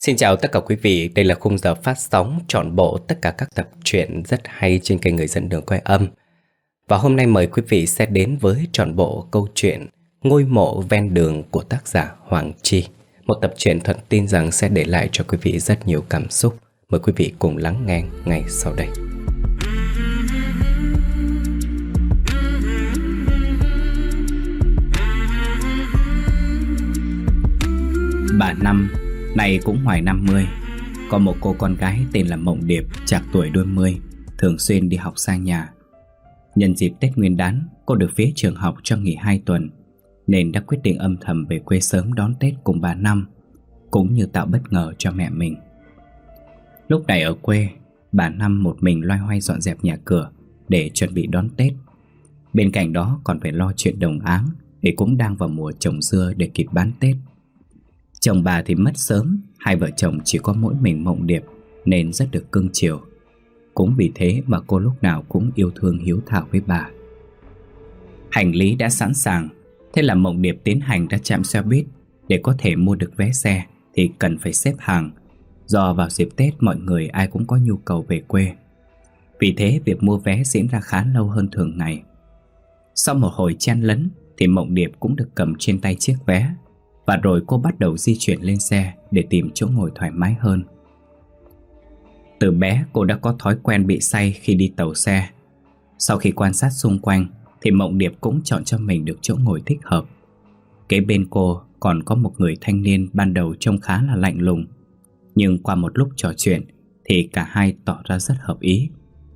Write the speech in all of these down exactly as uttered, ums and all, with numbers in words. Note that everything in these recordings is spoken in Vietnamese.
Xin chào tất cả quý vị, đây là khung giờ phát sóng trọn bộ tất cả các tập truyện rất hay trên kênh Người Dẫn Đường Quay Âm. Và hôm nay mời quý vị sẽ đến với trọn bộ câu chuyện Ngôi Mộ Ven Đường của tác giả Hoàng Chi. Một tập truyện Thuận tin rằng sẽ để lại cho quý vị rất nhiều cảm xúc. Mời quý vị cùng lắng nghe ngay sau đây. Bà Năm này cũng ngoài năm mươi, có một cô con gái tên là Mộng Điệp, trạc tuổi đôi mươi, thường xuyên đi học xa nhà. Nhân dịp Tết Nguyên đán, cô được phía trường học cho nghỉ hai tuần, nên đã quyết định âm thầm về quê sớm đón Tết cùng bà Năm, cũng như tạo bất ngờ cho mẹ mình. Lúc này ở quê, bà Năm một mình loay hoay dọn dẹp nhà cửa để chuẩn bị đón Tết. Bên cạnh đó còn phải lo chuyện đồng áng, vì cũng đang vào mùa trồng dưa để kịp bán Tết. Chồng bà thì mất sớm, hai vợ chồng chỉ có mỗi mình Mộng Điệp nên rất được cưng chiều. Cũng vì thế mà cô lúc nào cũng yêu thương hiếu thảo với bà. Hành lý đã sẵn sàng, thế là Mộng Điệp tiến hành ra trạm xe buýt. Để có thể mua được vé xe thì cần phải xếp hàng, do vào dịp Tết mọi người ai cũng có nhu cầu về quê. Vì thế việc mua vé diễn ra khá lâu hơn thường ngày. Sau một hồi chen lấn thì Mộng Điệp cũng được cầm trên tay chiếc vé, và rồi cô bắt đầu di chuyển lên xe để tìm chỗ ngồi thoải mái hơn. Từ bé cô đã có thói quen bị say khi đi tàu xe. Sau khi quan sát xung quanh thì Mộng Điệp cũng chọn cho mình được chỗ ngồi thích hợp. Kế bên cô còn có một người thanh niên ban đầu trông khá là lạnh lùng, nhưng qua một lúc trò chuyện thì cả hai tỏ ra rất hợp ý.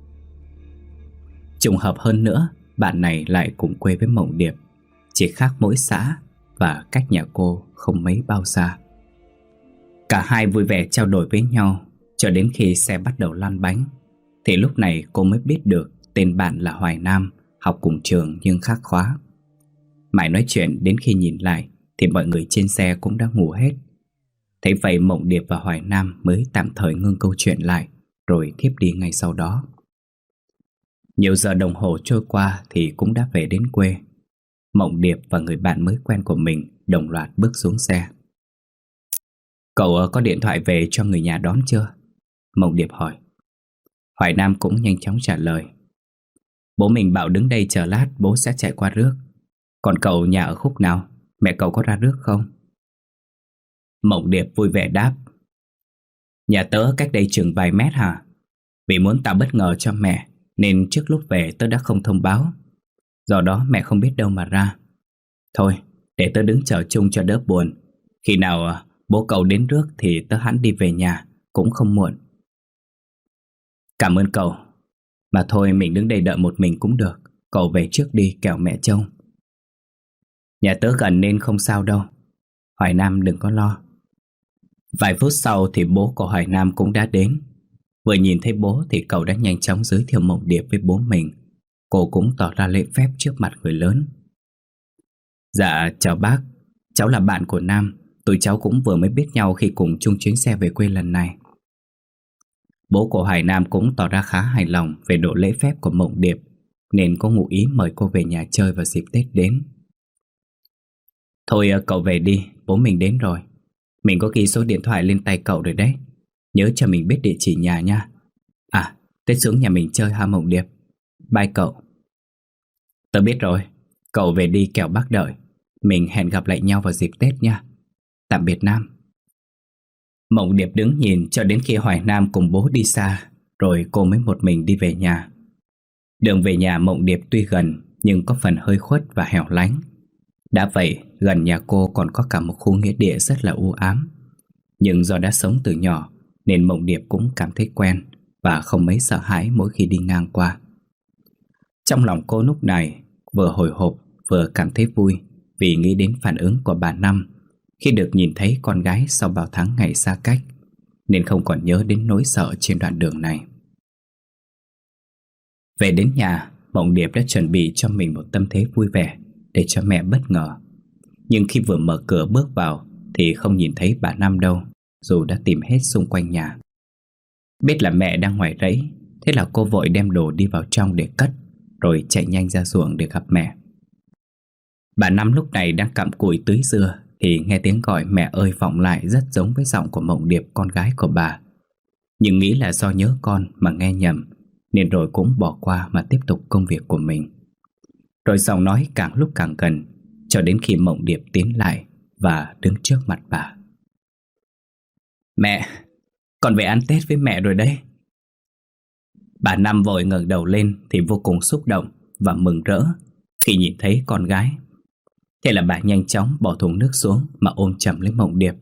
Trùng hợp hơn nữa, bạn này lại cùng quê với Mộng Điệp, chỉ khác mỗi xã và cách nhà cô không mấy bao xa. Cả hai vui vẻ trao đổi với nhau cho đến khi xe bắt đầu lăn bánh. Thì lúc này cô mới biết được tên bạn là Hoài Nam, học cùng trường nhưng khác khóa. Mãi nói chuyện đến khi nhìn lại thì mọi người trên xe cũng đã ngủ hết. Thế vậy Mộng Điệp và Hoài Nam mới tạm thời ngưng câu chuyện lại, rồi thiếp đi ngay sau đó. Nhiều giờ đồng hồ trôi qua thì cũng đã về đến quê. Mộng Điệp và người bạn mới quen của mình đồng loạt bước xuống xe. Cậu có điện thoại về cho người nhà đón chưa? Mộng Điệp hỏi. Hoài Nam cũng nhanh chóng trả lời. Bố mình bảo đứng đây chờ lát, bố sẽ chạy qua rước. Còn cậu nhà ở khúc nào? Mẹ cậu có ra rước không? Mộng Điệp vui vẻ đáp. Nhà tớ cách đây chừng vài mét hả? Vì muốn tạo bất ngờ cho mẹ nên trước lúc về tớ đã không thông báo, do đó mẹ không biết đâu mà ra. Thôi, để tớ đứng chờ chung cho đỡ buồn. Khi nào bố cậu đến rước thì tớ hẵng đi về nhà, cũng không muộn. Cảm ơn cậu. Mà thôi mình đứng đây đợi một mình cũng được. Cậu về trước đi kẻo mẹ trông. Nhà tớ gần nên không sao đâu. Hoài Nam đừng có lo. Vài phút sau thì bố của Hoài Nam cũng đã đến. Vừa nhìn thấy bố thì cậu đã nhanh chóng giới thiệu Mộng Điệp với bố mình. Cô cũng tỏ ra lễ phép trước mặt người lớn. Dạ chào bác, cháu là bạn của Nam. Tụi cháu cũng vừa mới biết nhau khi cùng chung chuyến xe về quê lần này. Bố của Hoài Nam cũng tỏ ra khá hài lòng về độ lễ phép của Mộng Điệp, nên có ngụ ý mời cô về nhà chơi vào dịp Tết đến. Thôi cậu về đi, bố mình đến rồi. Mình có ghi số điện thoại lên tay cậu rồi đấy. Nhớ cho mình biết địa chỉ nhà nha. À, Tết xuống nhà mình chơi ha Mộng Điệp. Bye cậu. Tớ biết rồi, cậu về đi kẻo bác đợi. Mình hẹn gặp lại nhau vào dịp Tết nha. Tạm biệt Nam. Mộng Điệp đứng nhìn cho đến khi Hoài Nam cùng bố đi xa, rồi cô mới một mình đi về nhà. Đường về nhà Mộng Điệp tuy gần nhưng có phần hơi khuất và hẻo lánh. Đã vậy, gần nhà cô còn có cả một khu nghĩa địa rất là u ám. Nhưng do đã sống từ nhỏ nên Mộng Điệp cũng cảm thấy quen và không mấy sợ hãi mỗi khi đi ngang qua. Trong lòng cô lúc này vừa hồi hộp vừa cảm thấy vui vì nghĩ đến phản ứng của bà Năm khi được nhìn thấy con gái sau bao tháng ngày xa cách, nên không còn nhớ đến nỗi sợ trên đoạn đường này. Về đến nhà, Mộng Điệp đã chuẩn bị cho mình một tâm thế vui vẻ để cho mẹ bất ngờ. Nhưng khi vừa mở cửa bước vào thì không nhìn thấy bà Năm đâu, dù đã tìm hết xung quanh nhà. Biết là mẹ đang ngoài rẫy, thế là cô vội đem đồ đi vào trong để cất, rồi chạy nhanh ra ruộng để gặp mẹ. Bà Năm lúc này đang cặm cụi tưới dưa thì nghe tiếng gọi mẹ ơi vọng lại rất giống với giọng của Mộng Điệp, con gái của bà. Nhưng nghĩ là do nhớ con mà nghe nhầm, nên rồi cũng bỏ qua mà tiếp tục công việc của mình. Rồi giọng nói càng lúc càng gần, cho đến khi Mộng Điệp tiến lại và đứng trước mặt bà. Mẹ, con về ăn Tết với mẹ rồi đấy. Bà Năm vội ngẩng đầu lên thì vô cùng xúc động và mừng rỡ khi nhìn thấy con gái. Thế là bà nhanh chóng bỏ thùng nước xuống mà ôm chầm lấy Mộng Điệp.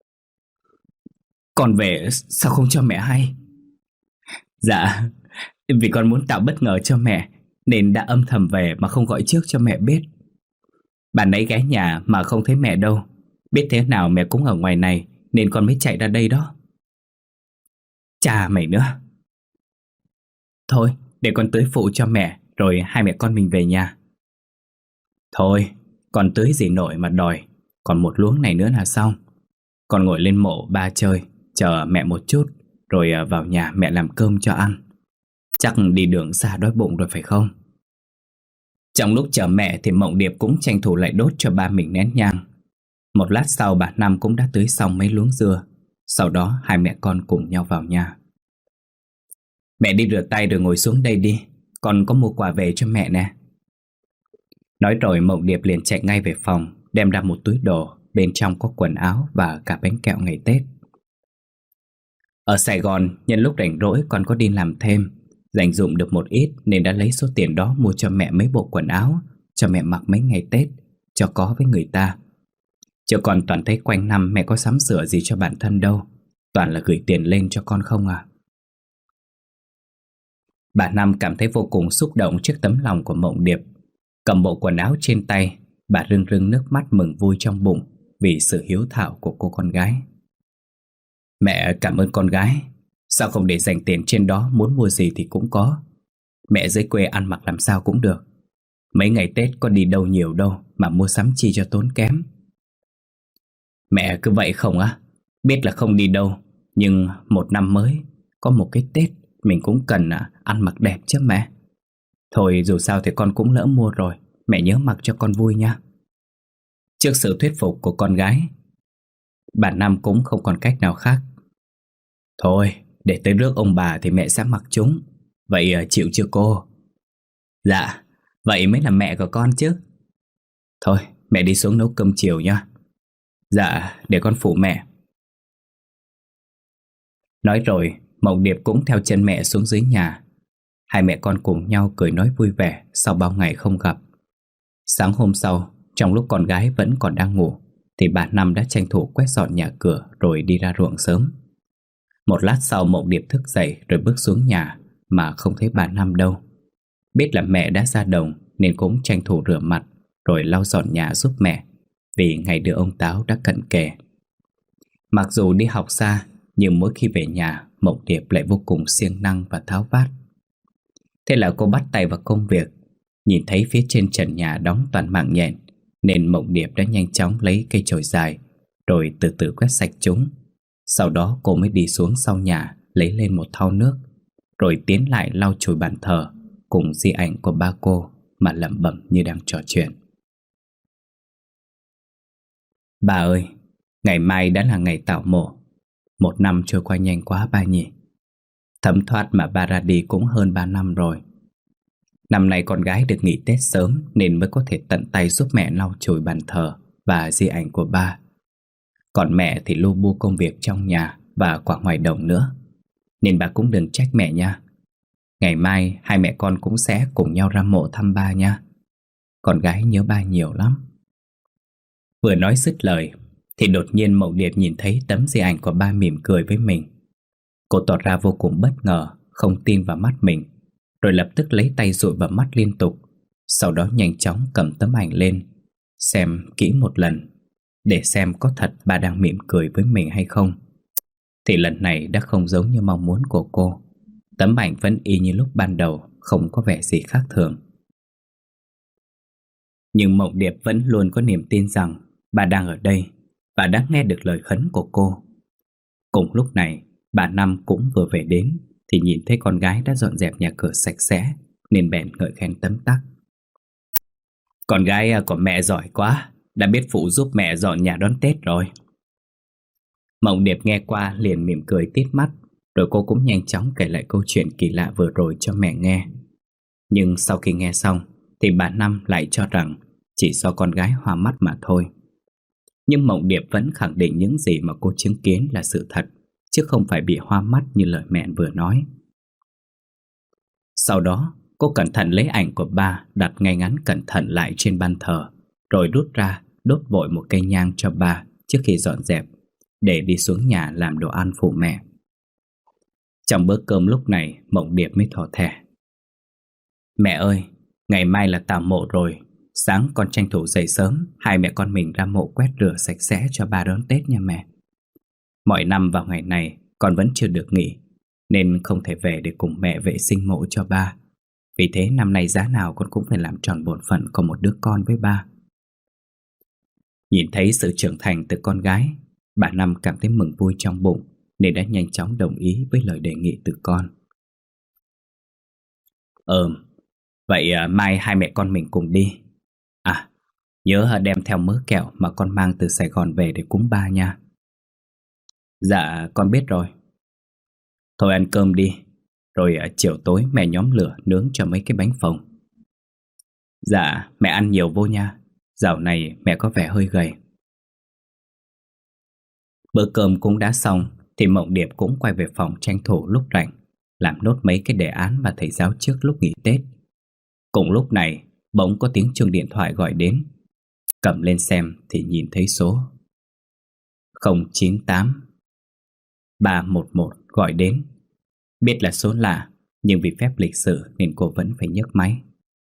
Con về sao không cho mẹ hay? Dạ, vì con muốn tạo bất ngờ cho mẹ nên đã âm thầm về mà không gọi trước cho mẹ biết. Bạn nãy ghé nhà mà không thấy mẹ đâu. Biết thế nào mẹ cũng ở ngoài này nên con mới chạy ra đây đó. Chà mày nữa. Thôi, để con tưới phụ cho mẹ rồi hai mẹ con mình về nhà. Thôi, con tưới gì nổi mà đòi. Còn một luống này nữa là xong. Con ngồi lên mộ ba chơi, chờ mẹ một chút, rồi vào nhà mẹ làm cơm cho ăn. Chắc đi đường xa đói bụng rồi phải không? Trong lúc chờ mẹ thì Mộng Điệp cũng tranh thủ lại đốt cho ba mình nén nhang. Một lát sau bà Năm cũng đã tưới xong mấy luống dưa. Sau đó hai mẹ con cùng nhau vào nhà. Mẹ đi rửa tay rồi ngồi xuống đây đi, con có mua quà về cho mẹ nè. Nói rồi Mộng Điệp liền chạy ngay về phòng, đem ra một túi đồ, bên trong có quần áo và cả bánh kẹo ngày Tết. Ở Sài Gòn, nhân lúc rảnh rỗi con có đi làm thêm, dành dụm được một ít nên đã lấy số tiền đó mua cho mẹ mấy bộ quần áo, cho mẹ mặc mấy ngày Tết, cho có với người ta. Chứ còn toàn thấy quanh năm mẹ có sắm sửa gì cho bản thân đâu, toàn là gửi tiền lên cho con không à. Bà Năm cảm thấy vô cùng xúc động trước tấm lòng của Mộng Điệp. Cầm bộ quần áo trên tay, bà rưng rưng nước mắt mừng vui trong bụng vì sự hiếu thảo của cô con gái. Mẹ cảm ơn con gái. Sao không để dành tiền trên đó, muốn mua gì thì cũng có. Mẹ dưới quê ăn mặc làm sao cũng được. Mấy ngày Tết có đi đâu nhiều đâu mà mua sắm chi cho tốn kém. Mẹ cứ vậy không á? Biết là không đi đâu, nhưng một năm mới, có một cái Tết mình cũng cần ăn mặc đẹp chứ mẹ. Thôi dù sao thì con cũng lỡ mua rồi, mẹ nhớ mặc cho con vui nha. Trước sự thuyết phục của con gái, bà Năm cũng không còn cách nào khác. Thôi, để tới rước ông bà thì mẹ sẽ mặc chúng. Vậy chịu chưa cô? Dạ, vậy mới là mẹ của con chứ. Thôi, mẹ đi xuống nấu cơm chiều nha. Dạ, để con phụ mẹ. Nói rồi, Mộng Điệp cũng theo chân mẹ xuống dưới nhà. Hai mẹ con cùng nhau cười nói vui vẻ sau bao ngày không gặp. Sáng hôm sau, trong lúc con gái vẫn còn đang ngủ, thì bà Năm đã tranh thủ quét dọn nhà cửa rồi đi ra ruộng sớm. Một lát sau Mộng Điệp thức dậy rồi bước xuống nhà mà không thấy bà Năm đâu. Biết là mẹ đã ra đồng nên cũng tranh thủ rửa mặt rồi lau dọn nhà giúp mẹ, vì ngày đưa ông Táo đã cận kề. Mặc dù đi học xa, nhưng mỗi khi về nhà, Mộng Điệp lại vô cùng siêng năng và tháo vát. Thế là cô bắt tay vào công việc. Nhìn thấy phía trên trần nhà đóng toàn mạng nhện, nên Mộng Điệp đã nhanh chóng lấy cây chổi dài rồi từ từ quét sạch chúng. Sau đó cô mới đi xuống sau nhà, lấy lên một thau nước, rồi tiến lại lau chùi bàn thờ cùng di ảnh của ba cô mà lẩm bẩm như đang trò chuyện. Bà ơi, ngày mai đã là ngày tảo mộ. Một năm trôi qua nhanh quá ba nhỉ. Thấm thoát mà ba ra đi cũng hơn ba năm rồi. Năm nay con gái được nghỉ Tết sớm nên mới có thể tận tay giúp mẹ lau chùi bàn thờ và di ảnh của ba. Còn mẹ thì lu bu công việc trong nhà và quả ngoài đồng nữa, nên bà cũng đừng trách mẹ nha. Ngày mai hai mẹ con cũng sẽ cùng nhau ra mộ thăm ba nha. Con gái nhớ ba nhiều lắm. Vừa nói dứt lời thì đột nhiên Mộng Điệp nhìn thấy tấm di ảnh của ba mỉm cười với mình. Cô tỏ ra vô cùng bất ngờ, không tin vào mắt mình, rồi lập tức lấy tay dụi vào mắt liên tục. Sau đó nhanh chóng cầm tấm ảnh lên, xem kỹ một lần, để xem có thật ba đang mỉm cười với mình hay không. Thì lần này đã không giống như mong muốn của cô. Tấm ảnh vẫn y như lúc ban đầu, không có vẻ gì khác thường. Nhưng Mộng Điệp vẫn luôn có niềm tin rằng bà đang ở đây và đã nghe được lời khấn của cô. Cùng lúc này, bà Năm cũng vừa về đến thì nhìn thấy con gái đã dọn dẹp nhà cửa sạch sẽ, nên bèn ngợi khen tấm tắc. Con gái của mẹ giỏi quá, đã biết phụ giúp mẹ dọn nhà đón Tết rồi. Mộng Điệp nghe qua liền mỉm cười tít mắt, rồi cô cũng nhanh chóng kể lại câu chuyện kỳ lạ vừa rồi cho mẹ nghe. Nhưng sau khi nghe xong thì bà Năm lại cho rằng chỉ do con gái hoa mắt mà thôi. Nhưng Mộng Điệp vẫn khẳng định những gì mà cô chứng kiến là sự thật, chứ không phải bị hoa mắt như lời mẹ vừa nói. Sau đó, cô cẩn thận lấy ảnh của ba đặt ngay ngắn cẩn thận lại trên ban thờ, rồi rút ra đốt vội một cây nhang cho ba trước khi dọn dẹp, để đi xuống nhà làm đồ ăn phụ mẹ. Trong bữa cơm lúc này, Mộng Điệp mới thỏ thẻ: "Mẹ ơi, ngày mai là tảo mộ rồi. Sáng con tranh thủ dậy sớm, hai mẹ con mình ra mộ quét rửa sạch sẽ cho ba đón Tết nha mẹ. Mọi năm vào ngày này con vẫn chưa được nghỉ, nên không thể về để cùng mẹ vệ sinh mộ cho ba. Vì thế năm nay giá nào con cũng phải làm tròn bổn phận của một đứa con với ba." Nhìn thấy sự trưởng thành từ con gái, bà Năm cảm thấy mừng vui trong bụng, nên đã nhanh chóng đồng ý với lời đề nghị từ con. Ừm, vậy à, mai hai mẹ con mình cùng đi. À, nhớ đem theo mớ kẹo mà con mang từ Sài Gòn về để cúng ba nha. Dạ, con biết rồi. Thôi ăn cơm đi, rồi à, chiều tối mẹ nhóm lửa nướng cho mấy cái bánh phồng. Dạ, mẹ ăn nhiều vô nha. Dạo này mẹ có vẻ hơi gầy. Bữa cơm cũng đã xong thì Mộng Điệp cũng quay về phòng tranh thủ lúc rảnh làm nốt mấy cái đề án mà thầy giáo trước lúc nghỉ Tết. Cùng lúc này bỗng có tiếng chuông điện thoại gọi đến. Cầm lên xem thì nhìn thấy số không chín tám ba một một gọi đến. Biết là số lạ, nhưng vì phép lịch sự nên cô vẫn phải nhấc máy.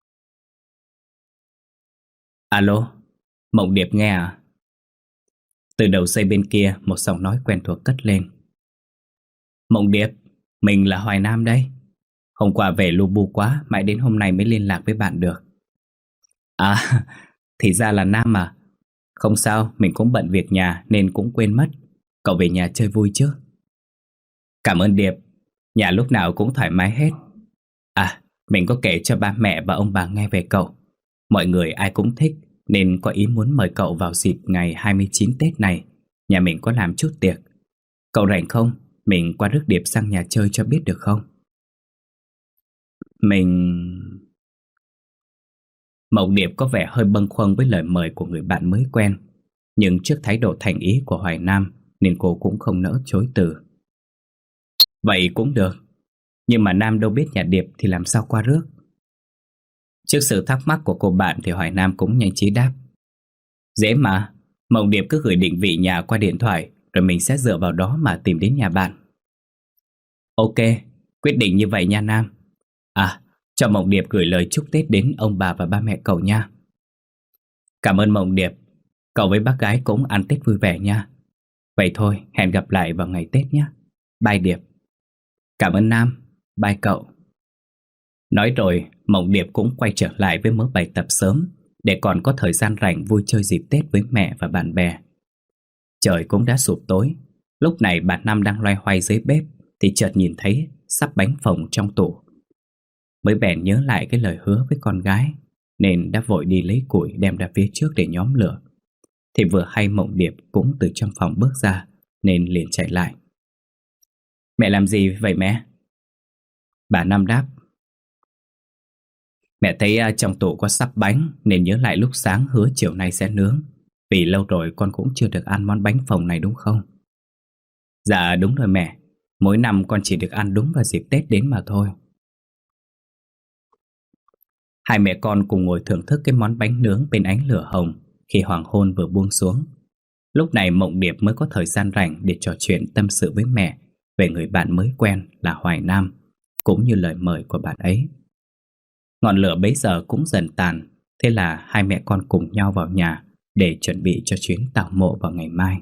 Alo, Mộng Điệp nghe à? Từ đầu dây bên kia một giọng nói quen thuộc cất lên. Mộng Điệp, mình là Hoài Nam đây. Hôm qua về lu bu quá, mãi đến hôm nay mới liên lạc với bạn được. À, thì ra là Nam à. Không sao, mình cũng bận việc nhà nên cũng quên mất. Cậu về nhà chơi vui chứ? Cảm ơn Điệp, nhà lúc nào cũng thoải mái hết. À, mình có kể cho ba mẹ và ông bà nghe về cậu. Mọi người ai cũng thích, nên có ý muốn mời cậu vào dịp ngày hai mươi chín Tết này. Nhà mình có làm chút tiệc. Cậu rảnh không? Mình qua rước Điệp sang nhà chơi cho biết được không? Mình... Mộng Điệp có vẻ hơi bâng khuâng với lời mời của người bạn mới quen, nhưng trước thái độ thành ý của Hoài Nam nên cô cũng không nỡ chối từ. Vậy cũng được, nhưng mà Nam đâu biết nhà Điệp thì làm sao qua rước? Trước sự thắc mắc của cô bạn thì Hoài Nam cũng nhanh trí đáp. Dễ mà, Mộng Điệp cứ gửi định vị nhà qua điện thoại, rồi mình sẽ dựa vào đó mà tìm đến nhà bạn. Ok, quyết định như vậy nha Nam. À, cho Mộng Điệp gửi lời chúc Tết đến ông bà và ba mẹ cậu nha. Cảm ơn Mộng Điệp. Cậu với bác gái cũng ăn Tết vui vẻ nha. Vậy thôi, hẹn gặp lại vào ngày Tết nhé. Bye Điệp. Cảm ơn Nam. Bye cậu. Nói rồi, Mộng Điệp cũng quay trở lại với mớ bài tập sớm, để còn có thời gian rảnh vui chơi dịp Tết với mẹ và bạn bè. Trời cũng đã sụp tối. Lúc này bà Năm đang loay hoay dưới bếp thì chợt nhìn thấy sắp bánh phồng trong tủ. Mới bèn nhớ lại cái lời hứa với con gái, nên đã vội đi lấy củi đem ra phía trước để nhóm lửa. Thì vừa hay Mộng Điệp cũng từ trong phòng bước ra, nên liền chạy lại. Mẹ làm gì vậy mẹ? Bà Năm đáp. Mẹ thấy trong tủ có sắp bánh, nên nhớ lại lúc sáng hứa chiều nay sẽ nướng. Vì lâu rồi con cũng chưa được ăn món bánh phồng này đúng không? Dạ đúng rồi mẹ. Mỗi năm con chỉ được ăn đúng vào dịp Tết đến mà thôi. Hai mẹ con cùng ngồi thưởng thức cái món bánh nướng bên ánh lửa hồng khi hoàng hôn vừa buông xuống. Lúc này Mộng Điệp mới có thời gian rảnh để trò chuyện tâm sự với mẹ về người bạn mới quen là Hoài Nam, cũng như lời mời của bạn ấy. Ngọn lửa bấy giờ cũng dần tàn, thế là hai mẹ con cùng nhau vào nhà để chuẩn bị cho chuyến tảo mộ vào ngày mai.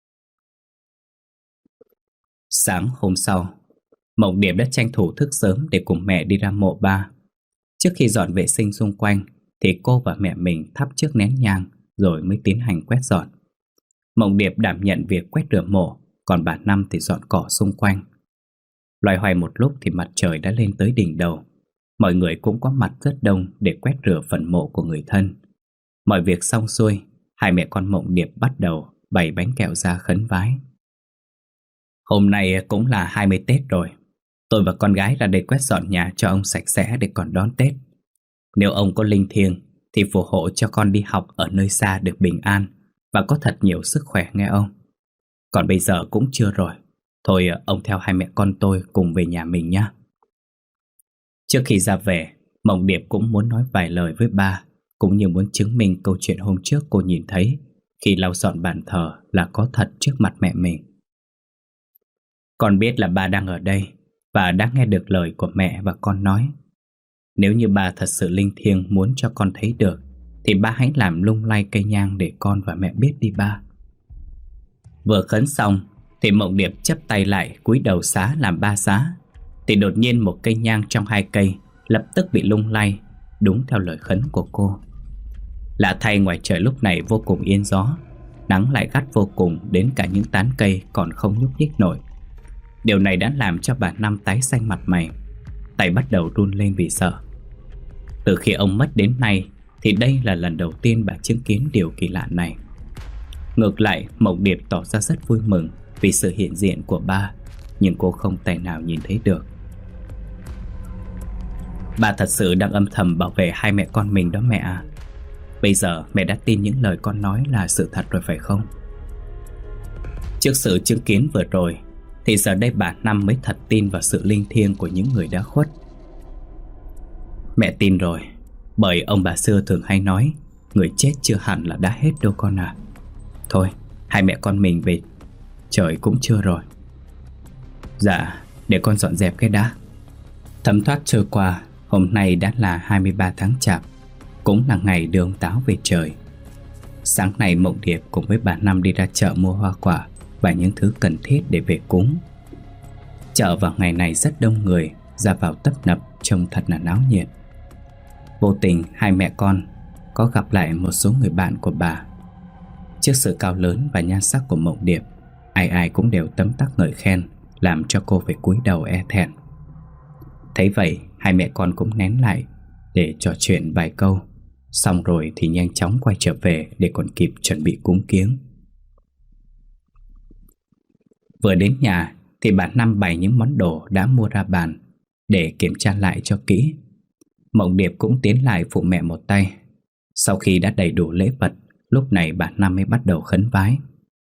Sáng hôm sau, Mộng Điệp đã tranh thủ thức sớm để cùng mẹ đi ra mộ ba. Trước khi dọn vệ sinh xung quanh thì cô và mẹ mình thắp chiếc nén nhang rồi mới tiến hành quét dọn. Mộng Điệp đảm nhận việc quét rửa mộ, còn bà Năm thì dọn cỏ xung quanh. Loay hoay một lúc thì mặt trời đã lên tới đỉnh đầu. Mọi người cũng có mặt rất đông để quét rửa phần mộ của người thân. Mọi việc xong xuôi, hai mẹ con Mộng Điệp bắt đầu bày bánh kẹo ra khấn vái. Hôm nay cũng là hai mươi Tết rồi. Tôi và con gái ra đây quét dọn nhà cho ông sạch sẽ để còn đón Tết. Nếu ông có linh thiêng thì phù hộ cho con đi học ở nơi xa được bình an và có thật nhiều sức khỏe nghe ông. Còn bây giờ cũng chưa rồi. Thôi ông theo hai mẹ con tôi cùng về nhà mình nhé. Trước khi ra về, Mộng Điệp cũng muốn nói vài lời với ba, cũng như muốn chứng minh câu chuyện hôm trước cô nhìn thấy khi lau dọn bàn thờ là có thật trước mặt mẹ mình. Con biết là ba đang ở đây và đã nghe được lời của mẹ và con nói. Nếu như ba thật sự linh thiêng muốn cho con thấy được thì ba hãy làm lung lay cây nhang để con và mẹ biết đi ba. Vừa khấn xong thì Mộng Điệp chắp tay lại cúi đầu xá làm ba xá, thì đột nhiên một cây nhang trong hai cây lập tức bị lung lay, đúng theo lời khấn của cô. Lạ thay, ngoài trời lúc này vô cùng yên gió, nắng lại gắt vô cùng đến cả những tán cây còn không nhúc nhích nổi. Điều này đã làm cho bà Năm tái xanh mặt mày, tay bắt đầu run lên vì sợ. Từ khi ông mất đến nay thì đây là lần đầu tiên bà chứng kiến điều kỳ lạ này. Ngược lại, Mộng Điệp tỏ ra rất vui mừng vì sự hiện diện của ba, nhưng cô không tài nào nhìn thấy được. Bà thật sự đang âm thầm bảo vệ hai mẹ con mình đó mẹ à. Bây giờ mẹ đã tin những lời con nói là sự thật rồi phải không? Trước sự chứng kiến vừa rồi thì giờ đây bà Năm mới thật tin vào sự linh thiêng của những người đã khuất. Mẹ tin rồi, bởi ông bà xưa thường hay nói người chết chưa hẳn là đã hết đâu con à. Thôi, hai mẹ con mình về, trời cũng trưa rồi. Dạ, để con dọn dẹp cái đã. Thấm thoát trôi qua, hôm nay đã là hai mươi ba tháng Chạp, cũng là ngày đưa ông Táo về trời. Sáng nay Mộng Điệp cùng với bà Năm đi ra chợ mua hoa quả và những thứ cần thiết để về cúng. Chợ vào ngày này rất đông người, ra vào tấp nập, trông thật là náo nhiệt. Vô tình hai mẹ con có gặp lại một số người bạn của bà. Trước sự cao lớn và nhan sắc của Mộng Điệp, ai ai cũng đều tấm tắc ngợi khen, làm cho cô phải cúi đầu e thẹn. Thấy vậy, hai mẹ con cũng nén lại để trò chuyện vài câu, xong rồi thì nhanh chóng quay trở về để còn kịp chuẩn bị cúng kiếng. Vừa đến nhà thì bà Năm bày những món đồ đã mua ra bàn để kiểm tra lại cho kỹ. Mộng Điệp cũng tiến lại phụ mẹ một tay. Sau khi đã đầy đủ lễ vật, lúc này bà Năm mới bắt đầu khấn vái.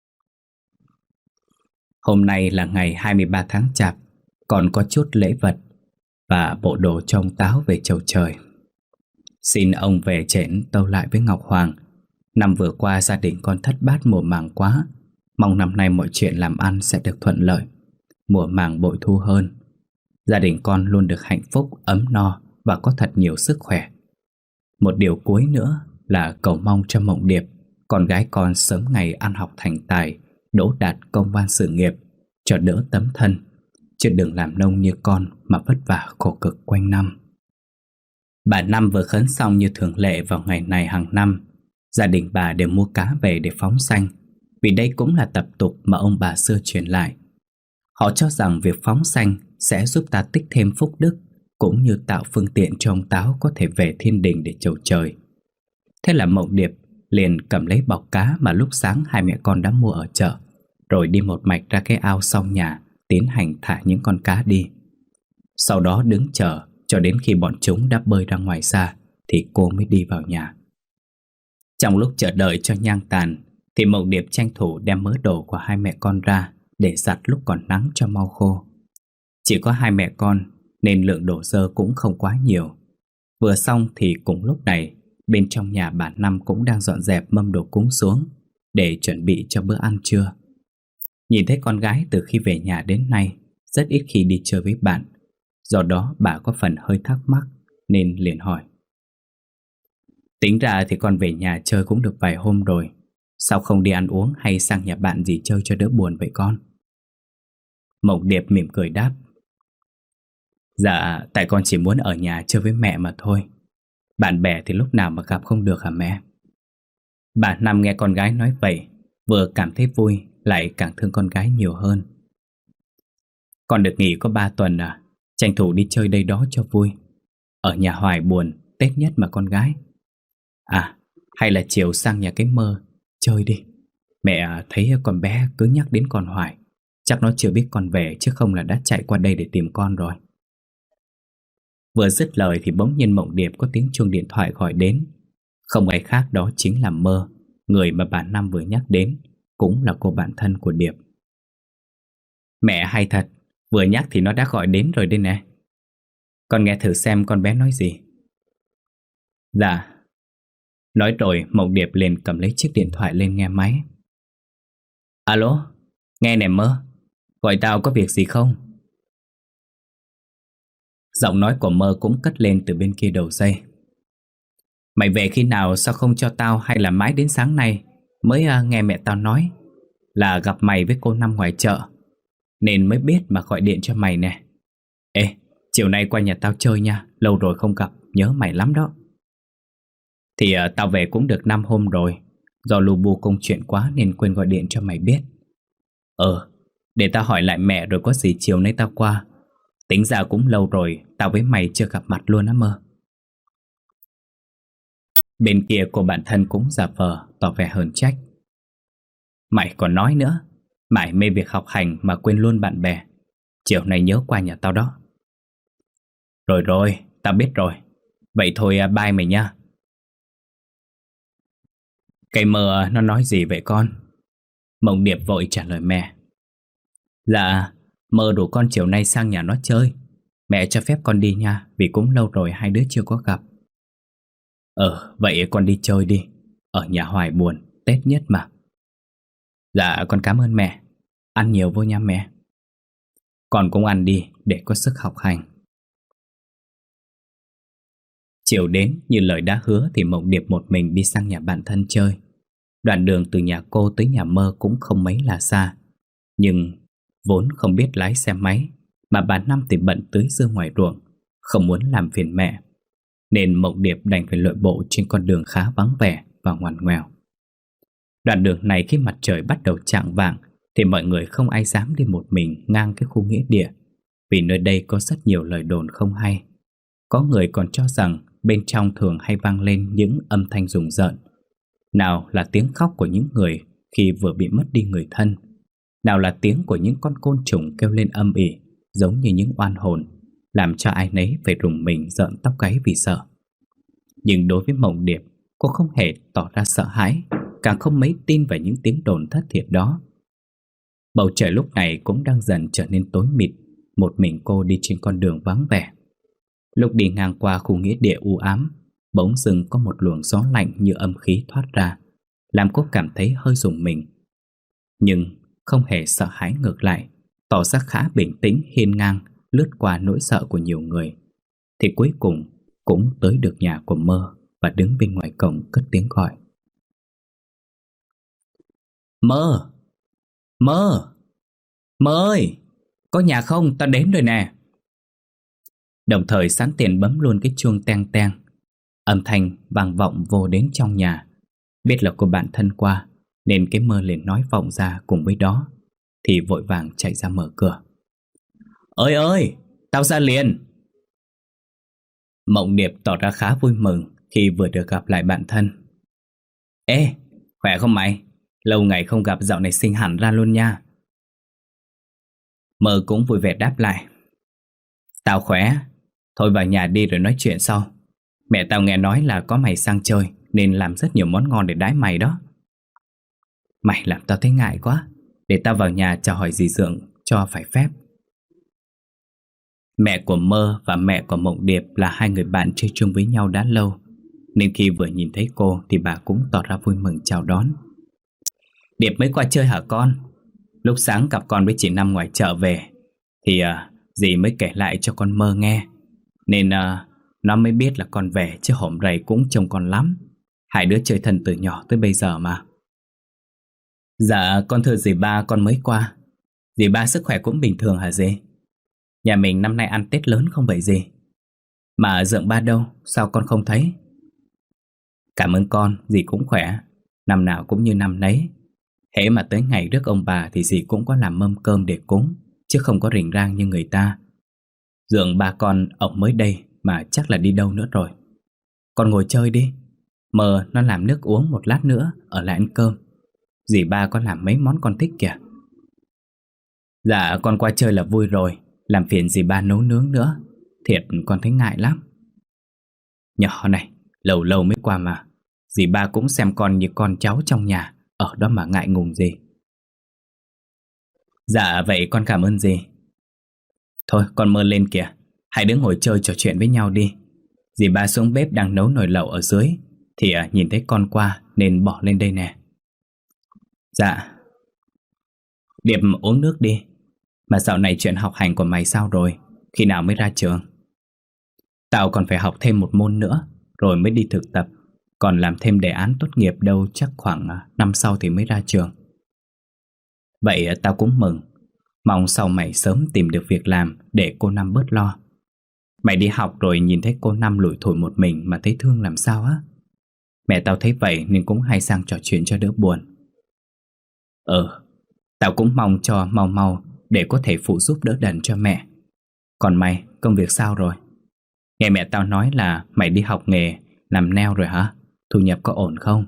Hôm nay là ngày hai mươi ba tháng Chạp, còn có chút lễ vật và bộ đồ cho ông Táo về chầu trời. Xin ông về trển tâu lại với Ngọc Hoàng. Năm vừa qua gia đình con thất bát mùa màng quá, mong năm nay mọi chuyện làm ăn sẽ được thuận lợi, mùa màng bội thu hơn. Gia đình con luôn được hạnh phúc, ấm no và có thật nhiều sức khỏe. Một điều cuối nữa là cầu mong cho Mộng Điệp, con gái con sớm ngày ăn học thành tài, đỗ đạt công văn sự nghiệp, cho đỡ tấm thân, chứ đừng làm nông như con mà vất vả khổ cực quanh năm. Bà Năm vừa khấn xong như thường lệ vào ngày này hàng năm. Gia đình bà đều mua cá về để phóng sanh, vì đây cũng là tập tục mà ông bà xưa truyền lại. Họ cho rằng việc phóng sanh sẽ giúp ta tích thêm phúc đức, cũng như tạo phương tiện cho ông Táo có thể về thiên đình để chầu trời. Thế là Mộng Điệp liền cầm lấy bọc cá mà lúc sáng hai mẹ con đã mua ở chợ, rồi đi một mạch ra cái ao sau nhà, tiến hành thả những con cá đi. Sau đó đứng chờ cho đến khi bọn chúng đã bơi ra ngoài xa thì cô mới đi vào nhà. Trong lúc chờ đợi cho nhang tàn thì Mộng Điệp tranh thủ đem mớ đồ của hai mẹ con ra để giặt lúc còn nắng cho mau khô. Chỉ có hai mẹ con nên lượng đồ dơ cũng không quá nhiều. Vừa xong thì cùng lúc này bên trong nhà bà Năm cũng đang dọn dẹp mâm đồ cúng xuống để chuẩn bị cho bữa ăn trưa. Nhìn thấy con gái từ khi về nhà đến nay rất ít khi đi chơi với bạn, do đó bà có phần hơi thắc mắc nên liền hỏi: Tính ra thì con về nhà chơi cũng được vài hôm rồi, sao không đi ăn uống hay sang nhà bạn gì chơi cho đỡ buồn vậy con? Mộng Điệp mỉm cười đáp: Dạ, tại con chỉ muốn ở nhà chơi với mẹ mà thôi. Bạn bè thì lúc nào mà gặp không được hả mẹ? Bà Năm nghe con gái nói vậy, vừa cảm thấy vui, lại càng thương con gái nhiều hơn. Con được nghỉ có ba tuần à, tranh thủ đi chơi đây đó cho vui. Ở nhà hoài buồn, Tết nhất mà con gái. À, hay là chiều sang nhà cái Mơ, Chơi đi. Mẹ thấy con bé cứ nhắc đến con hoài. Chắc nó chưa biết con về, chứ không là đã chạy qua đây để tìm con rồi. Vừa dứt lời thì bỗng nhiên Mộng Điệp có tiếng chuông điện thoại gọi đến. Không ai khác đó chính là Mơ, người mà bà Năm vừa nhắc đến, cũng là cô bạn thân của Điệp. Mẹ hay thật, vừa nhắc thì nó đã gọi đến rồi đây nè. Con nghe thử xem con bé nói gì. Dạ. Nói rồi Mộng Điệp liền cầm lấy chiếc điện thoại lên nghe máy. Alo, nghe nè Mơ, gọi tao có việc gì không? Giọng nói của Mơ cũng cất lên từ bên kia đầu dây. Mày về khi nào, sao không cho tao, hay là mãi đến sáng nay mới uh, nghe mẹ tao nói là gặp mày với cô Năm ngoài chợ, nên mới biết mà gọi điện cho mày nè. Ê, chiều nay qua nhà tao chơi nha, lâu rồi không gặp, nhớ mày lắm đó. Thì uh, tao về cũng được năm hôm rồi, do lu bu công chuyện quá nên quên gọi điện cho mày biết. Ờ, để tao hỏi lại mẹ rồi có gì chiều nay tao qua. Tính ra cũng lâu rồi tao với mày chưa gặp mặt luôn á Mơ. Bên kia cô bạn thân cũng giả vờ tỏ vẻ hờn trách. Mày còn nói nữa, mải mê việc học hành mà quên luôn bạn bè. Chiều nay nhớ qua nhà tao đó. Rồi rồi, tao biết rồi. Vậy thôi bye mày nha. Cái Mơ nó nói gì vậy con? Mộng Điệp vội trả lời mẹ. Dạ, Mơ rủ con chiều nay sang nhà nó chơi. Mẹ cho phép con đi nha, vì cũng lâu rồi hai đứa chưa có gặp. Ờ, vậy con đi chơi đi. Ở nhà hoài buồn, Tết nhất mà. Dạ, con cảm ơn mẹ. Ăn nhiều vô nha mẹ. Con cũng ăn đi để có sức học hành. Chiều đến như lời đã hứa thì Mộng Điệp một mình đi sang nhà bạn thân chơi. Đoạn đường từ nhà cô tới nhà Mơ cũng không mấy là xa. Nhưng vốn không biết lái xe máy, mà bà Năm thì bận tưới dưa ngoài ruộng, không muốn làm phiền mẹ, nên Mộng Điệp đành phải lội bộ trên con đường khá vắng vẻ và ngoằn ngoèo. Đoạn đường này khi mặt trời bắt đầu chạng vạng thì mọi người không ai dám đi một mình ngang cái khu nghĩa địa, vì nơi đây có rất nhiều lời đồn không hay. Có người còn cho rằng bên trong thường hay vang lên những âm thanh rùng rợn. Nào là tiếng khóc của những người khi vừa bị mất đi người thân, nào là tiếng của những con côn trùng kêu lên âm ỉ giống như những oan hồn, làm cho ai nấy phải rùng mình rợn tóc gáy vì sợ. Nhưng đối với Mộng Điệp, cô không hề tỏ ra sợ hãi, càng không mấy tin vào những tiếng đồn thất thiệt đó. Bầu trời lúc này cũng đang dần trở nên tối mịt. Một mình cô đi trên con đường vắng vẻ. Lúc đi ngang qua khu nghĩa địa u ám, bỗng dưng có một luồng gió lạnh như âm khí thoát ra, làm cô cảm thấy hơi rùng mình. Nhưng không hề sợ hãi, ngược lại tỏ ra khá bình tĩnh hiên ngang, lướt qua nỗi sợ của nhiều người, thì cuối cùng cũng tới được nhà của Mơ và đứng bên ngoài cổng cất tiếng gọi. Mơ! Mơ! Mơ ơi! Có nhà không? Tao đến rồi nè! Đồng thời sẵn tiền bấm luôn cái chuông teng teng. Âm thanh vang vọng vô đến trong nhà. Biết là cô bạn thân qua, nên cái Mơ liền nói vọng ra cùng với đó, thì vội vàng chạy ra mở cửa. Ơi ơi! Tao ra liền! Mộng Điệp tỏ ra khá vui mừng khi vừa được gặp lại bạn thân. Ê! Khỏe không mày? Lâu ngày không gặp, dạo này xinh hẳn ra luôn nha. Mơ cũng vui vẻ đáp lại. Tao khỏe. Thôi vào nhà đi rồi nói chuyện sau. Mẹ tao nghe nói là có mày sang chơi, nên làm rất nhiều món ngon để đãi mày đó. Mày làm tao thấy ngại quá. Để tao vào nhà chào hỏi dì Dượng cho phải phép. Mẹ của Mơ và mẹ của Mộng Điệp là hai người bạn chơi chung với nhau đã lâu, nên khi vừa nhìn thấy cô thì bà cũng tỏ ra vui mừng chào đón. Điệp mới qua chơi hả con? Lúc sáng gặp con với chị Năm ngoài chợ về thì uh, dì mới kể lại cho con Mơ nghe, nên uh, nó mới biết là con về, chứ hổm rày cũng trông con lắm. Hai đứa chơi thân từ nhỏ tới bây giờ mà. Dạ con thưa dì ba, con mới qua. Dì ba sức khỏe cũng bình thường hả dì? Nhà mình năm nay ăn Tết lớn không vậy dì? Mà Dượng ba đâu, sao con không thấy? Cảm ơn con, dì cũng khỏe. Năm nào cũng như năm nấy. Hễ mà tới ngày rước ông bà thì dì cũng có làm mâm cơm để cúng, chứ không có rình rang như người ta. Dượng ba con ổng mới đây mà chắc là đi đâu nữa rồi. Con ngồi chơi đi. Mơ nó làm nước uống một lát nữa ở lại ăn cơm, Dì ba có làm mấy món con thích kìa. Dạ con qua chơi là vui rồi, làm phiền dì ba nấu nướng nữa. Thiệt con thấy ngại lắm. Nhỏ này, lâu lâu mới qua mà. Dì ba cũng xem con như con cháu trong nhà, ở đó mà ngại ngùng gì. Dạ vậy con cảm ơn dì. Thôi con Mơ lên kìa, hai đứa ngồi chơi trò chuyện với nhau đi. Dì ba xuống bếp đang nấu nồi lẩu ở dưới, thì à, nhìn thấy con qua nên bỏ lên đây nè. Dạ. Điệp uống nước đi. Mà dạo này chuyện học hành của mày sao rồi? Khi nào mới ra trường? Tao còn phải học thêm một môn nữa, rồi mới đi thực tập. Còn làm thêm đề án tốt nghiệp đâu chắc khoảng năm sau thì mới ra trường. Vậy tao cũng mừng. Mong sau mày sớm tìm được việc làm để cô Năm bớt lo. Mày đi học rồi nhìn thấy cô Năm lủi thủi một mình mà thấy thương làm sao á. Mẹ tao thấy vậy nên cũng hay sang trò chuyện cho đỡ buồn. Ừ, tao cũng mong cho mau mau để có thể phụ giúp đỡ đần cho mẹ. Còn mày, công việc sao rồi? Nghe mẹ tao nói là mày đi học nghề làm nail rồi hả? Thu nhập có ổn không?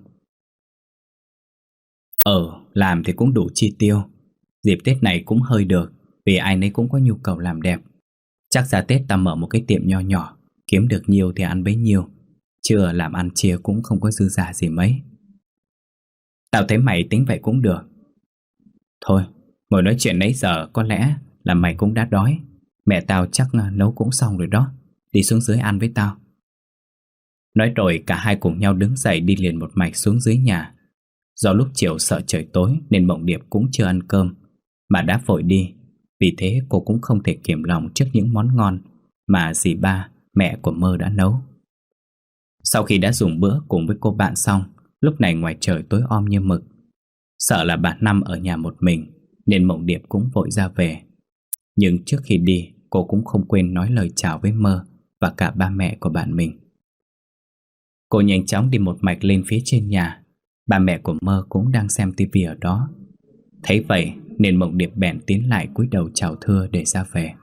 Ờ, làm thì cũng đủ chi tiêu. Dịp Tết này cũng hơi được, vì ai nấy cũng có nhu cầu làm đẹp. Chắc ra Tết tao mở một cái tiệm nho nhỏ, kiếm được nhiều thì ăn bấy nhiêu. Chưa làm ăn chia cũng không có dư giả gì mấy. Tao thấy mày tính vậy cũng được. Thôi, ngồi nói chuyện nãy giờ có lẽ là mày cũng đã đói. Mẹ tao chắc nấu cũng xong rồi đó. Đi xuống dưới ăn với tao. Nói rồi cả hai cùng nhau đứng dậy đi liền một mạch xuống dưới nhà. Do lúc chiều sợ trời tối nên Mộng Điệp cũng chưa ăn cơm mà đã vội đi. Vì thế cô cũng không thể kiềm lòng trước những món ngon mà dì ba, mẹ của Mơ đã nấu. Sau khi đã dùng bữa cùng với cô bạn xong, lúc này ngoài trời tối om như mực. Sợ là bà Năm ở nhà một mình nên Mộng Điệp cũng vội ra về. Nhưng trước khi đi, cô cũng không quên nói lời chào với Mơ và cả ba mẹ của bạn mình. Cô nhanh chóng đi một mạch lên phía trên nhà. Ba mẹ của Mơ cũng đang xem tivi ở đó. Thấy vậy nên Mộng Điệp bèn tiến lại cúi đầu chào thưa để ra về.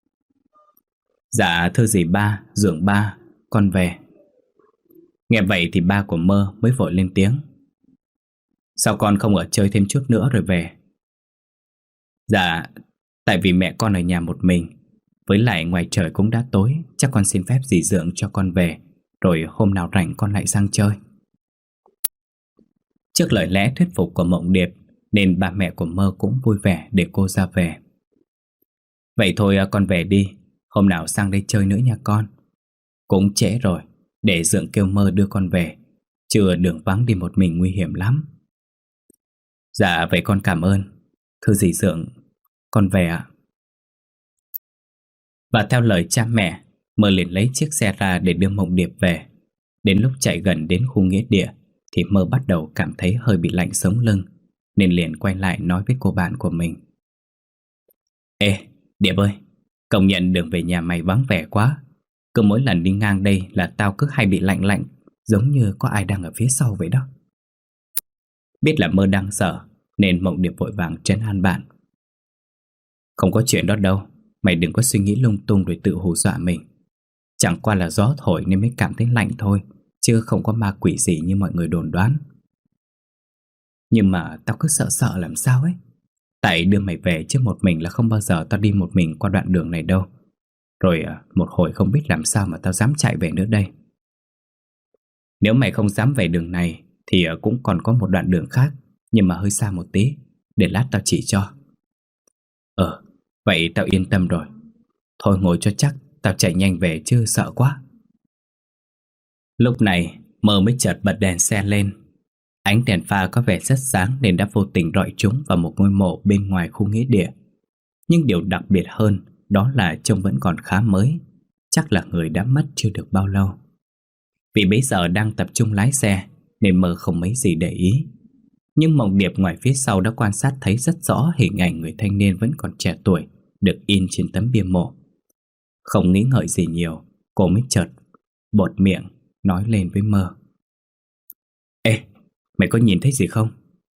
Dạ thưa dì ba, dượng ba, con về. Nghe vậy thì ba của Mơ mới vội lên tiếng. Sao con không ở chơi thêm chút nữa rồi về? Dạ, tại vì mẹ con ở nhà một mình. Với lại ngoài trời cũng đã tối, chắc con xin phép dì dượng cho con về, rồi hôm nào rảnh con lại sang chơi. Trước lời lẽ thuyết phục của Mộng Điệp nên ba mẹ của Mơ cũng vui vẻ để cô ra về. Vậy thôi con về đi, hôm nào sang đây chơi nữa nha con. Cũng trễ rồi, để dượng kêu Mơ đưa con về, chứ đường vắng đi một mình nguy hiểm lắm. Dạ vậy con cảm ơn. Thưa dì dượng, con về ạ. Và theo lời cha mẹ, Mơ liền lấy chiếc xe ra để đưa Mộng Điệp về. Đến lúc chạy gần đến khu nghĩa địa thì Mơ bắt đầu cảm thấy hơi bị lạnh sống lưng, nên liền quay lại nói với cô bạn của mình. Ê, Điệp ơi, công nhận đường về nhà mày vắng vẻ quá. Cứ mỗi lần đi ngang đây là tao cứ hay bị lạnh lạnh, giống như có ai đang ở phía sau vậy đó. Biết là Mơ đang sợ nên Mộng Điệp vội vàng trấn an bạn. Không có chuyện đó đâu, mày đừng có suy nghĩ lung tung rồi tự hù dọa mình. Chẳng qua là gió thổi nên mới cảm thấy lạnh thôi, chứ không có ma quỷ gì như mọi người đồn đoán. Nhưng mà tao cứ sợ sợ làm sao ấy. Tại đưa mày về chứ một mình là không bao giờ tao đi một mình qua đoạn đường này đâu. Rồi một hồi không biết làm sao mà tao dám chạy về nữa đây. Nếu mày không dám về đường này thì cũng còn có một đoạn đường khác, nhưng mà hơi xa một tí, để lát tao chỉ cho. Ờ, vậy tao yên tâm rồi. Thôi ngồi cho chắc, tao chạy nhanh về chứ sợ quá. Lúc này Mơ mới chợt bật đèn xe lên. Ánh đèn pha có vẻ rất sáng nên đã vô tình rọi chúng vào một ngôi mộ bên ngoài khu nghĩa địa. Nhưng điều đặc biệt hơn đó là trông vẫn còn khá mới, chắc là người đã mất chưa được bao lâu. Vì bấy giờ đang tập trung lái xe nên Mơ không mấy gì để ý. Nhưng Mộng Điệp ngoài phía sau đã quan sát thấy rất rõ hình ảnh người thanh niên vẫn còn trẻ tuổi được in trên tấm bia mộ. Không nghĩ ngợi gì nhiều, cô mới chợt bột miệng nói lên với Mơ. Ê, mày có nhìn thấy gì không?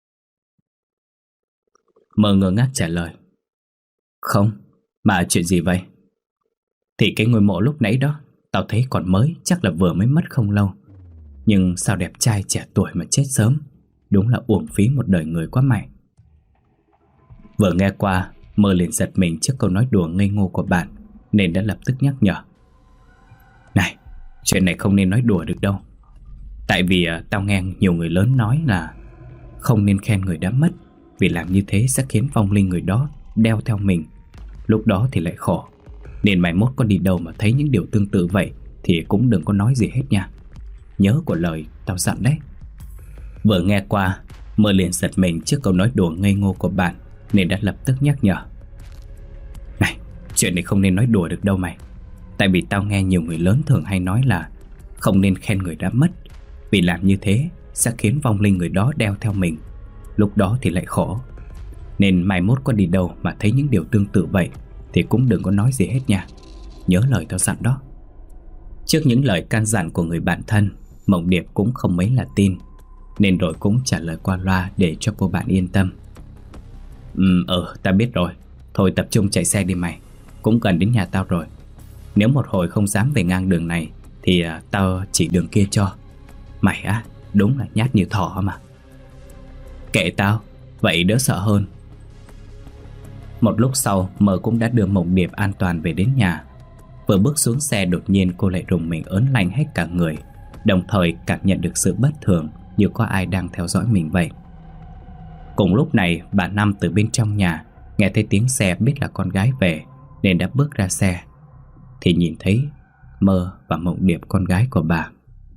Mơ ngơ ngác trả lời. Không, mà chuyện gì vậy? Thì cái ngôi mộ lúc nãy đó tao thấy còn mới, chắc là vừa mới mất không lâu. Nhưng sao đẹp trai trẻ tuổi mà chết sớm. đúng là uổng phí một đời người quá mày. Vừa nghe qua, Mơ liền giật mình trước câu nói đùa ngây ngô của bạn, nên đã lập tức nhắc nhở. Này, chuyện này không nên nói đùa được đâu. Tại vì à, tao nghe nhiều người lớn nói là không nên khen người đã mất, vì làm như thế sẽ khiến vong linh người đó đeo theo mình, lúc đó thì lại khổ. Nên mày mốt có đi đâu mà thấy những điều tương tự vậy thì cũng đừng có nói gì hết nha. Nhớ của lời tao dặn đấy. Vừa nghe qua, Mơ liền giật mình trước câu nói đùa ngây ngô của bạn, nên đã lập tức nhắc nhở. Này, chuyện này không nên nói đùa được đâu mày. Tại vì tao nghe nhiều người lớn thường hay nói là không nên khen người đã mất, vì làm như thế sẽ khiến vong linh người đó đeo theo mình, lúc đó thì lại khổ. Nên mai mốt có đi đâu mà thấy những điều tương tự vậy thì cũng đừng có nói gì hết nha. Nhớ lời tao dặn đó. Trước những lời can dặn của người bạn thân, Mộng Điệp cũng không mấy là tin, nên rồi cũng trả lời qua loa để cho cô bạn yên tâm. Ừ, ờ, tao biết rồi. Thôi tập trung chạy xe đi mày, cũng gần đến nhà tao rồi. Nếu một hồi không dám về ngang đường này thì à, tao chỉ đường kia cho. Mày á, đúng là nhát như thỏ mà. Kệ tao, vậy đỡ sợ hơn. Một lúc sau, Mơ cũng đã đưa Mộng Điệp an toàn về đến nhà. Vừa bước xuống xe, đột nhiên cô lại rùng mình ớn lạnh hết cả người, đồng thời cảm nhận được sự bất thường, như có ai đang theo dõi mình vậy. Cùng lúc này, bà Năm từ bên trong nhà nghe thấy tiếng xe, biết là con gái về nên đã bước ra xe, thì nhìn thấy Mơ và Mộng Điệp, con gái của bà.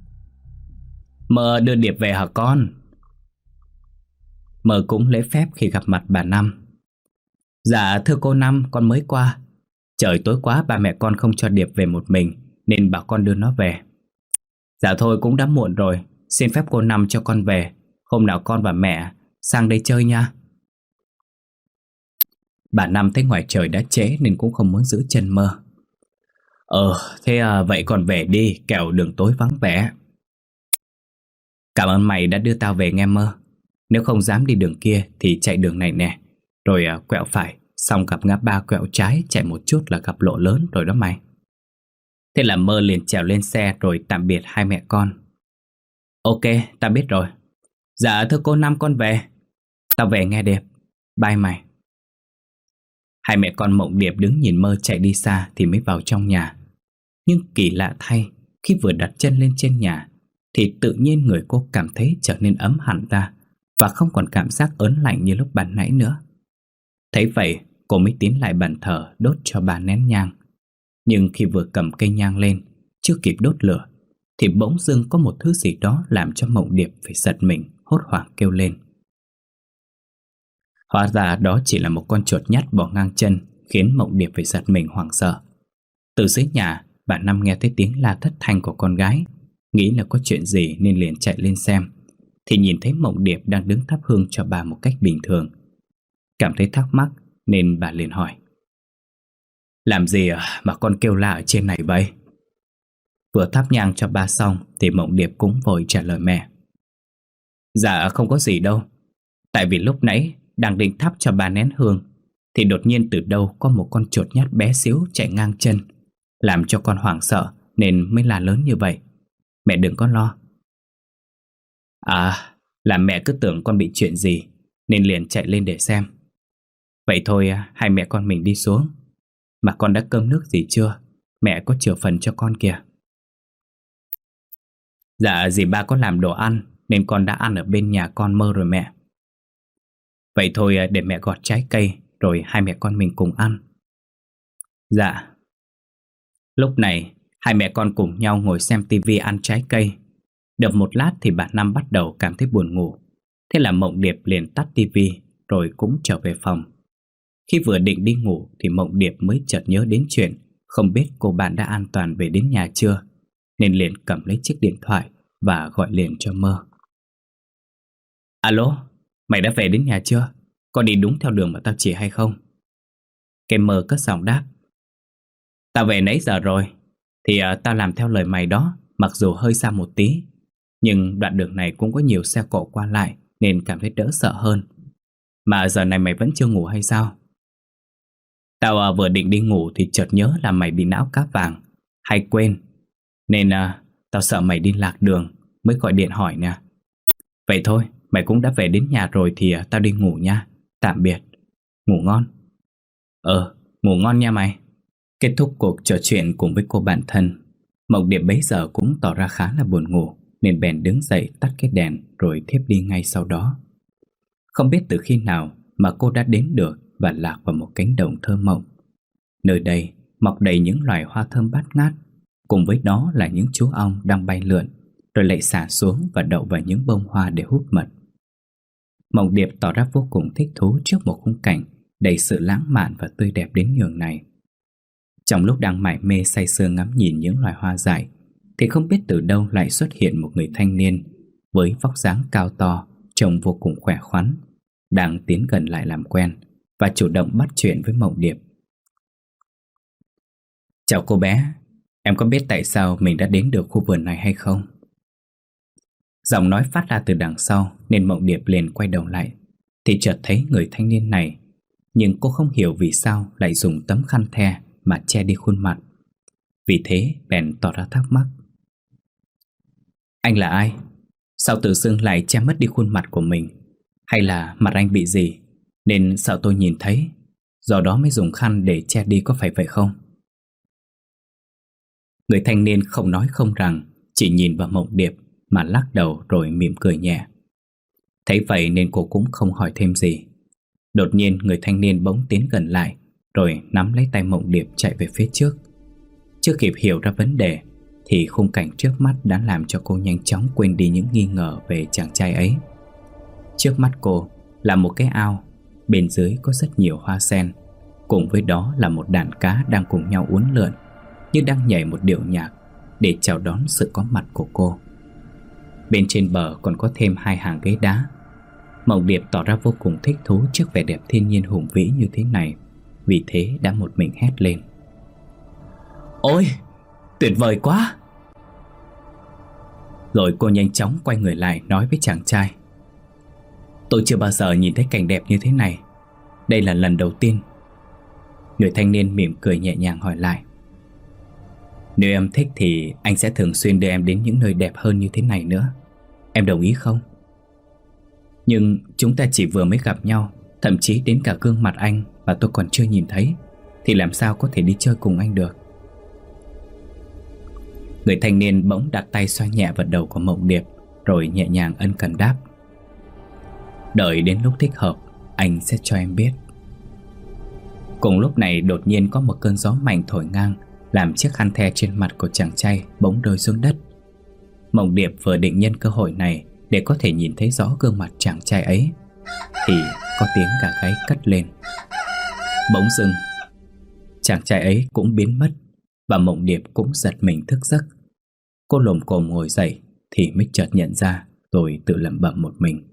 Mơ đưa Điệp về hả con? Mơ cũng lễ phép khi gặp mặt bà Năm. Dạ thưa cô Năm, con mới qua. Trời tối quá, ba mẹ con không cho Điệp về một mình nên bảo con đưa nó về. Dạ thôi, cũng đã muộn rồi, xin phép cô Năm cho con về. Hôm nào con và mẹ sang đây chơi nha. Bà Năm thấy ngoài trời đã trễ nên cũng không muốn giữ chân Mơ. Ờ, thế à, vậy còn về đi, kẻo đường tối vắng vẻ. Cảm ơn mày đã đưa tao về nghe Mơ. Nếu không dám đi đường kia thì chạy đường này nè, rồi à, quẹo phải, xong gặp ngã ba quẹo trái, chạy một chút là gặp lộ lớn rồi đó mày. Thế là Mơ liền trèo lên xe rồi tạm biệt hai mẹ con. Ok, tao biết rồi. Dạ thưa cô Năm, con về. Tao về nghe Điệp. Bye mày. Hai mẹ con Mộng Điệp đứng nhìn Mơ chạy đi xa thì mới vào trong nhà. Nhưng kỳ lạ thay, khi vừa đặt chân lên trên nhà thì tự nhiên người cô cảm thấy trở nên ấm hẳn ra, và không còn cảm giác ớn lạnh như lúc ban nãy nữa. Thấy vậy, cô mới tiến lại bàn thờ đốt cho ba nén nhang. Nhưng khi vừa cầm cây nhang lên, chưa kịp đốt lửa, thì bỗng dưng có một thứ gì đó làm cho Mộng Điệp phải giật mình, hốt hoảng kêu lên. Hóa ra đó chỉ là một con chuột nhắt bò ngang chân, khiến Mộng Điệp phải giật mình hoảng sợ. Từ dưới nhà, bà Năm nghe thấy tiếng la thất thanh của con gái, nghĩ là có chuyện gì nên liền chạy lên xem, thì nhìn thấy Mộng Điệp đang đứng thắp hương cho bà một cách bình thường. Cảm thấy thắc mắc nên bà liền hỏi. Làm gì à, mà con kêu la ở trên này vậy? Vừa thắp nhang cho ba xong thì Mộng Điệp cũng vội trả lời mẹ. Dạ không có gì đâu. Tại vì lúc nãy đang định thắp cho ba nén hương thì đột nhiên từ đâu có một con chuột nhắt bé xíu chạy ngang chân, làm cho con hoảng sợ nên mới la lớn như vậy. Mẹ đừng có lo. À, là mẹ cứ tưởng con bị chuyện gì nên liền chạy lên để xem. Vậy thôi hai mẹ con mình đi xuống. Mà con đã cơm nước gì chưa? Mẹ có chừa phần cho con kìa. Dạ dì ba có làm đồ ăn nên con đã ăn ở bên nhà con Mơ rồi mẹ. Vậy thôi để mẹ gọt trái cây rồi hai mẹ con mình cùng ăn. Dạ. Lúc này hai mẹ con cùng nhau ngồi xem tivi ăn trái cây. Được một lát thì bà Năm bắt đầu cảm thấy buồn ngủ. Thế là Mộng Điệp liền tắt tivi rồi cũng trở về phòng. Khi vừa định đi ngủ thì Mộng Điệp mới chợt nhớ đến chuyện không biết cô bạn đã an toàn về đến nhà chưa, nên liền cầm lấy chiếc điện thoại và gọi liền cho Mơ. Alo, mày đã về đến nhà chưa? Có đi đúng theo đường mà tao chỉ hay không? Cái Mơ cất giọng đáp. Tao về nãy giờ rồi. Thì uh, tao làm theo lời mày đó, mặc dù hơi xa một tí, nhưng đoạn đường này cũng có nhiều xe cộ qua lại nên cảm thấy đỡ sợ hơn. Mà giờ này mày vẫn chưa ngủ hay sao? Tao uh, vừa định đi ngủ thì chợt nhớ là mày bị não cá vàng, hay quên, nên uh, tao sợ mày đi lạc đường mới gọi điện hỏi nè. Vậy thôi, mày cũng đã về đến nhà rồi thì tao đi ngủ nha. Tạm biệt. Ngủ ngon. Ờ, ngủ ngon nha mày. Kết thúc cuộc trò chuyện cùng với cô bạn thân, Mộng Điệp bấy giờ cũng tỏ ra khá là buồn ngủ, nên bèn đứng dậy tắt cái đèn rồi thiếp đi ngay sau đó. Không biết từ khi nào mà cô đã đến được và lạc vào một cánh đồng thơ mộng. Nơi đây mọc đầy những loài hoa thơm bát ngát, cùng với đó là những chú ong đang bay lượn, rồi lại xả xuống và đậu vào những bông hoa để hút mật. Mộng Điệp tỏ ra vô cùng thích thú trước một khung cảnh đầy sự lãng mạn và tươi đẹp đến nhường này. Trong lúc đang mải mê say sưa ngắm nhìn những loài hoa dại, thì không biết từ đâu lại xuất hiện một người thanh niên với vóc dáng cao to, trông vô cùng khỏe khoắn, đang tiến gần lại làm quen và chủ động bắt chuyện với Mộng Điệp. Chào cô bé, em có biết tại sao mình đã đến được khu vườn này hay không? Giọng nói phát ra từ đằng sau nên Mộng Điệp liền quay đầu lại, thì chợt thấy người thanh niên này, nhưng cô không hiểu vì sao lại dùng tấm khăn the mà che đi khuôn mặt. Vì thế bèn tỏ ra thắc mắc. Anh là ai? Sao tự dưng lại che mất đi khuôn mặt của mình? Hay là mặt anh bị gì nên sợ tôi nhìn thấy, do đó mới dùng khăn để che đi, có phải vậy không? Người thanh niên không nói không rằng, chỉ nhìn vào Mộng Điệp mà lắc đầu rồi mỉm cười nhẹ. Thấy vậy nên cô cũng không hỏi thêm gì. Đột nhiên người thanh niên bỗng tiến gần lại, rồi nắm lấy tay Mộng Điệp chạy về phía trước. Chưa kịp hiểu ra vấn đề thì khung cảnh trước mắt đã làm cho cô nhanh chóng quên đi những nghi ngờ về chàng trai ấy. Trước mắt cô là một cái ao, bên dưới có rất nhiều hoa sen, cùng với đó là một đàn cá đang cùng nhau uốn lượn, như đang nhảy một điệu nhạc để chào đón sự có mặt của cô. Bên trên bờ còn có thêm hai hàng ghế đá. Mộng Điệp tỏ ra vô cùng thích thú trước vẻ đẹp thiên nhiên hùng vĩ như thế này, vì thế đã một mình hét lên. Ôi, tuyệt vời quá! Rồi cô nhanh chóng quay người lại nói với chàng trai. Tôi chưa bao giờ nhìn thấy cảnh đẹp như thế này. Đây là lần đầu tiên. Người thanh niên mỉm cười nhẹ nhàng hỏi lại. Nếu em thích thì anh sẽ thường xuyên đưa em đến những nơi đẹp hơn như thế này nữa. Em đồng ý không? Nhưng chúng ta chỉ vừa mới gặp nhau, thậm chí đến cả gương mặt anh và tôi còn chưa nhìn thấy, thì làm sao có thể đi chơi cùng anh được? Người thanh niên bỗng đặt tay xoa nhẹ vào đầu của Mộng Điệp, rồi nhẹ nhàng ân cần đáp. Đợi đến lúc thích hợp, anh sẽ cho em biết. Cùng lúc này đột nhiên có một cơn gió mạnh thổi ngang, làm chiếc khăn the trên mặt của chàng trai bỗng rơi xuống đất. Mộng Điệp vừa định nhân cơ hội này để có thể nhìn thấy rõ gương mặt chàng trai ấy, thì có tiếng gà gáy cất lên. Bỗng dưng chàng trai ấy cũng biến mất, và Mộng Điệp cũng giật mình thức giấc. Cô lồm cồm ngồi dậy thì mới chợt nhận ra, rồi tự lẩm bẩm một mình.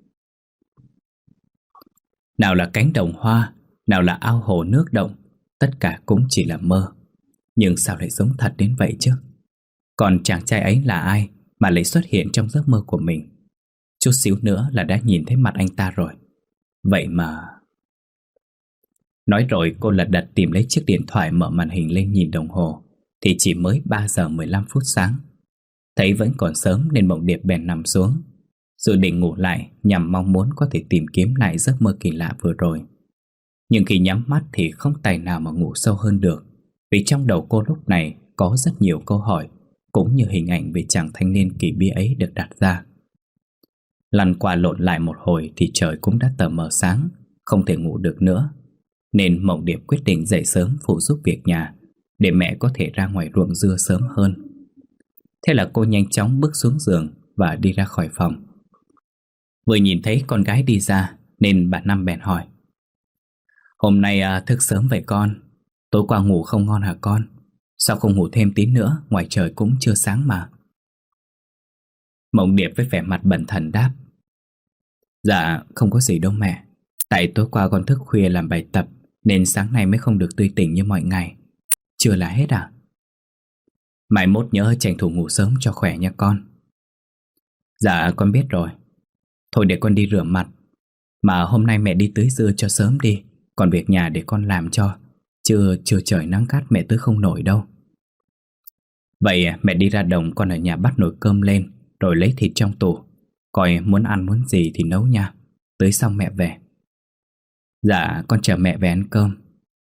Nào là cánh đồng hoa, nào là ao hồ nước động, tất cả cũng chỉ là mơ. Nhưng sao lại giống thật đến vậy chứ? Còn chàng trai ấy là ai mà lại xuất hiện trong giấc mơ của mình? Chút xíu nữa là đã nhìn thấy mặt anh ta rồi. Vậy mà... Nói rồi cô lật đật tìm lấy chiếc điện thoại, mở màn hình lên nhìn đồng hồ, thì chỉ mới ba giờ mười lăm phút sáng. Thấy vẫn còn sớm nên Mộng Điệp bèn nằm xuống, dự định ngủ lại nhằm mong muốn có thể tìm kiếm lại giấc mơ kỳ lạ vừa rồi. Nhưng khi nhắm mắt thì không tài nào mà ngủ sâu hơn được, vì trong đầu cô lúc này có rất nhiều câu hỏi, cũng như hình ảnh về chàng thanh niên kỳ bí ấy được đặt ra. Lăn qua lộn lại một hồi thì trời cũng đã tờ mờ sáng, không thể ngủ được nữa, nên Mộng Điệp quyết định dậy sớm phụ giúp việc nhà, để mẹ có thể ra ngoài ruộng dưa sớm hơn. Thế là cô nhanh chóng bước xuống giường và đi ra khỏi phòng. Vừa nhìn thấy con gái đi ra nên bà Năm bèn hỏi. Hôm nay à, thức sớm vậy con? Tối qua ngủ không ngon hả con? Sao không ngủ thêm tí nữa, ngoài trời cũng chưa sáng mà. Mộng Điệp với vẻ mặt bần thần đáp. Dạ không có gì đâu mẹ. Tại tối qua con thức khuya làm bài tập, nên sáng nay mới không được tươi tỉnh như mọi ngày. Chưa là hết à? Mai mốt nhớ tranh thủ ngủ sớm cho khỏe nha con. Dạ con biết rồi. Thôi để con đi rửa mặt. Mà hôm nay mẹ đi tưới dưa cho sớm đi, còn việc nhà để con làm cho. Chưa chưa trời nắng gắt mẹ tưới không nổi đâu. Vậy mẹ đi ra đồng, con ở nhà bắt nồi cơm lên, rồi lấy thịt trong tủ. Coi muốn ăn muốn gì thì nấu nha. Tới xong mẹ về. Dạ con chờ mẹ về ăn cơm.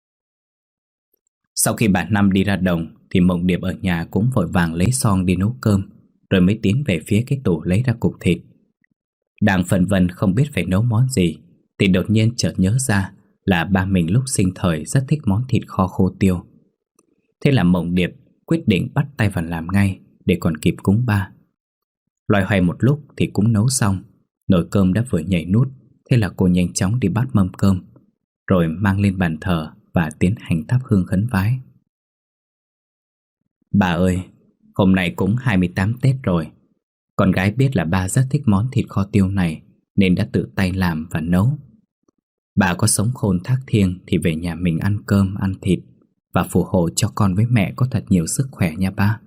Sau khi bà Năm đi ra đồng thì Mộng Điệp ở nhà cũng vội vàng lấy son đi nấu cơm, rồi mới tiến về phía cái tủ lấy ra cục thịt. Đang phân vân không biết phải nấu món gì thì đột nhiên chợt nhớ ra là ba mình lúc sinh thời rất thích món thịt kho khô tiêu. Thế là Mộng Điệp quyết định bắt tay vào làm ngay để còn kịp cúng ba. Loay hoay một lúc thì cũng nấu xong. Nồi cơm đã vừa nhảy nút. Thế là cô nhanh chóng đi bắt mâm cơm, rồi mang lên bàn thờ và tiến hành thắp hương khấn vái. Bà ơi, hôm nay cũng hai mươi tám Tết rồi. Con gái biết là ba rất thích món thịt kho tiêu này nên đã tự tay làm và nấu. Bà có sống khôn thác thiêng thì về nhà mình ăn cơm, ăn thịt và phù hộ cho con với mẹ có thật nhiều sức khỏe nha ba.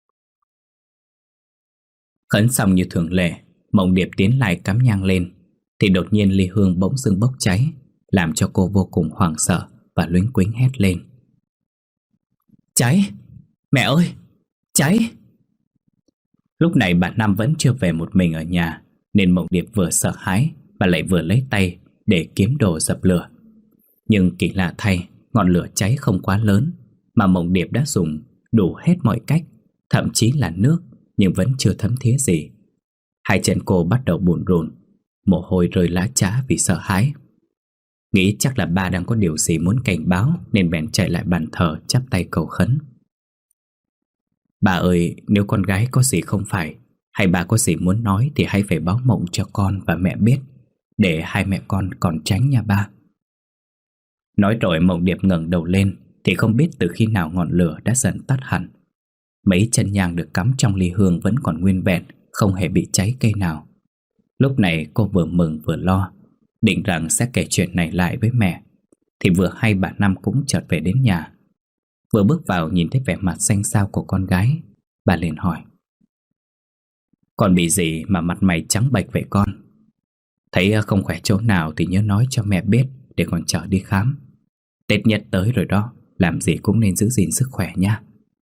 Khấn xong như thường lệ, Mộng Điệp tiến lại cắm nhang lên thì đột nhiên ly hương bỗng dưng bốc cháy, làm cho cô vô cùng hoảng sợ và luyến quính hét lên. Cháy! Mẹ ơi! Cháy! Lúc này bà Năm vẫn chưa về một mình ở nhà, nên Mộng Điệp vừa sợ hãi và lại vừa lấy tay để kiếm đồ dập lửa. Nhưng kỳ lạ thay, ngọn lửa cháy không quá lớn, mà Mộng Điệp đã dùng đủ hết mọi cách, thậm chí là nước, nhưng vẫn chưa thấm thía gì. Hai chân cô bắt đầu bủn rủn, mồ hôi rơi lã chã vì sợ hãi. Nghĩ chắc là ba đang có điều gì muốn cảnh báo, nên bèn chạy lại bàn thờ chắp tay cầu khấn. Bà ơi, nếu con gái có gì không phải, hay bà có gì muốn nói thì hãy phải báo mộng cho con và mẹ biết, để hai mẹ con còn tránh nha ba. Nói rồi Mộng Điệp ngẩng đầu lên thì không biết từ khi nào ngọn lửa đã dần tắt hẳn. Mấy chân nhang được cắm trong ly hương vẫn còn nguyên vẹn, không hề bị cháy cây nào. Lúc này cô vừa mừng vừa lo, định rằng sẽ kể chuyện này lại với mẹ, thì vừa hay bà Năm cũng chợt về đến nhà. Vừa bước vào nhìn thấy vẻ mặt xanh xao của con gái, bà liền hỏi: Con bị gì mà mặt mày trắng bệch vậy con? Thấy không khỏe chỗ nào thì nhớ nói cho mẹ biết để còn chở đi khám. Tết nhất tới rồi đó, làm gì cũng nên giữ gìn sức khỏe nha.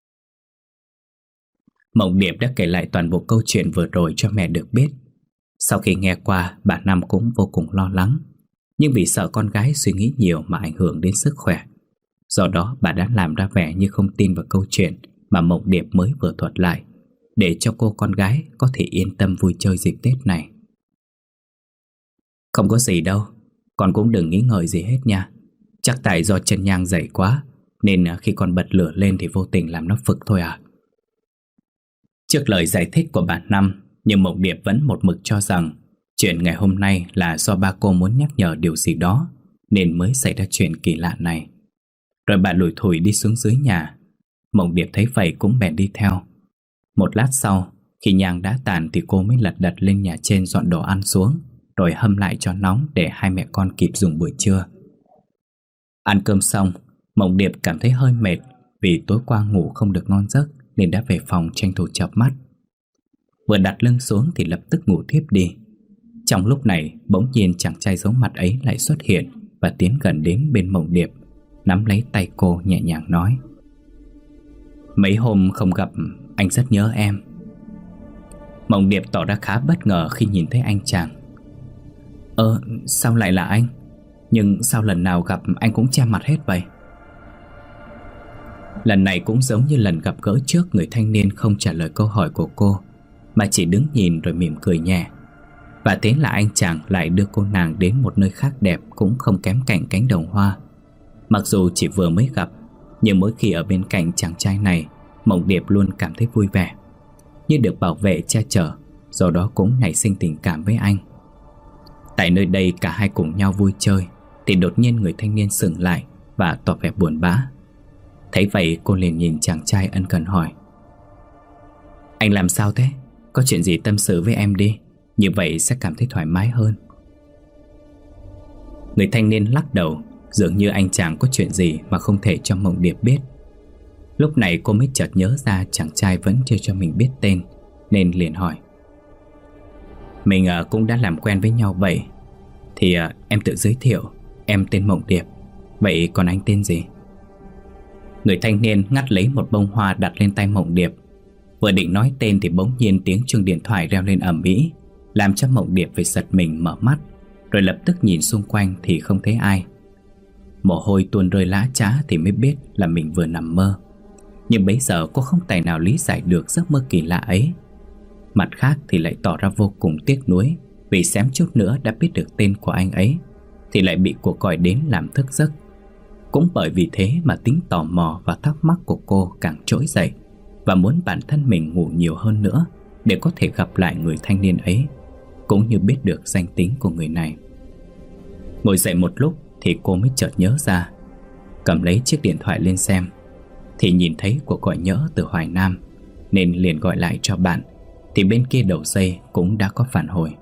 Mộng Điệp đã kể lại toàn bộ câu chuyện vừa rồi cho mẹ được biết. Sau khi nghe qua, bà Năm cũng vô cùng lo lắng, nhưng vì sợ con gái suy nghĩ nhiều mà ảnh hưởng đến sức khỏe, do đó bà đã làm ra vẻ như không tin vào câu chuyện mà Mộng Điệp mới vừa thuật lại, để cho cô con gái có thể yên tâm vui chơi dịp Tết này. Không có gì đâu, con cũng đừng nghĩ ngợi gì hết nha. Chắc tại do chân nhang dày quá, nên khi con bật lửa lên thì vô tình làm nó phực thôi à. Trước lời giải thích của bà Năm, nhưng Mộng Điệp vẫn một mực cho rằng chuyện ngày hôm nay là do ba cô muốn nhắc nhở điều gì đó, nên mới xảy ra chuyện kỳ lạ này. Rồi bà lủi thủi đi xuống dưới nhà. Mộng Điệp thấy vậy cũng bèn đi theo. Một lát sau, khi nhang đã tàn thì cô mới lật đật lên nhà trên dọn đồ ăn xuống, rồi hâm lại cho nóng để hai mẹ con kịp dùng buổi trưa. Ăn cơm xong, Mộng Điệp cảm thấy hơi mệt vì tối qua ngủ không được ngon giấc, nên đã về phòng tranh thủ chợp mắt. Vừa đặt lưng xuống thì lập tức ngủ thiếp đi. Trong lúc này, bỗng nhiên chàng trai giấu mặt ấy lại xuất hiện và tiến gần đến bên Mộng Điệp, nắm lấy tay cô nhẹ nhàng nói: Mấy hôm không gặp, anh rất nhớ em. Mộng Điệp tỏ ra khá bất ngờ khi nhìn thấy anh chàng. Ơ, sao lại là anh? Nhưng sao lần nào gặp anh cũng che mặt hết vậy? Lần này cũng giống như lần gặp gỡ trước, người thanh niên không trả lời câu hỏi của cô, mà chỉ đứng nhìn rồi mỉm cười nhẹ. Và thế là anh chàng lại đưa cô nàng đến một nơi khác đẹp cũng không kém cạnh cánh đồng hoa. Mặc dù chỉ vừa mới gặp, nhưng mỗi khi ở bên cạnh chàng trai này, Mộng Điệp luôn cảm thấy vui vẻ, như được bảo vệ che chở, do đó cũng nảy sinh tình cảm với anh. Tại nơi đây cả hai cùng nhau vui chơi thì đột nhiên người thanh niên sững lại và tỏ vẻ buồn bã. Thấy vậy cô liền nhìn chàng trai ân cần hỏi: Anh làm sao thế? Có chuyện gì tâm sự với em đi, như vậy sẽ cảm thấy thoải mái hơn. Người thanh niên lắc đầu, dường như anh chàng có chuyện gì mà không thể cho Mộng Điệp biết. Lúc này cô mới chợt nhớ ra chàng trai vẫn chưa cho mình biết tên, nên liền hỏi: Mình uh, cũng đã làm quen với nhau vậy, thì uh, em tự giới thiệu, em tên Mộng Điệp. Vậy còn anh tên gì? Người thanh niên ngắt lấy một bông hoa đặt lên tay Mộng Điệp. Vừa định nói tên thì bỗng nhiên tiếng chuông điện thoại reo lên ầm ĩ. làm cho Mộng Điệp phải giật mình mở mắt, rồi lập tức nhìn xung quanh thì không thấy ai. Mồ hôi tuôn rơi lã chã thì mới biết là mình vừa nằm mơ. Nhưng bấy giờ cô không tài nào lý giải được giấc mơ kỳ lạ ấy. Mặt khác thì lại tỏ ra vô cùng tiếc nuối, vì xém chút nữa đã biết được tên của anh ấy thì lại bị cuộc gọi đến làm thức giấc. Cũng bởi vì thế mà tính tò mò và thắc mắc của cô càng trỗi dậy, và muốn bản thân mình ngủ nhiều hơn nữa để có thể gặp lại người thanh niên ấy, cũng như biết được danh tính của người này. Ngồi dậy một lúc thì cô mới chợt nhớ ra. Cầm lấy chiếc điện thoại lên xem thì nhìn thấy cuộc gọi nhỡ từ Hoài Nam, nên liền gọi lại cho bạn. Thì bên kia đầu dây cũng đã có phản hồi.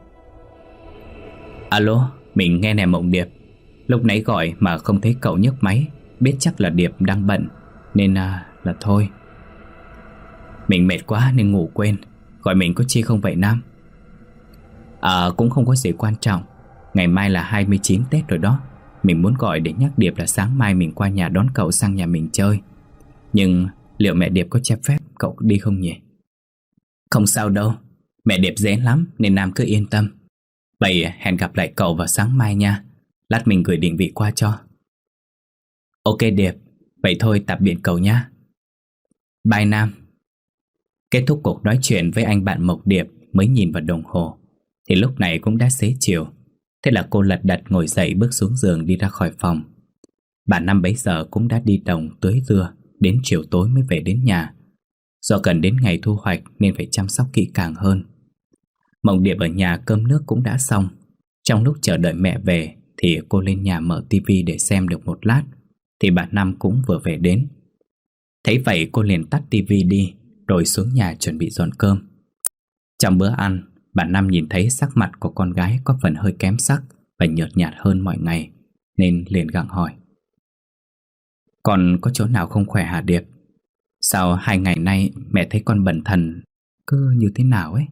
Alo, mình nghe nè Mộng Điệp. Lúc nãy gọi mà không thấy cậu nhấc máy, biết chắc là Điệp đang bận, nên à, là thôi. Mình mệt quá nên ngủ quên. Gọi mình có chi không vậy Nam? À, cũng không có gì quan trọng. Ngày mai là hai mươi chín Tết rồi đó. Mình muốn gọi để nhắc Điệp là sáng mai mình qua nhà đón cậu sang nhà mình chơi. Nhưng liệu mẹ Điệp có cho phép cậu đi không nhỉ? Không sao đâu, mẹ Điệp dễ lắm nên Nam cứ yên tâm. Vậy hẹn gặp lại cậu vào sáng mai nha. Lát mình gửi định vị qua cho. Ok Điệp, vậy thôi tạm biệt cậu nhá. Bye Nam. Kết thúc cuộc nói chuyện với anh bạn Mộc Điệp, mới nhìn vào đồng hồ thì lúc này cũng đã xế chiều. Thế là cô lật đật ngồi dậy bước xuống giường đi ra khỏi phòng. Bà Năm bấy giờ cũng đã đi đồng tưới dưa, đến chiều tối mới về đến nhà. Do cần đến ngày thu hoạch nên phải chăm sóc kỹ càng hơn. Mộng Điệp ở nhà cơm nước cũng đã xong. Trong lúc chờ đợi mẹ về thì cô lên nhà mở tivi để xem được một lát thì bà Năm cũng vừa về đến. Thấy vậy cô liền tắt tivi đi, rồi xuống nhà chuẩn bị dọn cơm. Trong bữa ăn, bà Năm nhìn thấy sắc mặt của con gái có phần hơi kém sắc và nhợt nhạt hơn mọi ngày, nên liền gặng hỏi. Con có chỗ nào không khỏe hả Điệp? Sao hai ngày nay mẹ thấy con bần thần cứ như thế nào ấy?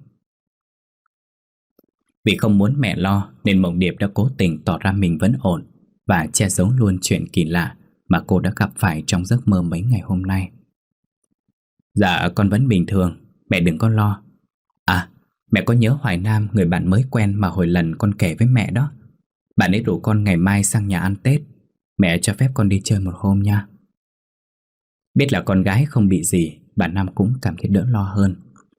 Vì không muốn mẹ lo nên Mộng Điệp đã cố tình tỏ ra mình vẫn ổn và che giấu luôn chuyện kỳ lạ mà cô đã gặp phải trong giấc mơ mấy ngày hôm nay. Dạ con vẫn bình thường, mẹ đừng có lo. À, mẹ có nhớ Hoài Nam, người bạn mới quen mà hồi lần con kể với mẹ đó. Bạn ấy rủ con ngày mai sang nhà ăn Tết. Mẹ cho phép con đi chơi một hôm nha. Biết là con gái không bị gì, bà Năm cũng cảm thấy đỡ lo hơn.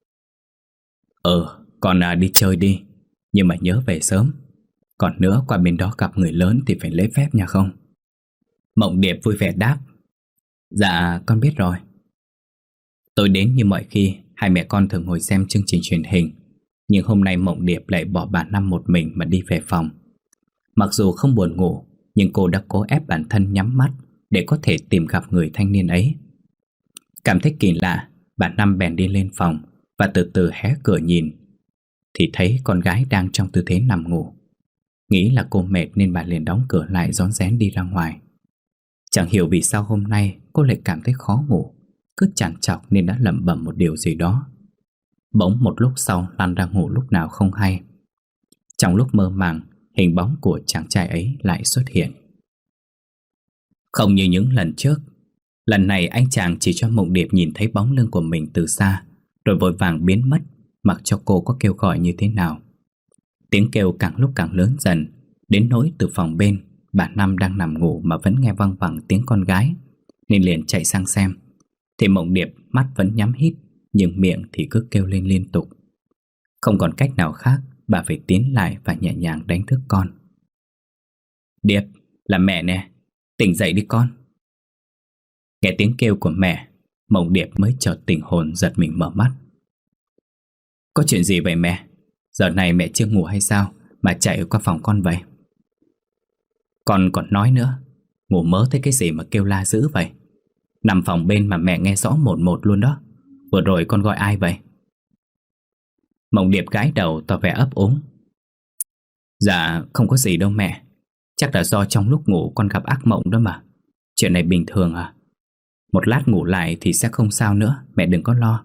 Ờ, con à, đi chơi đi, nhưng mà nhớ về sớm. Còn nữa, qua bên đó gặp người lớn thì phải lễ phép nha không? Mộng Điệp vui vẻ đáp. Dạ, con biết rồi. Tôi đến như mọi khi, hai mẹ con thường ngồi xem chương trình truyền hình. Nhưng hôm nay Mộng Điệp lại bỏ bà Năm một mình mà đi về phòng. Mặc dù không buồn ngủ, nhưng cô đã cố ép bản thân nhắm mắt để có thể tìm gặp người thanh niên ấy. Cảm thấy kỳ lạ, bà Năm bèn đi lên phòng và từ từ hé cửa nhìn, thì thấy con gái đang trong tư thế nằm ngủ. Nghĩ là cô mệt nên bà liền đóng cửa lại, rón rén đi ra ngoài. Chẳng hiểu vì sao hôm nay cô lại cảm thấy khó ngủ, cứ trằn trọc nên đã lẩm bẩm một điều gì đó. Bỗng một lúc sau lăn ra ngủ lúc nào không hay. Trong lúc mơ màng, hình bóng của chàng trai ấy lại xuất hiện. Không như những lần trước, lần này anh chàng chỉ cho Mộng Điệp nhìn thấy bóng lưng của mình từ xa, rồi vội vàng biến mất, mặc cho cô có kêu gọi như thế nào. Tiếng kêu càng lúc càng lớn dần, đến nỗi từ phòng bên, bà Năm đang nằm ngủ mà vẫn nghe văng vẳng tiếng con gái, nên liền chạy sang xem. Thì Mộng Điệp mắt vẫn nhắm hít, nhưng miệng thì cứ kêu lên liên tục. Không còn cách nào khác, bà phải tiến lại và nhẹ nhàng đánh thức con. Điệp, là mẹ nè, tỉnh dậy đi con. Nghe tiếng kêu của mẹ, Mộng Điệp mới chợt tỉnh hồn, giật mình mở mắt. Có chuyện gì vậy mẹ? Giờ này mẹ chưa ngủ hay sao mà chạy qua phòng con vậy? Con còn nói nữa, ngủ mớ thấy cái gì mà kêu la dữ vậy? Nằm phòng bên mà mẹ nghe rõ một một luôn đó. Vừa rồi con gọi ai vậy? Mộng Điệp gãi đầu tỏ vẻ ấp úng. Dạ không có gì đâu mẹ. Chắc là do trong lúc ngủ con gặp ác mộng đó mà. Chuyện này bình thường à? Một lát ngủ lại thì sẽ không sao nữa, mẹ đừng có lo.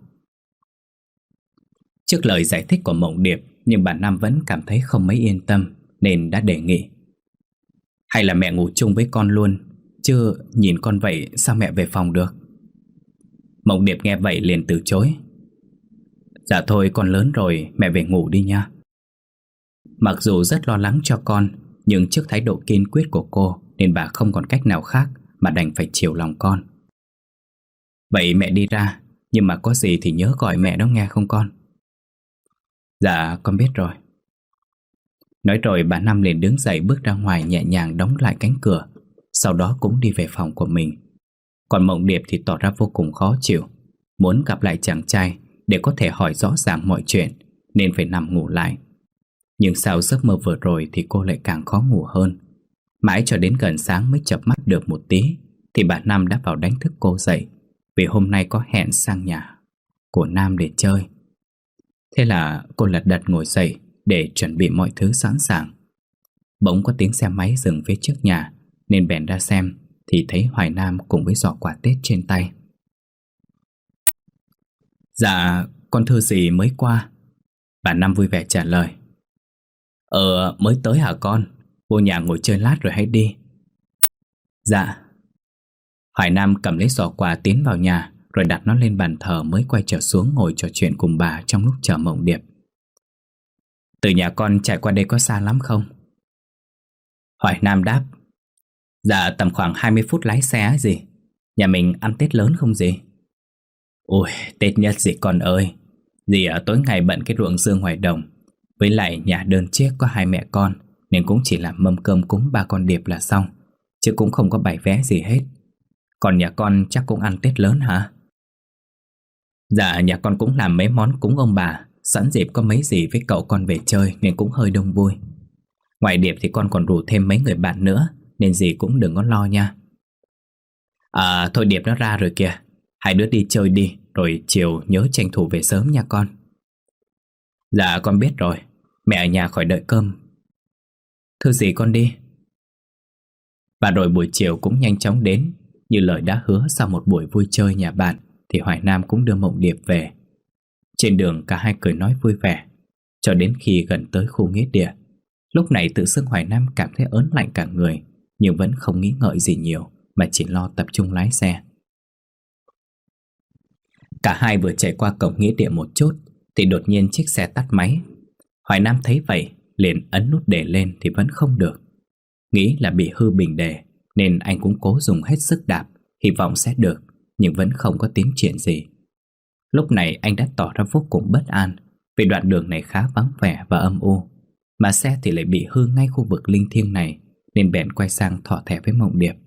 Trước lời giải thích của Mộng Điệp, nhưng bà Năm vẫn cảm thấy không mấy yên tâm, nên đã đề nghị. Hay là mẹ ngủ chung với con luôn, chứ nhìn con vậy sao mẹ về phòng được? Mộng Điệp nghe vậy liền từ chối. Dạ thôi, con lớn rồi, mẹ về ngủ đi nha. Mặc dù rất lo lắng cho con, nhưng trước thái độ kiên quyết của cô nên bà không còn cách nào khác mà đành phải chiều lòng con. Vậy mẹ đi ra, nhưng mà có gì thì nhớ gọi mẹ đó nghe không con? Dạ con biết rồi. Nói rồi bà Năm liền đứng dậy bước ra ngoài, nhẹ nhàng đóng lại cánh cửa. Sau đó cũng đi về phòng của mình. Còn Mộng Điệp thì tỏ ra vô cùng khó chịu, muốn gặp lại chàng trai để có thể hỏi rõ ràng mọi chuyện, nên phải nằm ngủ lại. Nhưng sau giấc mơ vừa rồi thì cô lại càng khó ngủ hơn. Mãi cho đến gần sáng mới chợp mắt được một tí thì bà Năm đã vào đánh thức cô dậy, vì hôm nay có hẹn sang nhà của Nam để chơi. Thế là cô lật đật ngồi dậy để chuẩn bị mọi thứ sẵn sàng. Bỗng có tiếng xe máy dừng phía trước nhà, nên bèn ra xem thì thấy Hoài Nam cùng với giỏ quà Tết trên tay. Dạ, con Thư dì mới qua. Bà Năm vui vẻ trả lời. Ờ, mới tới hả con? Vô nhà ngồi chơi lát rồi hãy đi. Dạ. Hoài Nam cầm lấy giỏ quà tiến vào nhà, rồi đặt nó lên bàn thờ mới quay trở xuống ngồi trò chuyện cùng bà trong lúc chờ Mộng Điệp. Từ nhà con chạy qua đây có xa lắm không? Hoài Nam đáp. Dạ tầm khoảng hai mươi phút lái xe gì. Nhà mình ăn Tết lớn không gì? Ôi, Tết nhất gì con ơi. Dì ở tối ngày bận cái ruộng dưa ngoài đồng. Với lại nhà đơn chiếc có hai mẹ con, nên cũng chỉ làm mâm cơm cúng ba con Điệp là xong, chứ cũng không có bày vé gì hết. Còn nhà con chắc cũng ăn Tết lớn hả? Dạ nhà con cũng làm mấy món cúng ông bà, sẵn dịp có mấy dì với cậu con về chơi nên cũng hơi đông vui. Ngoài Điệp thì con còn rủ thêm mấy người bạn nữa, nên dì cũng đừng có lo nha. À thôi Điệp nó ra rồi kìa. Hai đứa đi chơi đi, rồi chiều nhớ tranh thủ về sớm nha con. Dạ con biết rồi. Mẹ ở nhà khỏi đợi cơm. Thưa dì con đi. Và rồi buổi chiều cũng nhanh chóng đến. Như lời đã hứa, sau một buổi vui chơi nhà bạn thì Hoài Nam cũng đưa Mộng Điệp về. Trên đường cả hai cười nói vui vẻ, cho đến khi gần tới khu nghĩa địa. Lúc này tự dưng Hoài Nam cảm thấy ớn lạnh cả người, nhưng vẫn không nghĩ ngợi gì nhiều, mà chỉ lo tập trung lái xe. Cả hai vừa chạy qua cổng nghĩa địa một chút thì đột nhiên chiếc xe tắt máy. Hoài Nam thấy vậy liền ấn nút để lên thì vẫn không được. Nghĩ là bị hư bình đề, nên anh cũng cố dùng hết sức đạp, hy vọng sẽ được, nhưng vẫn không có tiến triển gì. Lúc này anh đã tỏ ra vô cùng bất an, vì đoạn đường này khá vắng vẻ và âm u, mà xe thì lại bị hư ngay khu vực linh thiêng này, nên bèn quay sang thỏ thẻ với Mộng Điệp.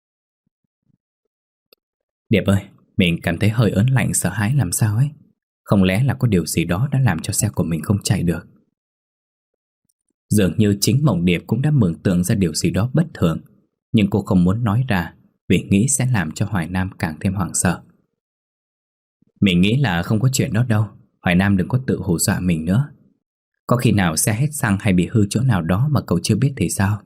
Điệp ơi, mình cảm thấy hơi ớn lạnh sợ hãi làm sao ấy. Không lẽ là có điều gì đó đã làm cho xe của mình không chạy được? Dường như chính Mộng Điệp cũng đã mường tượng ra điều gì đó bất thường, nhưng cô không muốn nói ra, vì nghĩ sẽ làm cho Hoài Nam càng thêm hoảng sợ. Mình nghĩ là không có chuyện đó đâu. Hoài Nam đừng có tự hù dọa mình nữa. Có khi nào xe hết xăng hay bị hư chỗ nào đó mà cậu chưa biết thì sao?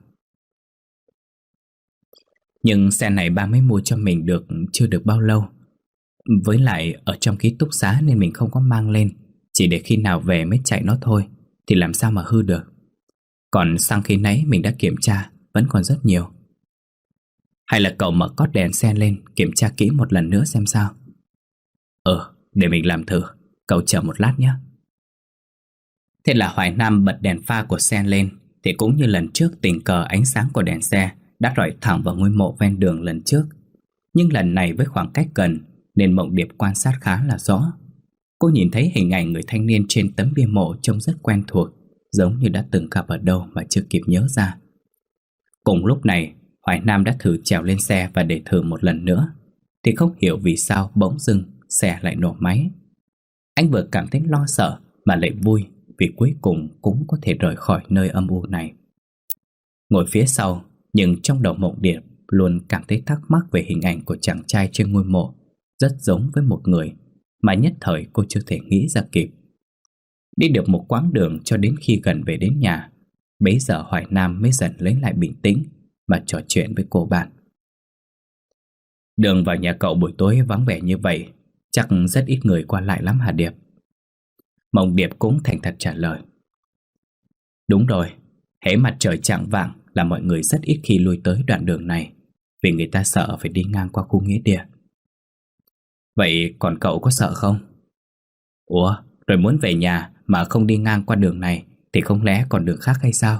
Nhưng xe này ba mới mua cho mình được chưa được bao lâu. Với lại ở trong ký túc xá nên mình không có mang lên, chỉ để khi nào về mới chạy nó thôi, thì làm sao mà hư được. Còn xăng khi nãy mình đã kiểm tra, vẫn còn rất nhiều. Hay là cậu mở cót đèn xe lên, kiểm tra kỹ một lần nữa xem sao? Ờ, để mình làm thử. Cậu chờ một lát nhé. Thế là Hoài Nam bật đèn pha của xe lên, thì cũng như lần trước, tình cờ ánh sáng của đèn xe đã rọi thẳng vào ngôi mộ ven đường lần trước. Nhưng lần này với khoảng cách gần, nên Mộng Điệp quan sát khá là rõ. Cô nhìn thấy hình ảnh người thanh niên trên tấm bia mộ trông rất quen thuộc, giống như đã từng gặp ở đâu mà chưa kịp nhớ ra. Cùng lúc này, Hoài Nam đã thử trèo lên xe và để thử một lần nữa, thì không hiểu vì sao bỗng dưng xe lại nổ máy. Anh vừa cảm thấy lo sợ mà lại vui, vì cuối cùng cũng có thể rời khỏi nơi âm u này. Ngồi phía sau, nhưng trong đầu Mộng Điệp luôn cảm thấy thắc mắc về hình ảnh của chàng trai trên ngôi mộ, rất giống với một người mà nhất thời cô chưa thể nghĩ ra kịp. Đi được một quãng đường cho đến khi gần về đến nhà, bấy giờ Hoài Nam mới dần lấy lại bình tĩnh mà trò chuyện với cô bạn. Đường vào nhà cậu buổi tối vắng vẻ như vậy, chắc rất ít người qua lại lắm hả Điệp? Mộng Điệp cũng thành thật trả lời. Đúng rồi, hễ mặt trời chạng vạng là mọi người rất ít khi lui tới đoạn đường này, vì người ta sợ phải đi ngang qua khu nghĩa địa. Vậy còn cậu có sợ không? Ủa, rồi muốn về nhà mà không đi ngang qua đường này thì không lẽ còn đường khác hay sao?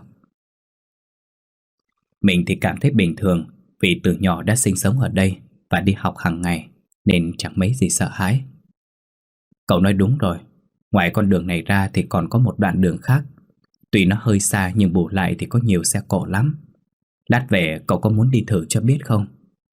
Mình thì cảm thấy bình thường, vì từ nhỏ đã sinh sống ở đây và đi học hàng ngày, nên chẳng mấy gì sợ hãi. Cậu nói đúng rồi, ngoài con đường này ra thì còn có một đoạn đường khác. Tuy nó hơi xa nhưng bù lại thì có nhiều xe cộ lắm. Lát về cậu có muốn đi thử cho biết không?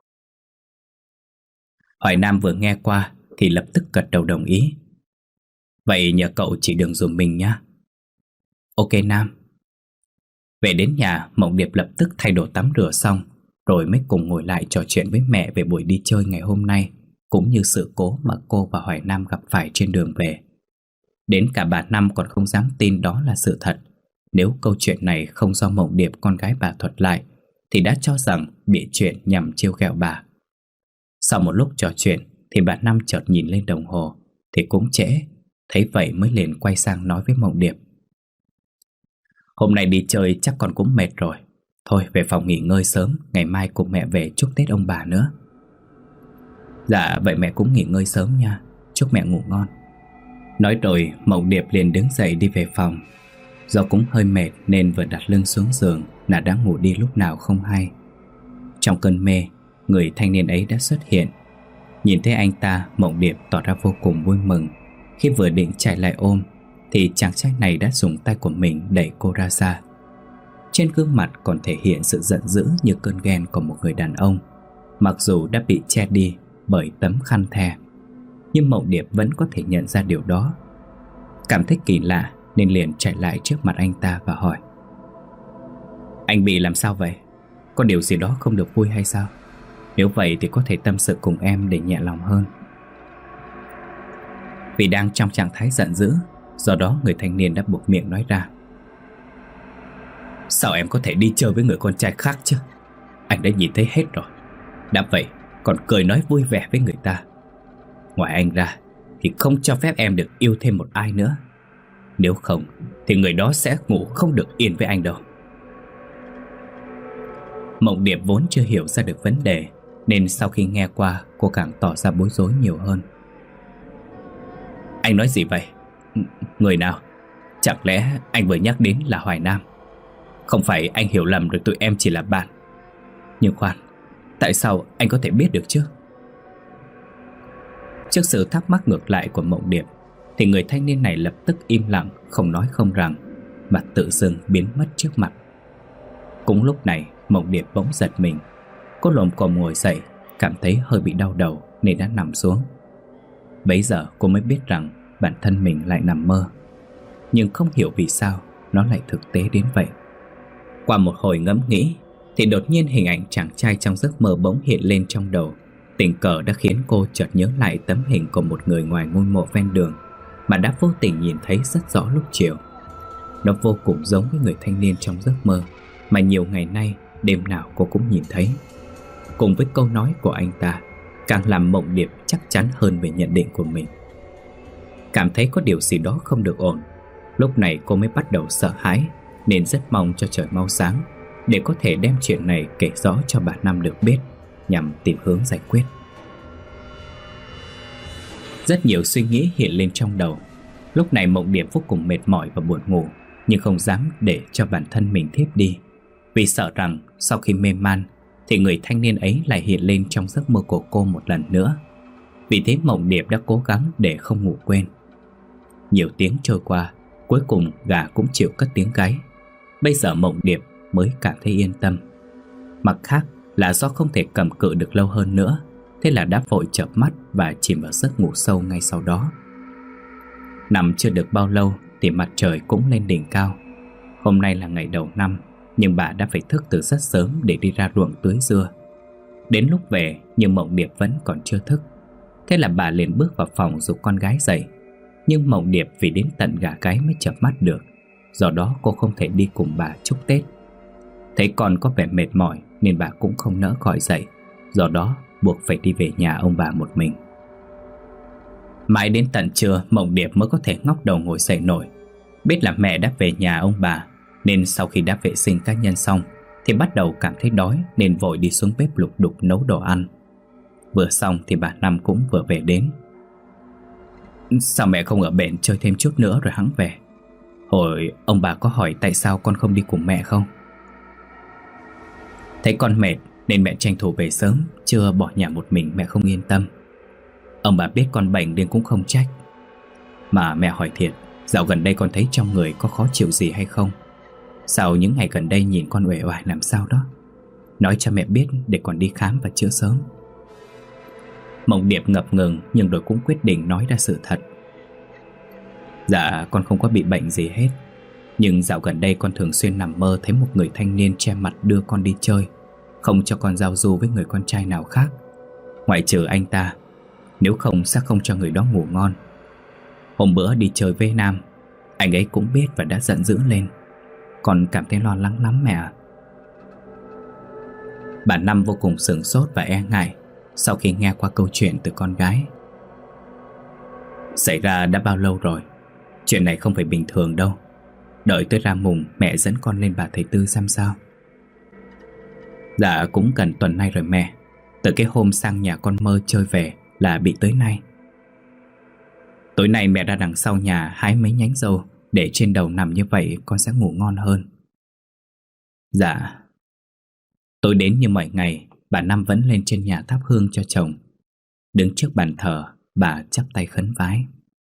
Hoài Nam vừa nghe qua thì lập tức gật đầu đồng ý. Vậy nhờ cậu chỉ đường dùm mình nhé. Ok Nam. Về đến nhà, Mộng Điệp lập tức thay đồ tắm rửa xong, rồi mới cùng ngồi lại trò chuyện với mẹ về buổi đi chơi ngày hôm nay, cũng như sự cố mà cô và Hoài Nam gặp phải trên đường về. Đến cả bà Năm còn không dám tin đó là sự thật. Nếu câu chuyện này không do Mộng Điệp con gái bà thuật lại, thì đã cho rằng bịa chuyện nhằm trêu ghẹo bà. Sau một lúc trò chuyện thì bà Năm chợt nhìn lên đồng hồ thì cũng trễ. Thấy vậy mới liền quay sang nói với Mộng Điệp: Hôm nay đi chơi chắc con cũng mệt rồi. Thôi về phòng nghỉ ngơi sớm, ngày mai cùng mẹ về chúc Tết ông bà nữa. Dạ vậy mẹ cũng nghỉ ngơi sớm nha. Chúc mẹ ngủ ngon. Nói rồi Mộng Điệp liền đứng dậy đi về phòng. Do cũng hơi mệt nên vừa đặt lưng xuống giường là đã ngủ đi lúc nào không hay. Trong cơn mê, người thanh niên ấy đã xuất hiện. Nhìn thấy anh ta, Mộng Điệp tỏ ra vô cùng vui mừng. Khi vừa định chạy lại ôm thì chàng trai này đã dùng tay của mình đẩy cô ra xa. Trên gương mặt còn thể hiện sự giận dữ như cơn ghen của một người đàn ông, mặc dù đã bị che đi bởi tấm khăn the. Nhưng Mộng Điệp vẫn có thể nhận ra điều đó. Cảm thấy kỳ lạ nên liền chạy lại trước mặt anh ta và hỏi: Anh bị làm sao vậy? Có điều gì đó không được vui hay sao? Nếu vậy thì có thể tâm sự cùng em để nhẹ lòng hơn. Vì đang trong trạng thái giận dữ, do đó người thanh niên đã buộc miệng nói ra: Sao em có thể đi chơi với người con trai khác chứ? Anh đã nhìn thấy hết rồi. Đã vậy còn cười nói vui vẻ với người ta. Ngoài anh ra thì không cho phép em được yêu thêm một ai nữa. Nếu không thì người đó sẽ ngủ không được yên với anh đâu. Mộng Điệp vốn chưa hiểu ra được vấn đề, nên sau khi nghe qua cô càng tỏ ra bối rối nhiều hơn. Anh nói gì vậy? Người nào? Chẳng lẽ anh vừa nhắc đến là Hoài Nam? Không phải anh hiểu lầm rồi tụi em chỉ là bạn. Nhưng khoan, tại sao anh có thể biết được chứ? Trước sự thắc mắc ngược lại của Mộng Điệp thì người thanh niên này lập tức im lặng, không nói không rằng, mà tự dưng biến mất trước mặt. Cũng lúc này Mộng Điệp bỗng giật mình. Cô lồm cồm ngồi dậy, cảm thấy hơi bị đau đầu nên đã nằm xuống. Bấy giờ cô mới biết rằng bản thân mình lại nằm mơ. Nhưng không hiểu vì sao nó lại thực tế đến vậy. Qua một hồi ngẫm nghĩ thì đột nhiên hình ảnh chàng trai trong giấc mơ bỗng hiện lên trong đầu. Tình cờ đã khiến cô chợt nhớ lại tấm hình của một người ngoài ngôi mộ ven đường mà đã vô tình nhìn thấy rất rõ lúc chiều. Nó vô cùng giống với người thanh niên trong giấc mơ mà nhiều ngày nay đêm nào cô cũng nhìn thấy. Cùng với câu nói của anh ta càng làm Mộng Điệp chắc chắn hơn về nhận định của mình. Cảm thấy có điều gì đó không được ổn, lúc này cô mới bắt đầu sợ hãi, nên rất mong cho trời mau sáng để có thể đem chuyện này kể rõ cho bà Năm được biết, nhằm tìm hướng giải quyết. Rất nhiều suy nghĩ hiện lên trong đầu. Lúc này Mộng Điệp vô cùng mệt mỏi và buồn ngủ, nhưng không dám để cho bản thân mình thiếp đi, vì sợ rằng sau khi mê man thì người thanh niên ấy lại hiện lên trong giấc mơ của cô một lần nữa. Vì thế Mộng Điệp đã cố gắng để không ngủ quên. Nhiều tiếng trôi qua, cuối cùng gà cũng chịu cất tiếng gáy. Bây giờ Mộng Điệp mới cảm thấy yên tâm. Mặt khác là do không thể cầm cự được lâu hơn nữa, thế là đã vội chợp mắt và chìm vào giấc ngủ sâu ngay sau đó. Nằm chưa được bao lâu thì mặt trời cũng lên đỉnh cao. Hôm nay là ngày đầu năm, nhưng bà đã phải thức từ rất sớm để đi ra ruộng tưới dưa. Đến lúc về nhưng Mộng Điệp vẫn còn chưa thức. Thế là bà liền bước vào phòng giục con gái dậy. Nhưng Mộng Điệp vì đến tận gà gáy mới chợp mắt được, do đó cô không thể đi cùng bà chúc Tết. Thấy con có vẻ mệt mỏi nên bà cũng không nỡ gọi dậy, do đó buộc phải đi về nhà ông bà một mình. Mãi đến tận trưa Mộng Điệp mới có thể ngóc đầu ngồi dậy nổi. Biết là mẹ đã về nhà ông bà, nên sau khi đã vệ sinh cá nhân xong thì bắt đầu cảm thấy đói, nên vội đi xuống bếp lục đục nấu đồ ăn. Vừa xong thì bà Năm cũng vừa về đến. Sao mẹ không ở bển chơi thêm chút nữa rồi hẵng về? Hồi ông bà có hỏi tại sao con không đi cùng mẹ không? Thấy con mệt nên mẹ tranh thủ về sớm, chưa bỏ nhà một mình mẹ không yên tâm. Ông bà biết con bệnh nên cũng không trách. Mà mẹ hỏi thiệt, dạo gần đây con thấy trong người có khó chịu gì hay không? Sao những ngày gần đây nhìn con uể oải làm sao đó? Nói cho mẹ biết để con đi khám và chữa sớm. Mộng Điệp ngập ngừng nhưng rồi cũng quyết định nói ra sự thật. Dạ con không có bị bệnh gì hết, nhưng dạo gần đây con thường xuyên nằm mơ thấy một người thanh niên che mặt đưa con đi chơi, không cho con giao du với người con trai nào khác ngoại trừ anh ta. Nếu không sẽ không cho người đó ngủ ngon. Hôm bữa đi chơi với Nam, anh ấy cũng biết và đã giận dữ lên. Con cảm thấy lo lắng lắm mẹ ạ. Bà Năm vô cùng sửng sốt và e ngại sau khi nghe qua câu chuyện từ con gái. Xảy ra đã bao lâu rồi? Chuyện này không phải bình thường đâu. Đợi tới ra mùng mẹ dẫn con lên bà thầy Tư xem sao. Dạ cũng gần tuần nay rồi mẹ. Từ cái hôm sang nhà con mơ chơi về là bị tới nay. Tối nay mẹ ra đằng sau nhà hái mấy nhánh dâu để trên đầu nằm như vậy con sẽ ngủ ngon hơn. Dạ. Tối đến như mọi ngày, bà Năm vẫn lên trên nhà thắp hương cho chồng. Đứng trước bàn thờ, bà chắp tay khấn vái.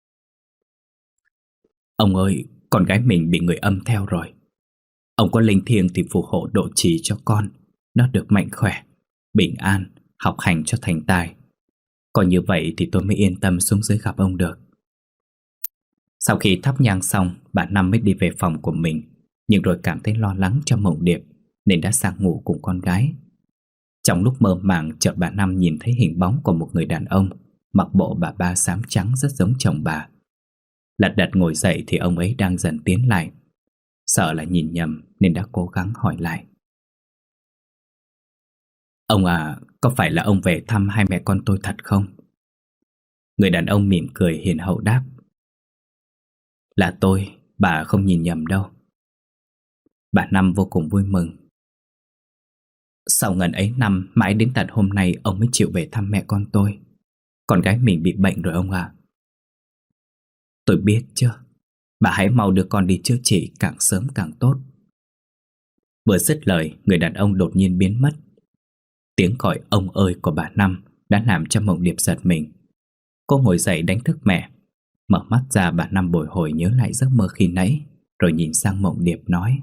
Ông ơi, con gái mình bị người âm theo rồi. Ông có linh thiêng thì phù hộ độ trì cho con, nó được mạnh khỏe, bình an, học hành cho thành tài. Còn như vậy thì tôi mới yên tâm xuống dưới gặp ông được. Sau khi thắp nhang xong, bà Năm mới đi về phòng của mình, nhưng rồi cảm thấy lo lắng cho Mộng Điệp nên đã sang ngủ cùng con gái. Trong lúc mơ màng, chợt bà Năm nhìn thấy hình bóng của một người đàn ông mặc bộ bà ba xám trắng rất giống chồng bà. Lật đật ngồi dậy thì ông ấy đang dần tiến lại. Sợ là nhìn nhầm nên đã cố gắng hỏi lại. Ông à, có phải là ông về thăm hai mẹ con tôi thật không? Người đàn ông mỉm cười hiền hậu đáp. Là tôi, bà không nhìn nhầm đâu. Bà Năm vô cùng vui mừng. Sau ngần ấy năm, mãi đến tận hôm nay ông mới chịu về thăm mẹ con tôi. Con gái mình bị bệnh rồi ông ạ. Tôi biết chứ. Bà hãy mau đưa con đi chữa trị, càng sớm càng tốt. Vừa dứt lời, người đàn ông đột nhiên biến mất. Tiếng gọi ông ơi của bà Năm đã làm cho Mộng Điệp giật mình. Cô ngồi dậy đánh thức mẹ. Mở mắt ra, bà Năm bồi hồi nhớ lại giấc mơ khi nãy, rồi nhìn sang Mộng Điệp nói.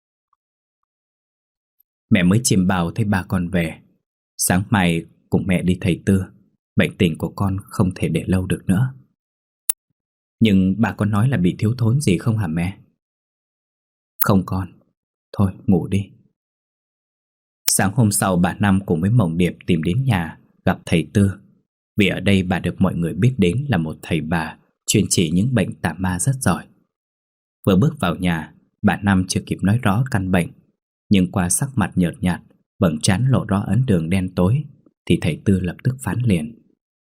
Mẹ mới chiêm bao thấy ba con về. Sáng mai cùng mẹ đi thầy Tư. Bệnh tình của con không thể để lâu được nữa. Nhưng bà có nói là bị thiếu thốn gì không hả mẹ? Không con. Thôi ngủ đi. Sáng hôm sau, bà Năm cùng với Mộng Điệp tìm đến nhà gặp thầy Tư. Vì ở đây bà được mọi người biết đến là một thầy bà chuyên trị những bệnh tà ma rất giỏi. Vừa bước vào nhà, bà Năm chưa kịp nói rõ căn bệnh, nhưng qua sắc mặt nhợt nhạt, vầng trán lộ rõ ấn đường đen tối, thì thầy Tư lập tức phán liền.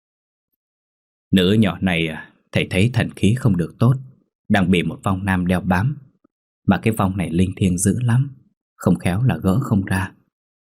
Nữ nhỏ này thầy thấy thần khí không được tốt, đang bị một vong nam đeo bám. Mà cái vong này linh thiêng dữ lắm, không khéo là gỡ không ra.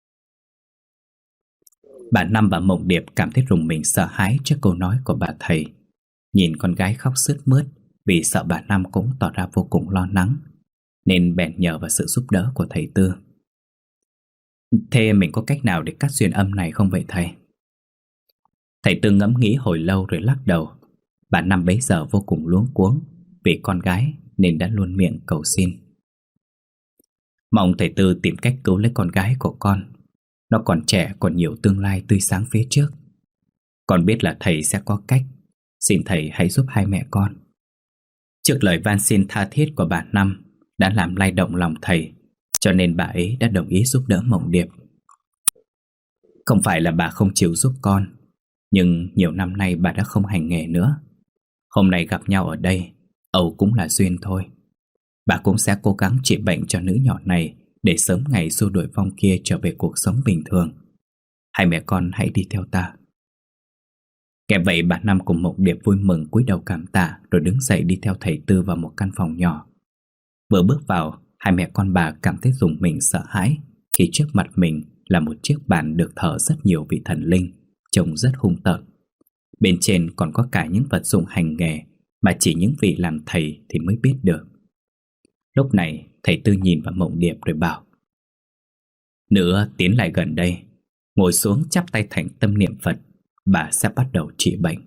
Bà Năm và Mộng Điệp cảm thấy rùng mình sợ hãi trước câu nói của bà thầy. Nhìn con gái khóc sướt mướt vì sợ bà Năm cũng tỏ ra vô cùng lo lắng, nên bèn nhờ vào sự giúp đỡ của thầy Tư. Thế mình có cách nào để cắt xuyên âm này không vậy thầy? Thầy Tư ngẫm nghĩ hồi lâu rồi lắc đầu. Bà Năm bấy giờ vô cùng luống cuống vì con gái nên đã luôn miệng cầu xin. Mong thầy Tư tìm cách cứu lấy con gái của con. Nó còn trẻ, còn nhiều tương lai tươi sáng phía trước. Con biết là thầy sẽ có cách. Xin thầy hãy giúp hai mẹ con. Trước lời van xin tha thiết của bà Năm đã làm lay động lòng thầy, cho nên bà ấy đã đồng ý giúp đỡ Mộng Điệp. Không phải là bà không chịu giúp con, nhưng nhiều năm nay bà đã không hành nghề nữa. Hôm nay gặp nhau ở đây, âu cũng là duyên thôi. Bà cũng sẽ cố gắng trị bệnh cho nữ nhỏ này để sớm ngày xua đuổi vong kia trở về cuộc sống bình thường. Hai mẹ con hãy đi theo ta. Nghe vậy, bà Năm cùng Mộng Điệp vui mừng cúi đầu cảm tạ, rồi đứng dậy đi theo thầy Tư vào một căn phòng nhỏ. Vừa bước vào, hai mẹ con bà cảm thấy rùng mình sợ hãi khi trước mặt mình là một chiếc bàn được thờ rất nhiều vị thần linh, trông rất hung tợn. Bên trên còn có cả những vật dụng hành nghề mà chỉ những vị làm thầy thì mới biết được. Lúc này thầy Tư nhìn vào Mộng Điệp rồi bảo: Nữ tiến lại gần đây, ngồi xuống chắp tay thành tâm niệm Phật. Bà sẽ bắt đầu trị bệnh.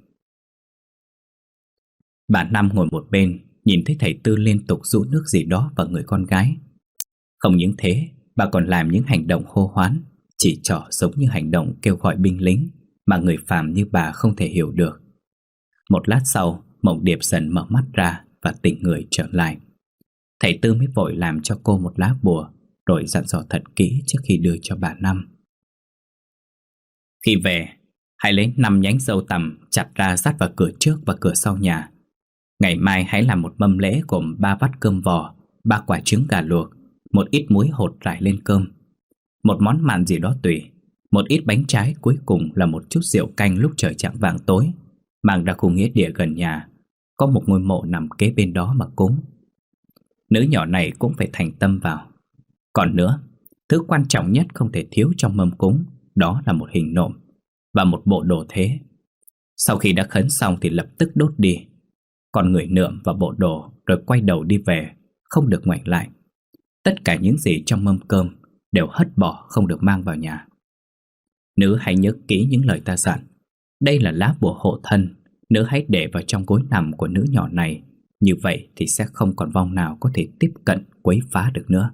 Bà Năm ngồi một bên, nhìn thấy thầy Tư liên tục dụ nước gì đó vào người con gái. Không những thế, bà còn làm những hành động hô hoán, chỉ trỏ giống như hành động kêu gọi binh lính mà người phàm như bà không thể hiểu được. Một lát sau, Mộng Điệp dần mở mắt ra và tỉnh người trở lại. Thầy Tư mới vội làm cho cô một lá bùa, rồi dặn dò thật kỹ trước khi đưa cho bà Năm. Khi về, hãy lấy năm nhánh dâu tằm chặt ra dắt vào cửa trước và cửa sau nhà. Ngày mai hãy làm một mâm lễ gồm ba bát cơm vò, ba quả trứng gà luộc, một ít muối hột rải lên cơm, một món mặn gì đó tùy, một ít bánh trái, cuối cùng là một chút rượu canh lúc trời chạng vạng tối, mang ra khu nghĩa địa gần nhà, có một ngôi mộ nằm kế bên đó mà cúng. Nữ nhỏ này cũng phải thành tâm vào. Còn nữa, thứ quan trọng nhất không thể thiếu trong mâm cúng, đó là một hình nộm và một bộ đồ thế. Sau khi đã khấn xong thì lập tức đốt đi. Còn người nượm và bộ đồ rồi quay đầu đi về, không được ngoảnh lại. Tất cả những gì trong mâm cơm đều hất bỏ, không được mang vào nhà. Nữ hãy nhớ kỹ những lời ta dặn. Đây là lá bùa hộ thân. Nữ hãy để vào trong gối nằm của nữ nhỏ này. Như vậy thì sẽ không còn vong nào có thể tiếp cận quấy phá được nữa.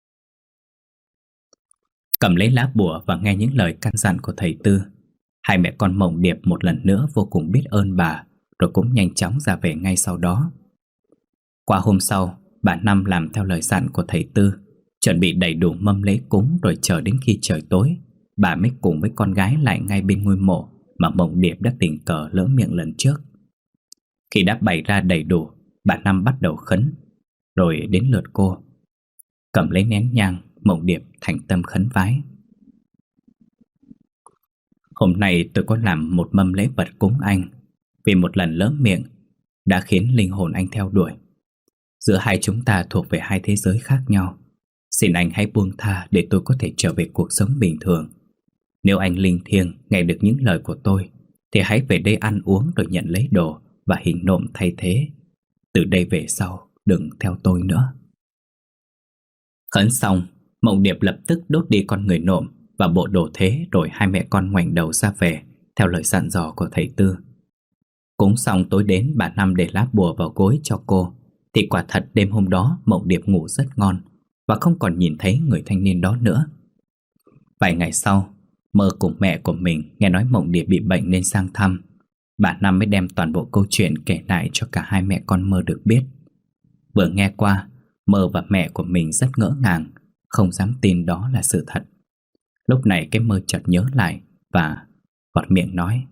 Cầm lấy lá bùa và nghe những lời căn dặn của thầy Tư, hai mẹ con Mộng Điệp một lần nữa vô cùng biết ơn bà, rồi cũng nhanh chóng ra về ngay sau đó. Qua hôm sau, bà Năm làm theo lời dặn của thầy Tư, chuẩn bị đầy đủ mâm lễ cúng, rồi chờ đến khi trời tối, bà mới cùng với con gái lại ngay bên ngôi mộ mà Mộng Điệp đã tình cờ lỡ miệng lần trước. Khi đã bày ra đầy đủ, bà Năm bắt đầu khấn, rồi đến lượt cô. Cầm lấy nén nhang, Mộng Điệp thành tâm khấn vái. Hôm nay tôi có làm một mâm lễ vật cúng anh, vì một lần lỡ miệng đã khiến linh hồn anh theo đuổi. Giữa hai chúng ta thuộc về hai thế giới khác nhau. Xin anh hãy buông tha để tôi có thể trở về cuộc sống bình thường. Nếu anh linh thiêng nghe được những lời của tôi, thì hãy về đây ăn uống rồi nhận lấy đồ và hình nộm thay thế. Từ đây về sau đừng theo tôi nữa. Khấn xong, Mộng Điệp lập tức đốt đi con người nộm và bộ đồ thế, rồi hai mẹ con ngoảnh đầu ra về theo lời dặn dò của thầy Tư. Cúng xong tối đến, bà Năm để lá bùa vào gối cho cô, thì quả thật đêm hôm đó Mộng Điệp ngủ rất ngon và không còn nhìn thấy người thanh niên đó nữa. Vài ngày sau, Mơ cùng mẹ của mình nghe nói Mộng Điệp bị bệnh nên sang thăm. Bà Năm mới đem toàn bộ câu chuyện kể lại cho cả hai mẹ con Mơ được biết. Vừa nghe qua, Mơ và mẹ của mình rất ngỡ ngàng, không dám tin đó là sự thật. Lúc này cái Mơ chợt nhớ lại và vọt miệng nói: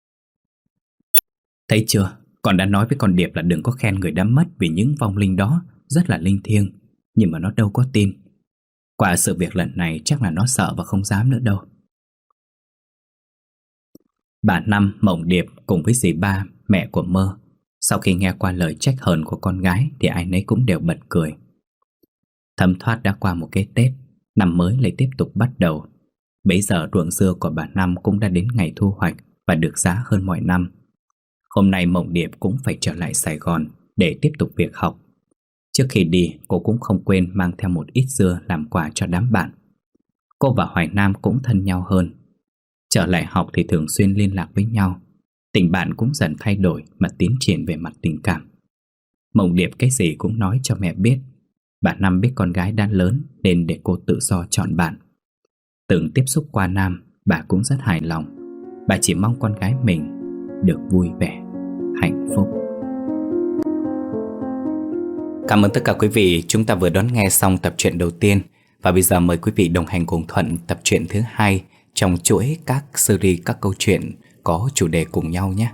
Thấy chưa, con đã nói với con Điệp là đừng có khen người đã mất, vì những vong linh đó rất là linh thiêng, nhưng mà nó đâu có tin. Qua sự việc lần này chắc là nó sợ và không dám nữa đâu. Bà Năm, Mộng Điệp cùng với dì Ba, mẹ của Mơ, sau khi nghe qua lời trách hờn của con gái thì ai nấy cũng đều bật cười. Thấm thoát đã qua một cái Tết, năm mới lại tiếp tục bắt đầu. Bấy giờ ruộng dưa của bà Năm cũng đã đến ngày thu hoạch và được giá hơn mọi năm. Hôm nay Mộng Điệp cũng phải trở lại Sài Gòn để tiếp tục việc học. Trước khi đi, cô cũng không quên mang theo một ít dưa làm quà cho đám bạn. Cô và Hoài Nam cũng thân nhau hơn. Trở lại học thì thường xuyên liên lạc với nhau. Tình bạn cũng dần thay đổi mà tiến triển về mặt tình cảm. Mộng Điệp cái gì cũng nói cho mẹ biết. Bà Năm biết con gái đã lớn nên để cô tự do chọn bạn. Từng tiếp xúc qua Nam, bà cũng rất hài lòng. Bà chỉ mong con gái mình được vui vẻ, hạnh phúc. Cảm ơn tất cả quý vị. Chúng ta vừa đón nghe xong tập truyện đầu tiên. Và bây giờ mời quý vị đồng hành cùng Thuận tập truyện thứ hai trong chuỗi các series các câu chuyện có chủ đề cùng nhau nhé.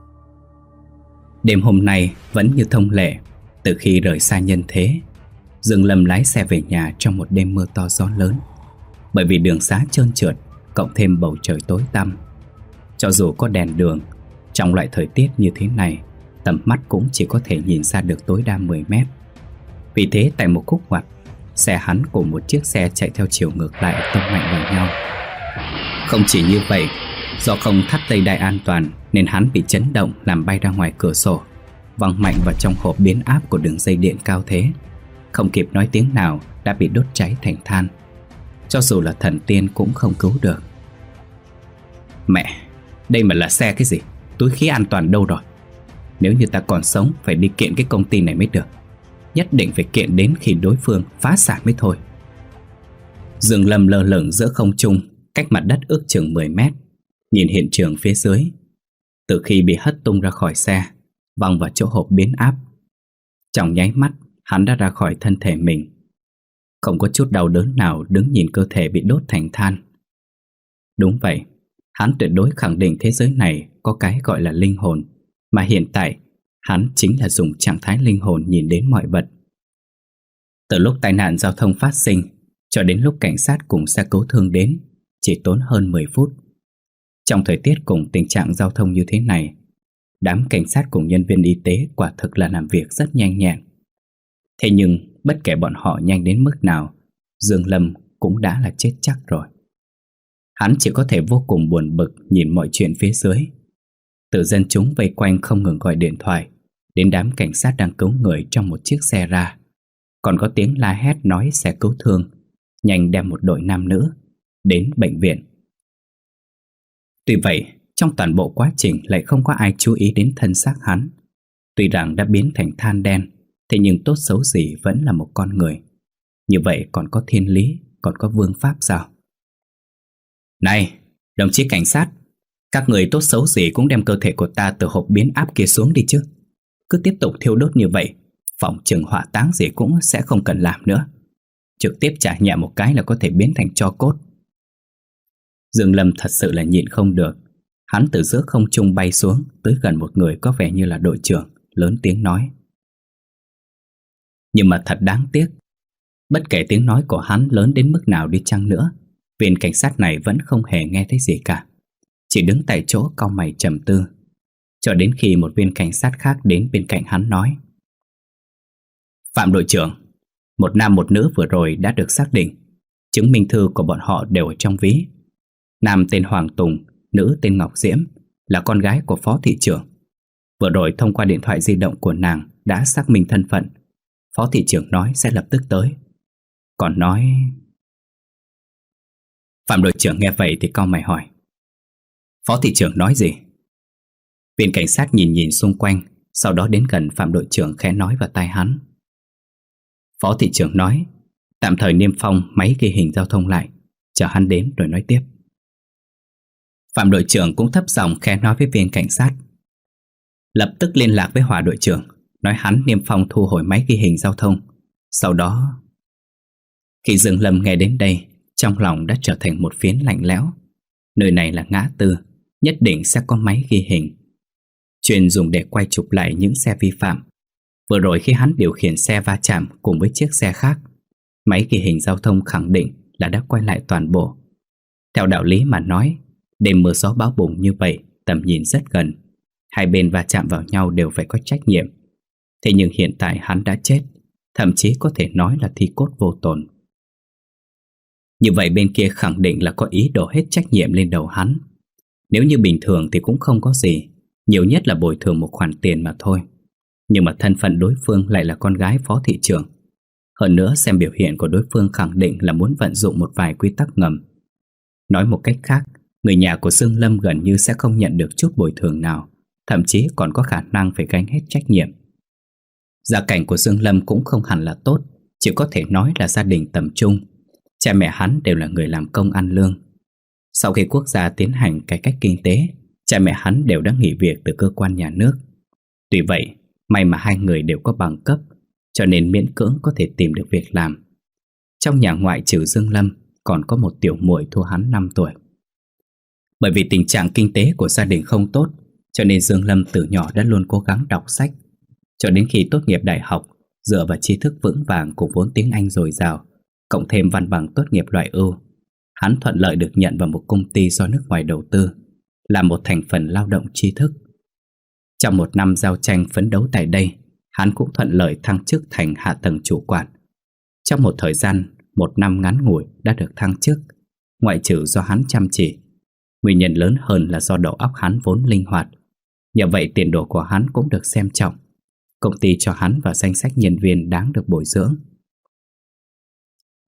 Đêm hôm nay vẫn như thông lệ, từ khi rời xa nhân thế, Dương Lâm lái xe về nhà trong một đêm mưa to gió lớn. Bởi vì đường xá trơn trượt, cộng thêm bầu trời tối tăm, cho dù có đèn đường, trong loại thời tiết như thế này, tầm mắt cũng chỉ có thể nhìn ra được tối đa mười mét. Vì thế tại một khúc ngoặt, xe hắn cùng một chiếc xe chạy theo chiều ngược lại tông mạnh vào nhau. Không chỉ như vậy, do không thắt dây đai an toàn nên hắn bị chấn động làm bay ra ngoài cửa sổ, văng mạnh vào trong hộp biến áp của đường dây điện cao thế. không kịp nói tiếng nào đã bị đốt cháy thành than. Cho dù là thần tiên cũng không cứu được. Mẹ, đây mà là xe cái gì? Túi khí an toàn đâu rồi? Nếu như ta còn sống phải đi kiện cái công ty này mới được. Nhất định phải kiện đến khi đối phương phá sản mới thôi. Dương Lâm lơ lửng giữa không trung, cách mặt đất ước chừng mười mét, nhìn hiện trường phía dưới. Từ khi bị hất tung ra khỏi xe, văng vào chỗ hộp biến áp, trong nháy mắt hắn đã ra khỏi thân thể mình. Không có chút đau đớn nào đứng nhìn cơ thể bị đốt thành than. Đúng vậy, hắn tuyệt đối khẳng định thế giới này có cái gọi là linh hồn, mà hiện tại hắn chính là dùng trạng thái linh hồn nhìn đến mọi vật. Từ lúc tai nạn giao thông phát sinh cho đến lúc cảnh sát cùng xe cứu thương đến chỉ tốn hơn mười phút. Trong thời tiết cùng tình trạng giao thông như thế này, đám cảnh sát cùng nhân viên y tế quả thực là làm việc rất nhanh nhẹn. Thế nhưng bất kể bọn họ nhanh đến mức nào, Dương Lâm cũng đã là chết chắc rồi. Hắn chỉ có thể vô cùng buồn bực nhìn mọi chuyện phía dưới. Từ dân chúng vây quanh không ngừng gọi điện thoại đến đám cảnh sát đang cứu người trong một chiếc xe ra. Còn có tiếng la hét nói xe cứu thương nhanh đem một đội nam nữ đến bệnh viện. Tuy vậy, trong toàn bộ quá trình lại không có ai chú ý đến thân xác hắn. Tuy rằng đã biến thành than đen, thế nhưng tốt xấu gì vẫn là một con người. Như vậy còn có thiên lý, còn có vương pháp sao? Này, đồng chí cảnh sát, các người tốt xấu gì cũng đem cơ thể của ta từ hộp biến áp kia xuống đi chứ. Cứ tiếp tục thiêu đốt như vậy, phòng chừng hỏa táng gì cũng sẽ không cần làm nữa. Trực tiếp trả nhẹ một cái là có thể biến thành tro cốt. Dương Lâm thật sự là nhịn không được. Hắn từ giữa không trung bay xuống, tới gần một người có vẻ như là đội trưởng, lớn tiếng nói. Nhưng mà thật đáng tiếc, bất kể tiếng nói của hắn lớn đến mức nào đi chăng nữa, viên cảnh sát này vẫn không hề nghe thấy gì cả, chỉ đứng tại chỗ cau mày trầm tư. Cho đến khi một viên cảnh sát khác đến bên cạnh hắn nói. Phạm đội trưởng, một nam một nữ vừa rồi đã được xác định. Chứng minh thư của bọn họ đều ở trong ví. Nam tên Hoàng Tùng, nữ tên Ngọc Diễm, là con gái của phó thị trưởng. Vừa rồi thông qua điện thoại di động của nàng đã xác minh thân phận. Phó thị trưởng nói sẽ lập tức tới. Còn nói... Phạm đội trưởng nghe vậy thì cau mày hỏi. Phó thị trưởng nói gì? Viên cảnh sát nhìn nhìn xung quanh, sau đó đến gần Phạm đội trưởng khẽ nói vào tai hắn. Phó thị trưởng nói tạm thời niêm phong máy ghi hình giao thông lại, chờ hắn đến rồi nói tiếp. Phạm đội trưởng cũng thấp giọng khẽ nói với viên cảnh sát. Lập tức liên lạc với Hòa đội trưởng, nói hắn niêm phong thu hồi máy ghi hình giao thông. Sau đó... Khi Dương Lâm nghe đến đây, trong lòng đã trở thành một phiến lạnh lẽo. Nơi này là ngã tư, nhất định sẽ có máy ghi hình, chuyên dùng để quay chụp lại những xe vi phạm. Vừa rồi khi hắn điều khiển xe va chạm cùng với chiếc xe khác, máy ghi hình giao thông khẳng định là đã quay lại toàn bộ. Theo đạo lý mà nói, đêm mưa gió bão bùng như vậy, tầm nhìn rất gần, hai bên va chạm vào nhau đều phải có trách nhiệm. Thế nhưng hiện tại hắn đã chết, thậm chí có thể nói là thi cốt vô tồn. Như vậy bên kia khẳng định là có ý đổ hết trách nhiệm lên đầu hắn. Nếu như bình thường thì cũng không có gì, nhiều nhất là bồi thường một khoản tiền mà thôi. Nhưng mà thân phận đối phương lại là con gái phó thị trưởng. Hơn nữa xem biểu hiện của đối phương khẳng định là muốn vận dụng một vài quy tắc ngầm. Nói một cách khác, người nhà của Dương Lâm gần như sẽ không nhận được chút bồi thường nào, thậm chí còn có khả năng phải gánh hết trách nhiệm. Gia cảnh của Dương Lâm cũng không hẳn là tốt, chỉ có thể nói là gia đình tầm trung. Cha mẹ hắn đều là người làm công ăn lương. Sau khi quốc gia tiến hành cải cách kinh tế, cha mẹ hắn đều đã nghỉ việc từ cơ quan nhà nước. Tuy vậy, may mà hai người đều có bằng cấp, cho nên miễn cưỡng có thể tìm được việc làm. Trong nhà ngoại trừ Dương Lâm, còn có một tiểu muội thua hắn năm tuổi. Bởi vì tình trạng kinh tế của gia đình không tốt, cho nên Dương Lâm từ nhỏ đã luôn cố gắng đọc sách. Cho đến khi tốt nghiệp đại học, dựa vào tri thức vững vàng cùng vốn tiếng Anh dồi dào, cộng thêm văn bằng tốt nghiệp loại ưu, hắn thuận lợi được nhận vào một công ty do nước ngoài đầu tư, là một thành phần lao động tri thức. Trong một năm giao tranh phấn đấu tại đây, hắn cũng thuận lợi thăng chức thành hạ tầng chủ quản. Trong một thời gian, một năm ngắn ngủi đã được thăng chức, ngoại trừ do hắn chăm chỉ. Nguyên nhân lớn hơn là do đầu óc hắn vốn linh hoạt. Nhờ vậy tiền đồ của hắn cũng được xem trọng. Công ty cho hắn vào danh sách nhân viên đáng được bồi dưỡng,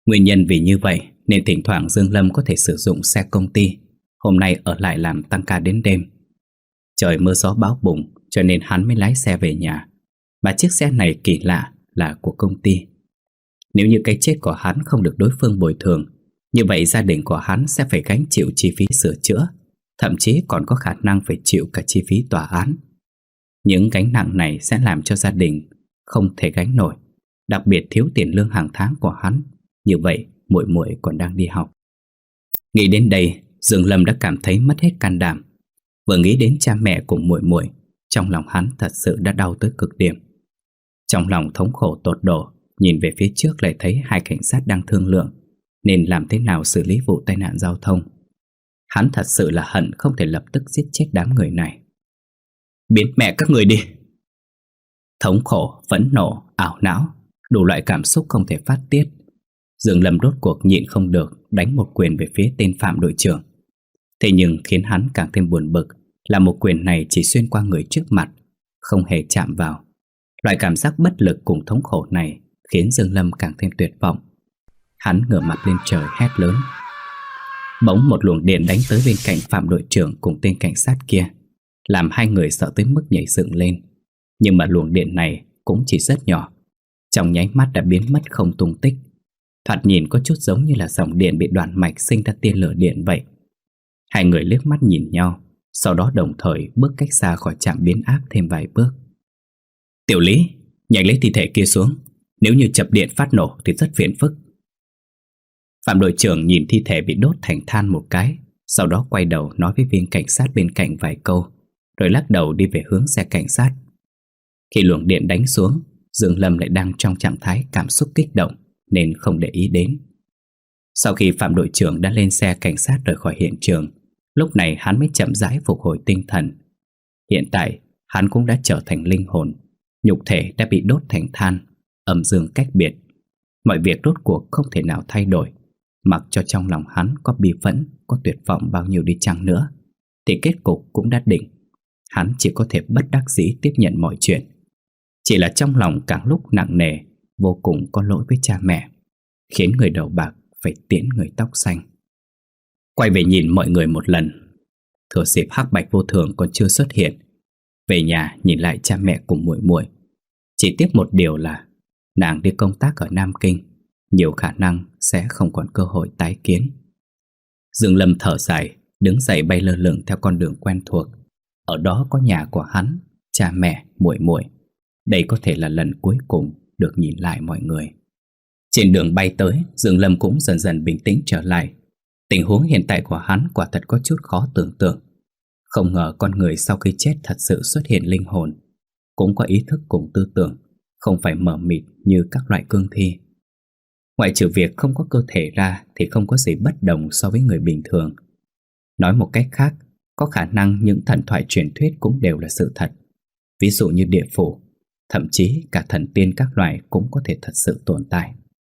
Nguyên nhân vì như vậy nên thỉnh thoảng Dương Lâm có thể sử dụng xe công ty, hôm nay ở lại làm tăng ca đến đêm. Trời mưa gió bão bùng cho nên hắn mới lái xe về nhà. Mà chiếc xe này kỳ lạ là của công ty. Nếu như cái chết của hắn không được đối phương bồi thường, như vậy gia đình của hắn sẽ phải gánh chịu chi phí sửa chữa, thậm chí còn có khả năng phải chịu cả chi phí tòa án. Những gánh nặng này sẽ làm cho gia đình không thể gánh nổi, đặc biệt thiếu tiền lương hàng tháng của hắn. Như vậy muội muội còn đang đi học. Nghĩ đến đây, Dương Lâm đã cảm thấy mất hết can đảm. Vừa nghĩ đến cha mẹ cùng muội muội, trong lòng hắn thật sự đã đau tới cực điểm. Trong lòng thống khổ tột độ, nhìn về phía trước lại thấy hai cảnh sát đang thương lượng nên làm thế nào xử lý vụ tai nạn giao thông. Hắn thật sự là hận không thể lập tức giết chết đám người này. Biến mẹ các người đi! Thống khổ, phẫn nộ, ảo não, đủ loại cảm xúc không thể phát tiết. Dương Lâm rốt cuộc nhịn không được, đánh một quyền về phía tên Phạm đội trưởng. Thế nhưng khiến hắn càng thêm buồn bực là một quyền này chỉ xuyên qua người trước mặt, không hề chạm vào. Loại cảm giác bất lực cùng thống khổ này khiến Dương Lâm càng thêm tuyệt vọng. Hắn ngửa mặt lên trời hét lớn. Bỗng một luồng điện đánh tới bên cạnh Phạm đội trưởng cùng tên cảnh sát kia, làm hai người sợ tới mức nhảy dựng lên. Nhưng mà luồng điện này cũng chỉ rất nhỏ, trong nháy mắt đã biến mất không tung tích. Thoạt nhìn có chút giống như là dòng điện bị đoạn mạch sinh ra tia lửa điện vậy. Hai người liếc mắt nhìn nhau, sau đó đồng thời bước cách xa khỏi trạm biến áp thêm vài bước. Tiểu Lý, nhanh lấy thi thể kia xuống, nếu như chập điện phát nổ thì rất phiền phức. Phạm đội trưởng nhìn thi thể bị đốt thành than một cái, sau đó quay đầu nói với viên cảnh sát bên cạnh vài câu, rồi lắc đầu đi về hướng xe cảnh sát. Khi luồng điện đánh xuống, Dương Lâm lại đang trong trạng thái cảm xúc kích động nên không để ý đến. Sau khi Phạm đội trưởng đã lên xe cảnh sát rời khỏi hiện trường, lúc này hắn mới chậm rãi phục hồi tinh thần. Hiện tại hắn cũng đã trở thành linh hồn, nhục thể đã bị đốt thành than, âm dương cách biệt. Mọi việc rốt cuộc không thể nào thay đổi. Mặc cho trong lòng hắn có bi phẫn, có tuyệt vọng bao nhiêu đi chăng nữa, thì kết cục cũng đã định. Hắn chỉ có thể bất đắc dĩ tiếp nhận mọi chuyện. Chỉ là trong lòng càng lúc nặng nề, vô cùng có lỗi với cha mẹ, khiến người đầu bạc phải tiễn người tóc xanh. Quay về nhìn mọi người một lần, thừa dịp Hắc Bạch Vô Thường còn chưa xuất hiện, về nhà nhìn lại cha mẹ cùng muội muội. Chỉ tiếc một điều là nàng đi công tác ở Nam Kinh, nhiều khả năng sẽ không còn cơ hội tái kiến. Dương Lâm thở dài, đứng dậy bay lơ lửng theo con đường quen thuộc. Ở đó có nhà của hắn, cha mẹ, muội muội. Đây có thể là lần cuối cùng được nhìn lại mọi người. Trên đường bay tới, Dương Lâm cũng dần dần bình tĩnh trở lại. Tình huống hiện tại của hắn quả thật có chút khó tưởng tượng. Không ngờ con người sau khi chết thật sự xuất hiện linh hồn, cũng có ý thức cùng tư tưởng, không phải mờ mịt như các loại cương thi. Ngoại trừ việc không có cơ thể ra thì không có gì bất đồng so với người bình thường. Nói một cách khác, có khả năng những thần thoại truyền thuyết cũng đều là sự thật. Ví dụ như địa phủ, thậm chí cả thần tiên các loại cũng có thể thật sự tồn tại.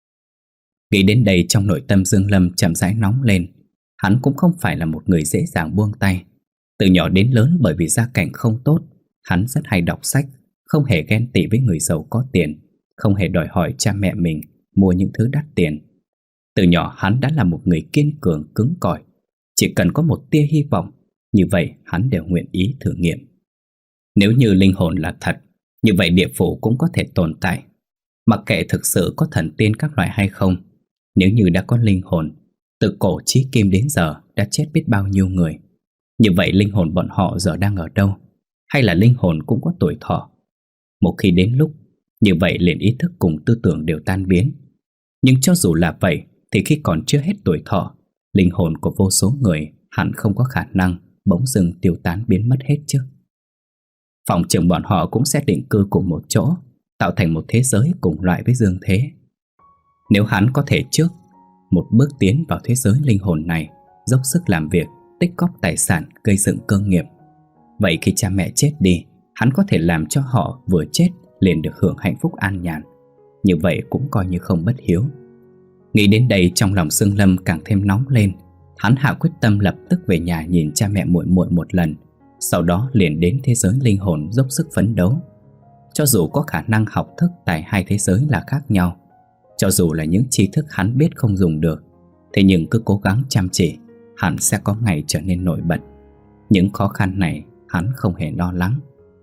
Nghĩ đến đây, trong nội tâm Dương Lâm chậm rãi nóng lên. Hắn cũng không phải là một người dễ dàng buông tay. Từ nhỏ đến lớn, bởi vì gia cảnh không tốt, hắn rất hay đọc sách, không hề ghen tị với người giàu có tiền, không hề đòi hỏi cha mẹ mình mua những thứ đắt tiền. Từ nhỏ hắn đã là một người kiên cường, cứng cỏi. Chỉ cần có một tia hy vọng, như vậy hắn đều nguyện ý thử nghiệm. Nếu như linh hồn là thật, như vậy địa phủ cũng có thể tồn tại. Mặc kệ thực sự có thần tiên các loại hay không, nếu như đã có linh hồn, từ cổ chí kim đến giờ đã chết biết bao nhiêu người. Như vậy linh hồn bọn họ giờ đang ở đâu? Hay là linh hồn cũng có tuổi thọ? Một khi đến lúc, như vậy liền ý thức cùng tư tưởng đều tan biến. Nhưng cho dù là vậy, thì khi còn chưa hết tuổi thọ, linh hồn của vô số người hẳn không có khả năng bỗng dưng tiêu tán biến mất hết chứ. Phòng chừng bọn họ cũng sẽ định cư cùng một chỗ, tạo thành một thế giới cùng loại với dương thế. Nếu hắn có thể trước một bước tiến vào thế giới linh hồn này, dốc sức làm việc, tích góp tài sản, gây dựng cơ nghiệp, vậy khi cha mẹ chết đi, hắn có thể làm cho họ vừa chết liền được hưởng hạnh phúc an nhàn. Như vậy cũng coi như không bất hiếu. Nghĩ đến đây, trong lòng Dương Lâm càng thêm nóng lên. Hắn hạ quyết tâm lập tức về nhà nhìn cha mẹ muội muội một lần, sau đó liền đến thế giới linh hồn dốc sức phấn đấu. Cho dù có khả năng học thức tại hai thế giới là khác nhau, Cho dù là những tri thức hắn biết không dùng được, thế nhưng cứ cố gắng chăm chỉ, hẳn sẽ có ngày trở nên nổi bật. Những khó khăn này hắn không hề lo lắng.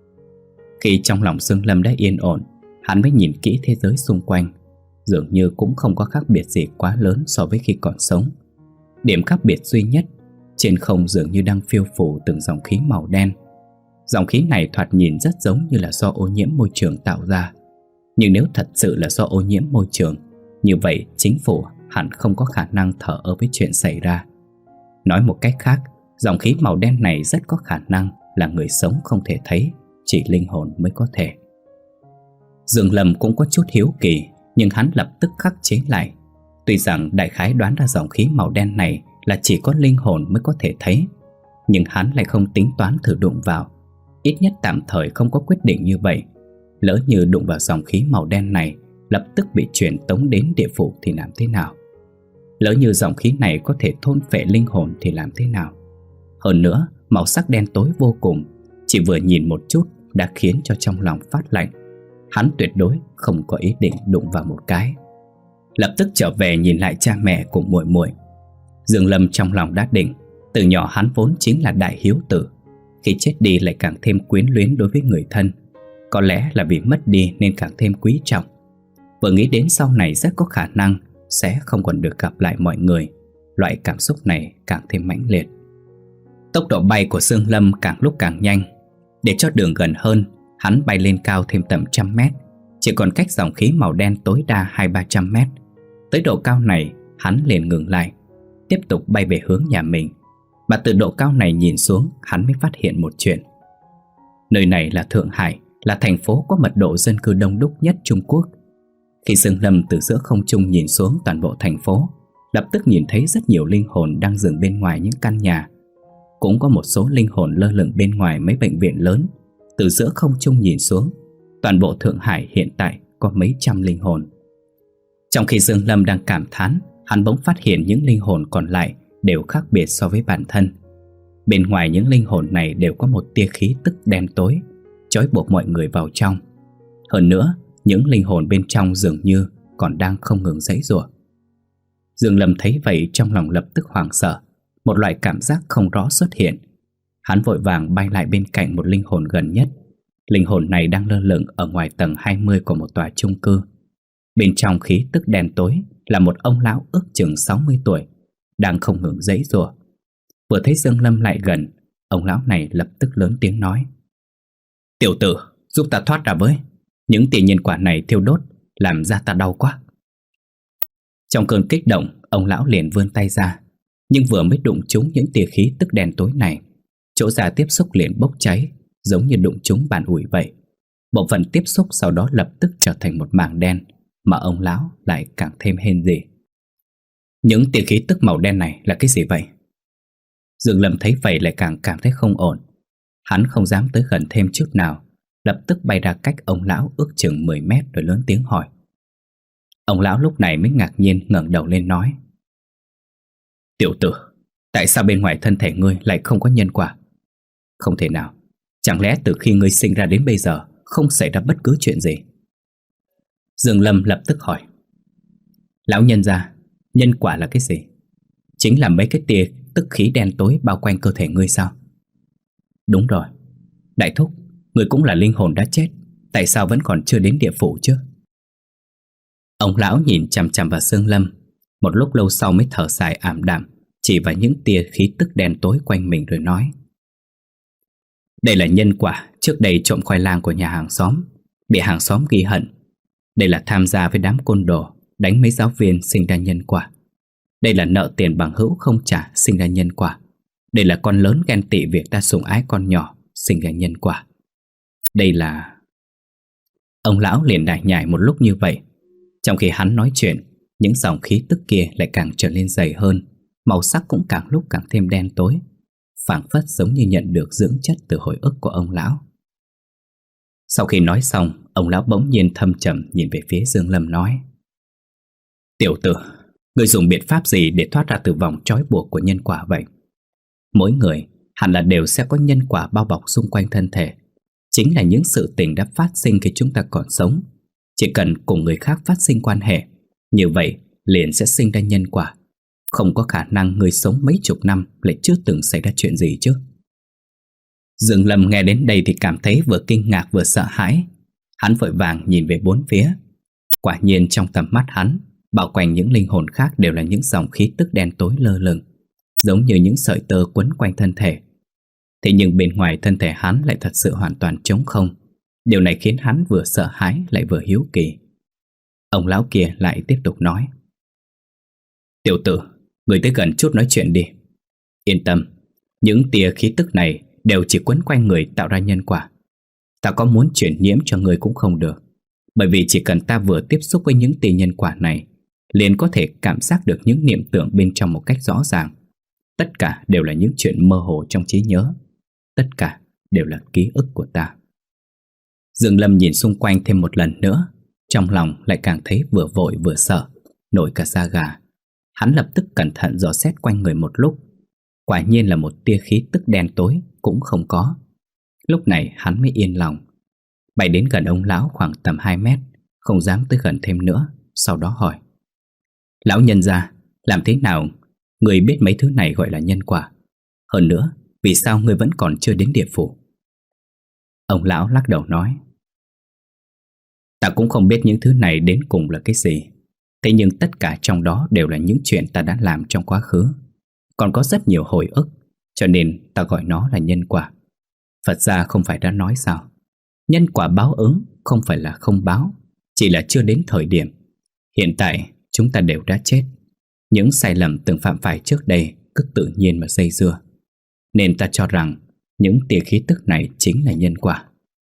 Khi trong lòng Dương Lâm đã yên ổn, hắn mới nhìn kỹ thế giới xung quanh. Dường như cũng không có khác biệt gì quá lớn so với khi còn sống. Điểm khác biệt duy nhất, trên không dường như đang phiêu phù từng dòng khí màu đen. Dòng khí này thoạt nhìn rất giống như là do ô nhiễm môi trường tạo ra. Nhưng nếu thật sự là do ô nhiễm môi trường, như vậy chính phủ hẳn không có khả năng thờ ơ với chuyện xảy ra. Nói một cách khác, dòng khí màu đen này rất có khả năng là người sống không thể thấy, chỉ linh hồn mới có thể. Dương Lâm cũng có chút hiếu kỳ, nhưng hắn lập tức khắc chế lại. Tuy rằng đại khái đoán ra dòng khí màu đen này là chỉ có linh hồn mới có thể thấy, nhưng hắn lại không tính toán thử đụng vào. Ít nhất tạm thời không có quyết định như vậy. Lỡ như đụng vào dòng khí màu đen này, lập tức bị chuyển tống đến địa phủ thì làm thế nào? Lỡ như dòng khí này có thể thôn phệ linh hồn thì làm thế nào? Hơn nữa, màu sắc đen tối vô cùng, chỉ vừa nhìn một chút đã khiến cho trong lòng phát lạnh. Hắn tuyệt đối không có ý định đụng vào một cái. Lập tức trở về nhìn lại cha mẹ cùng muội muội. Dương Lâm trong lòng đã định, từ nhỏ hắn vốn chính là đại hiếu tử, khi chết đi lại càng thêm quyến luyến đối với người thân. Có lẽ là vì mất đi nên càng thêm quý trọng. Vừa nghĩ đến sau này rất có khả năng sẽ không còn được gặp lại mọi người, loại cảm xúc này càng thêm mãnh liệt. Tốc độ bay của Dương Lâm càng lúc càng nhanh. Để cho đường gần hơn, hắn bay lên cao thêm tầm trăm mét, chỉ còn cách dòng khí màu đen tối đa hai ba trăm mét. Tới độ cao này, hắn liền ngừng lại, tiếp tục bay về hướng nhà mình. Mà từ độ cao này nhìn xuống, hắn mới phát hiện một chuyện. Nơi này là Thượng Hải, là thành phố có mật độ dân cư đông đúc nhất Trung Quốc. Khi Dương Lâm từ giữa không trung nhìn xuống toàn bộ thành phố, lập tức nhìn thấy rất nhiều linh hồn đang dừng bên ngoài những căn nhà. Cũng có một số linh hồn lơ lửng bên ngoài mấy bệnh viện lớn. Từ giữa không trung nhìn xuống, toàn bộ Thượng Hải hiện tại có mấy trăm linh hồn. Trong khi Dương Lâm đang cảm thán, hắn bỗng phát hiện những linh hồn còn lại đều khác biệt so với bản thân. Bên ngoài những linh hồn này đều có một tia khí tức đen tối, trói buộc mọi người vào trong. Hơn nữa, những linh hồn bên trong dường như còn đang không ngừng giãy giụa. Dương Lâm thấy vậy trong lòng lập tức hoảng sợ, một loại cảm giác không rõ xuất hiện. Hắn vội vàng bay lại bên cạnh một linh hồn gần nhất. Linh hồn này đang lơ lửng ở ngoài tầng hai mươi của một tòa chung cư. Bên trong khí tức đen tối là một ông lão ước chừng sáu mươi tuổi, đang không ngừng giãy giụa. Vừa thấy Dương Lâm lại gần, ông lão này lập tức lớn tiếng nói: "Tiểu tử, giúp ta thoát ra với. Những tia nhân quả này thiêu đốt, làm da ta đau quá." Trong cơn kích động, ông lão liền vươn tay ra, nhưng vừa mới đụng trúng những tia khí tức đen tối này, chỗ da tiếp xúc liền bốc cháy, giống như đụng trúng bàn ủi vậy. Bộ phận tiếp xúc sau đó lập tức trở thành một mảng đen, mà ông lão lại càng thêm hên gì. Những tia khí tức màu đen này là cái gì vậy? Dương Lâm thấy vậy lại càng cảm thấy không ổn. Hắn không dám tới gần thêm chút nào, lập tức bay ra cách ông lão ước chừng mười mét rồi lớn tiếng hỏi. Ông lão lúc này mới ngạc nhiên ngẩng đầu lên nói: "Tiểu tử, tại sao bên ngoài thân thể ngươi lại không có nhân quả?" "Không thể nào, chẳng lẽ từ khi ngươi sinh ra đến bây giờ không xảy ra bất cứ chuyện gì?" Dương Lâm lập tức hỏi. "Lão nhân gia, nhân quả là cái gì? Chính là mấy cái tia tức khí đen tối bao quanh cơ thể ngươi sao?" "Đúng rồi. Đại thúc, ngươi cũng là linh hồn đã chết, tại sao vẫn còn chưa đến địa phủ chứ?" Ông lão nhìn chằm chằm vào Dương Lâm, một lúc lâu sau mới thở dài ảm đạm, chỉ vào những tia khí tức đen tối quanh mình rồi nói: "Đây là nhân quả trước đây trộm khoai lang của nhà hàng xóm, bị hàng xóm ghi hận. Đây là tham gia với đám côn đồ, đánh mấy giáo viên sinh ra nhân quả. Đây là nợ tiền bằng hữu không trả sinh ra nhân quả. Đây là con lớn ghen tị việc ta sủng ái con nhỏ sinh ra nhân quả. Đây là..." Ông lão liền đại nhải một lúc như vậy. Trong khi hắn nói chuyện, những dòng khí tức kia lại càng trở nên dày hơn, màu sắc cũng càng lúc càng thêm đen tối, phảng phất giống như nhận được dưỡng chất từ hồi ức của ông lão. Sau khi nói xong, ông lão bỗng nhiên thâm trầm nhìn về phía Dương Lâm nói: "Tiểu tử, ngươi dùng biện pháp gì để thoát ra từ vòng trói buộc của nhân quả vậy? Mỗi người hẳn là đều sẽ có nhân quả bao bọc xung quanh thân thể. Chính là những sự tình đã phát sinh khi chúng ta còn sống. Chỉ cần cùng người khác phát sinh quan hệ, Như vậy liền sẽ sinh ra nhân quả. Không có khả năng người sống mấy chục năm lại chưa từng xảy ra chuyện gì chứ. Dương Lâm nghe đến đây thì cảm thấy vừa kinh ngạc vừa sợ hãi. Hắn vội vàng nhìn về bốn phía. Quả nhiên trong tầm mắt hắn, bao quanh những linh hồn khác đều là những dòng khí tức đen tối lơ lửng, giống như những sợi tơ quấn quanh thân thể. Thế nhưng bên ngoài thân thể hắn lại thật sự hoàn toàn trống không. Điều này khiến hắn vừa sợ hãi lại vừa hiếu kỳ. Ông lão kia lại tiếp tục nói: "Tiểu tử, người tới gần chút nói chuyện đi. Yên tâm, những tia khí tức này đều chỉ quấn quanh người tạo ra nhân quả. Ta có muốn chuyển nhiễm cho người cũng không được, bởi vì chỉ cần ta vừa tiếp xúc với những tia nhân quả này, liền có thể cảm giác được những niệm tưởng bên trong một cách rõ ràng. Tất cả đều là những chuyện mơ hồ trong trí nhớ. Tất cả đều là ký ức của ta." Dương Lâm nhìn xung quanh thêm một lần nữa, trong lòng lại càng thấy vừa vội vừa sợ, nổi cả da gà. Hắn lập tức cẩn thận dò xét quanh người một lúc. Quả nhiên là một tia khí tức đen tối cũng không có. Lúc này hắn mới yên lòng, bay đến gần ông lão khoảng tầm hai mét, không dám tới gần thêm nữa. Sau đó hỏi: "Lão nhân gia, làm thế nào người biết mấy thứ này gọi là nhân quả? Hơn nữa, vì sao người vẫn còn chưa đến địa phủ?" Ông lão lắc đầu nói: "Ta cũng không biết những thứ này đến cùng là cái gì. Thế nhưng tất cả trong đó đều là những chuyện ta đã làm trong quá khứ. Còn có rất nhiều hồi ức, cho nên ta gọi nó là nhân quả. Phật gia không phải đã nói sao? Nhân quả báo ứng không phải là không báo, chỉ là chưa đến thời điểm. Hiện tại chúng ta đều đã chết. Những sai lầm từng phạm phải trước đây cứ tự nhiên mà dây dưa. Nên ta cho rằng những tia khí tức này chính là nhân quả.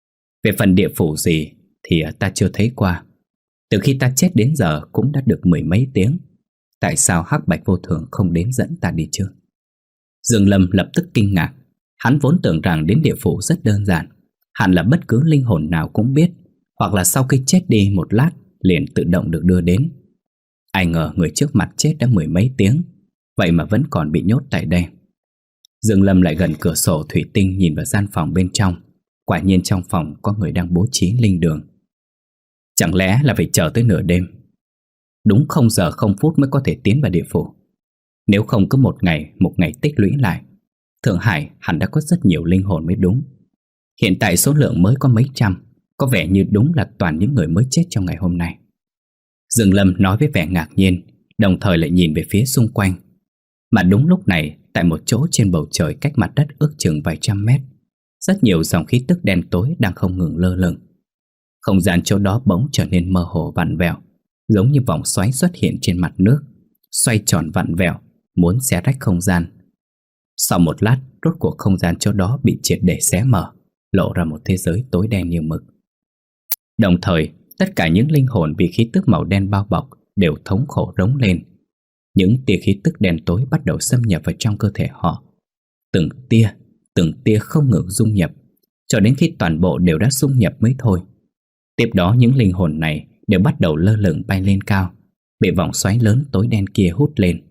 Về phần địa phủ gì thì ta chưa thấy qua. Từ khi ta chết đến giờ cũng đã được mười mấy tiếng. Tại sao Hắc Bạch Vô Thường không đến dẫn ta đi chứ?" Dương Lâm lập tức kinh ngạc. Hắn vốn tưởng rằng đến địa phủ rất đơn giản, hẳn là bất cứ linh hồn nào cũng biết, hoặc là sau khi chết đi một lát liền tự động được đưa đến. Ai ngờ người trước mặt chết đã mười mấy tiếng, vậy mà vẫn còn bị nhốt tại đây. Dương Lâm lại gần cửa sổ thủy tinh nhìn vào gian phòng bên trong. Quả nhiên trong phòng có người đang bố trí linh đường. Chẳng lẽ là phải chờ tới nửa đêm? Đúng không giờ không phút mới có thể tiến vào địa phủ. Nếu không cứ một ngày một ngày tích lũy lại, Thượng Hải hẳn đã có rất nhiều linh hồn mới đúng. Hiện tại số lượng mới có mấy trăm, có vẻ như đúng là toàn những người mới chết trong ngày hôm nay. Dương Lâm nói với vẻ ngạc nhiên, đồng thời lại nhìn về phía xung quanh. Mà đúng lúc này, tại một chỗ trên bầu trời cách mặt đất ước chừng vài trăm mét, rất nhiều dòng khí tức đen tối đang không ngừng lơ lửng. Không gian chỗ đó bỗng trở nên mơ hồ vặn vẹo, giống như vòng xoáy xuất hiện trên mặt nước, xoay tròn vặn vẹo, muốn xé rách không gian. Sau một lát, rốt cuộc không gian chỗ đó bị triệt để xé mở, lộ ra một thế giới tối đen như mực. Đồng thời, tất cả những linh hồn bị khí tức màu đen bao bọc đều thống khổ rống lên. Những tia khí tức đen tối bắt đầu xâm nhập vào trong cơ thể họ. Từng tia, từng tia không ngừng dung nhập, cho đến khi toàn bộ đều đã dung nhập mới thôi. Tiếp đó những linh hồn này đều bắt đầu lơ lửng bay lên cao, bị vòng xoáy lớn tối đen kia hút lên.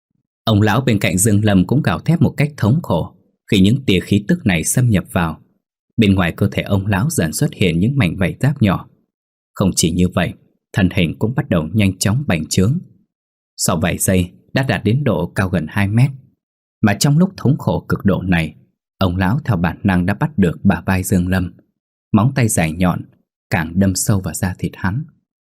Ông lão bên cạnh Dương Lâm cũng gào thét một cách thống khổ khi những tia khí tức này xâm nhập vào. Bên ngoài cơ thể ông lão dần xuất hiện những mảnh vảy giáp nhỏ. Không chỉ như vậy, thân hình cũng bắt đầu nhanh chóng bành trướng. Sau vài giây đã đạt đến độ cao gần hai mét. Mà trong lúc thống khổ cực độ này, ông lão theo bản năng đã bắt được bả vai Dương Lâm. Móng tay dài nhọn càng đâm sâu vào da thịt hắn.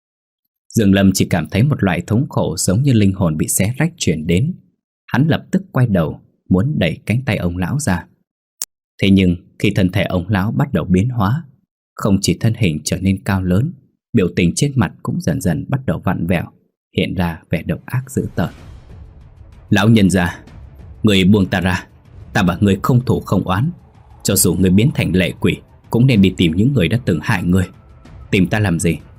Dương Lâm chỉ cảm thấy một loại thống khổ giống như linh hồn bị xé rách truyền đến. Hắn lập tức quay đầu, muốn đẩy cánh tay ông lão ra. Thế nhưng khi thân thể ông lão bắt đầu biến hóa, không chỉ thân hình trở nên cao lớn, biểu tình trên mặt cũng dần dần bắt đầu vặn vẹo, hiện ra vẻ độc ác dữ tợn. "Lão nhân gia, người buông ta ra. Ta bảo người không thù không oán. Cho dù người biến thành lệ quỷ, cũng nên đi tìm những người đã từng hại người. Tìm ta làm gì?"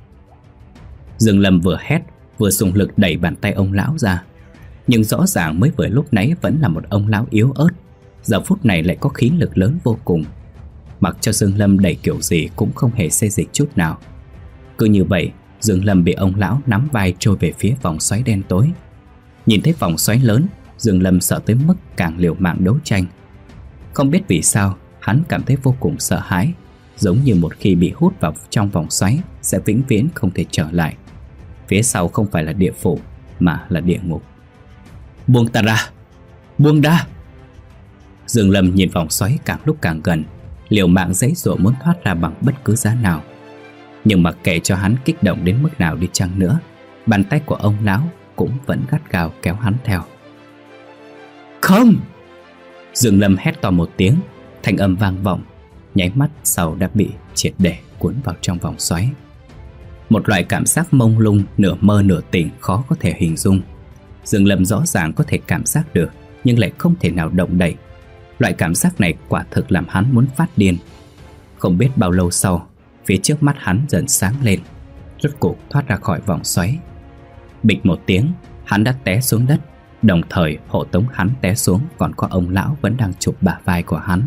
Dương Lâm vừa hét vừa dùng lực đẩy bàn tay ông lão ra. Nhưng rõ ràng mới vừa lúc nãy vẫn là một ông lão yếu ớt, giờ phút này lại có khí lực lớn vô cùng. Mặc cho Dương Lâm đẩy kiểu gì cũng không hề xê dịch chút nào. Cứ như vậy, Dương Lâm bị ông lão nắm vai trôi về phía vòng xoáy đen tối. Nhìn thấy vòng xoáy lớn, Dương Lâm sợ tới mức càng liều mạng đấu tranh. Không biết vì sao, hắn cảm thấy vô cùng sợ hãi, giống như một khi bị hút vào trong vòng xoáy sẽ vĩnh viễn không thể trở lại. Phía sau không phải là địa phủ mà là địa ngục. Buông ta ra, buông ra! Dương Lâm nhìn vòng xoáy càng lúc càng gần, liều mạng giãy giụa muốn thoát ra bằng bất cứ giá nào. Nhưng mà kệ cho hắn kích động đến mức nào đi chăng nữa, bàn tay của ông lão cũng vẫn gắt gao kéo hắn theo. Không! Dương Lâm hét to một tiếng, thanh âm vang vọng, nháy mắt sau đã bị triệt để cuốn vào trong vòng xoáy. Một loại cảm giác mông lung, nửa mơ nửa tỉnh khó có thể hình dung. Dương Lâm rõ ràng có thể cảm giác được, nhưng lại không thể nào động đậy. Loại cảm giác này quả thực làm hắn muốn phát điên. Không biết bao lâu sau, phía trước mắt hắn dần sáng lên, rốt cuộc thoát ra khỏi vòng xoáy. Bịch một tiếng, hắn đã té xuống đất. Đồng thời hộ tống hắn té xuống còn có ông lão vẫn đang chụp bả vai của hắn.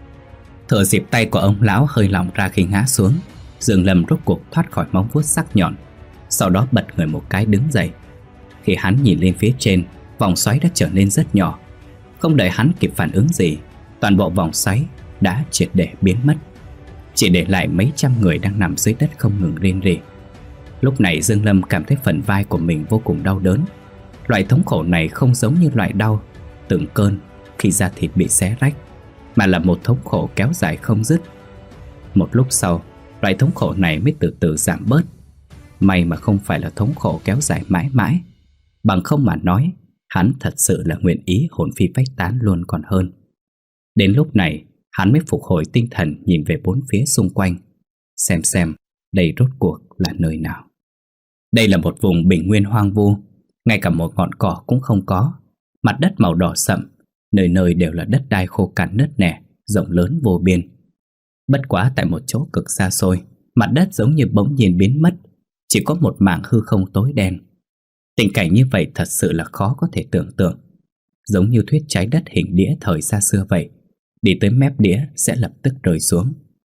Thừa dịp tay của ông lão hơi lỏng ra khi ngã xuống, Dương Lâm rốt cuộc thoát khỏi móng vuốt sắc nhọn. Sau đó bật người một cái đứng dậy. Khi hắn nhìn lên phía trên, vòng xoáy đã trở nên rất nhỏ. Không đợi hắn kịp phản ứng gì, toàn bộ vòng xoáy đã triệt để biến mất, chỉ để lại mấy trăm người đang nằm dưới đất không ngừng rên rỉ. Lúc này Dương Lâm cảm thấy phần vai của mình vô cùng đau đớn. Loại thống khổ này không giống như loại đau từng cơn khi da thịt bị xé rách, mà là một thống khổ kéo dài không dứt. Một lúc sau, loại thống khổ này mới từ từ giảm bớt. May mà không phải là thống khổ kéo dài mãi mãi, bằng không mà nói, hắn thật sự là nguyện ý hồn phi phách tán luôn còn hơn. Đến lúc này, hắn mới phục hồi tinh thần nhìn về bốn phía xung quanh, xem xem đây rốt cuộc là nơi nào. Đây là một vùng bình nguyên hoang vu, ngay cả một ngọn cỏ cũng không có. Mặt đất màu đỏ sậm, nơi nơi đều là đất đai khô cằn nứt nẻ, rộng lớn vô biên. Bất quá tại một chỗ cực xa xôi, mặt đất giống như bỗng nhiên biến mất, chỉ có một mảng hư không tối đen. Tình cảnh như vậy thật sự là khó có thể tưởng tượng, giống như thuyết trái đất hình đĩa thời xa xưa vậy, đi tới mép đĩa sẽ lập tức rơi xuống.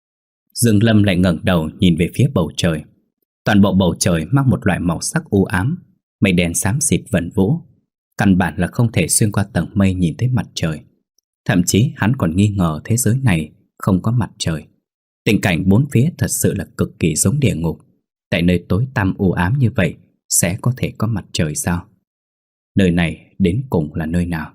Dương Lâm lại ngẩng đầu nhìn về phía bầu trời. Toàn bộ bầu trời mang một loại màu sắc u ám, mây đen xám xịt vần vũ, căn bản là không thể xuyên qua tầng mây nhìn thấy mặt trời. Thậm chí hắn còn nghi ngờ thế giới này không có mặt trời. Tình cảnh bốn phía thật sự là cực kỳ giống địa ngục. Tại nơi tối tăm u ám như vậy sẽ có thể có mặt trời sao? Nơi này đến cùng là nơi nào?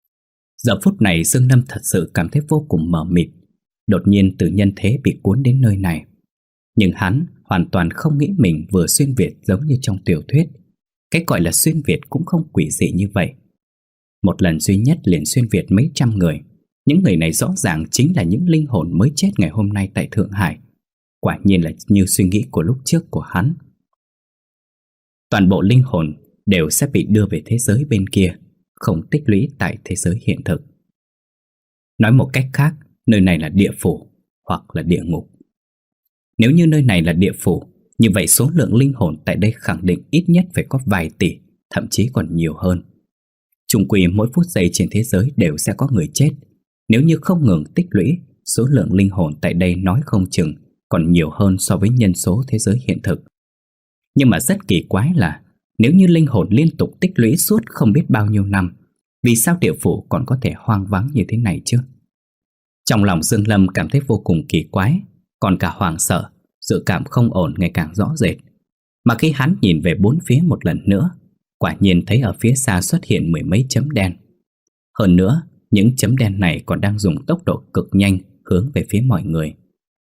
Giờ phút này Dương Lâm thật sự cảm thấy vô cùng mờ mịt. Đột nhiên từ nhân thế bị cuốn đến nơi này. Nhưng hắn hoàn toàn không nghĩ mình vừa xuyên Việt giống như trong tiểu thuyết. Cái gọi là xuyên Việt cũng không quỷ dị như vậy. Một lần duy nhất liền xuyên Việt mấy trăm người. Những người này rõ ràng chính là những linh hồn mới chết ngày hôm nay tại Thượng Hải. Quả nhiên là như suy nghĩ của lúc trước của hắn. Toàn bộ linh hồn đều sẽ bị đưa về thế giới bên kia, không tích lũy tại thế giới hiện thực. Nói một cách khác, nơi này là địa phủ hoặc là địa ngục. Nếu như nơi này là địa phủ, như vậy số lượng linh hồn tại đây khẳng định ít nhất phải có vài tỷ, thậm chí còn nhiều hơn. Chung quy mỗi phút giây trên thế giới đều sẽ có người chết. Nếu như không ngừng tích lũy, số lượng linh hồn tại đây nói không chừng còn nhiều hơn so với nhân số thế giới hiện thực. Nhưng mà rất kỳ quái là nếu như linh hồn liên tục tích lũy suốt không biết bao nhiêu năm, vì sao địa phủ còn có thể hoang vắng như thế này chứ? Trong lòng Dương Lâm cảm thấy vô cùng kỳ quái, còn cả hoảng sợ, dự cảm không ổn ngày càng rõ rệt. Mà khi hắn nhìn về bốn phía một lần nữa, quả nhiên thấy ở phía xa xuất hiện mười mấy chấm đen. Hơn nữa, những chấm đen này còn đang dùng tốc độ cực nhanh hướng về phía mọi người.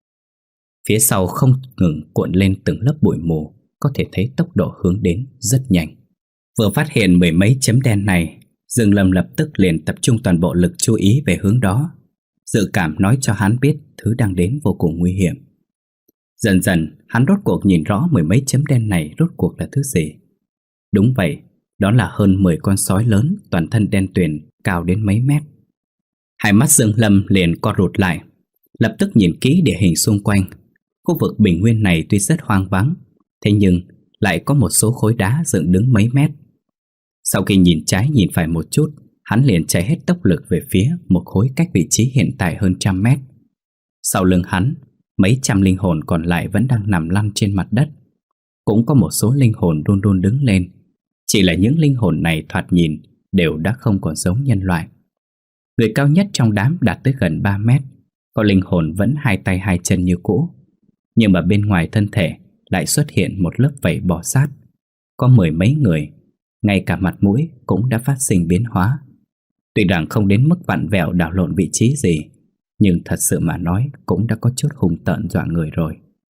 Phía sau không ngừng cuộn lên từng lớp bụi mù, có thể thấy tốc độ hướng đến rất nhanh. Vừa phát hiện mười mấy chấm đen này, Dương Lâm lập tức liền tập trung toàn bộ lực chú ý về hướng đó. Dự cảm nói cho hắn biết thứ đang đến vô cùng nguy hiểm. Dần dần, hắn rốt cuộc nhìn rõ mười mấy chấm đen này rốt cuộc là thứ gì. Đúng vậy, đó là hơn mười con sói lớn, toàn thân đen tuyền, cao đến mấy mét. Hai mắt Dương Lâm liền co rụt lại, lập tức nhìn kỹ địa hình xung quanh. Khu vực bình nguyên này tuy rất hoang vắng, thế nhưng lại có một số khối đá dựng đứng mấy mét. Sau khi nhìn trái nhìn phải một chút, hắn liền chạy hết tốc lực về phía một khối cách vị trí hiện tại hơn trăm mét. Sau lưng hắn, mấy trăm linh hồn còn lại vẫn đang nằm lăn trên mặt đất. Cũng có một số linh hồn run run đứng lên. Chỉ là những linh hồn này thoạt nhìn đều đã không còn giống nhân loại. Người cao nhất trong đám đạt tới gần ba mét. Có linh hồn vẫn hai tay hai chân như cũ, nhưng mà bên ngoài thân thể lại xuất hiện một lớp vảy bò sát. có mười mấy người, ngay cả mặt mũi cũng đã phát sinh biến hóa. Tuy rằng không đến mức vặn vẹo đảo lộn vị trí gì, nhưng thật sự mà nói cũng đã có chút hung tợn dọa người rồi.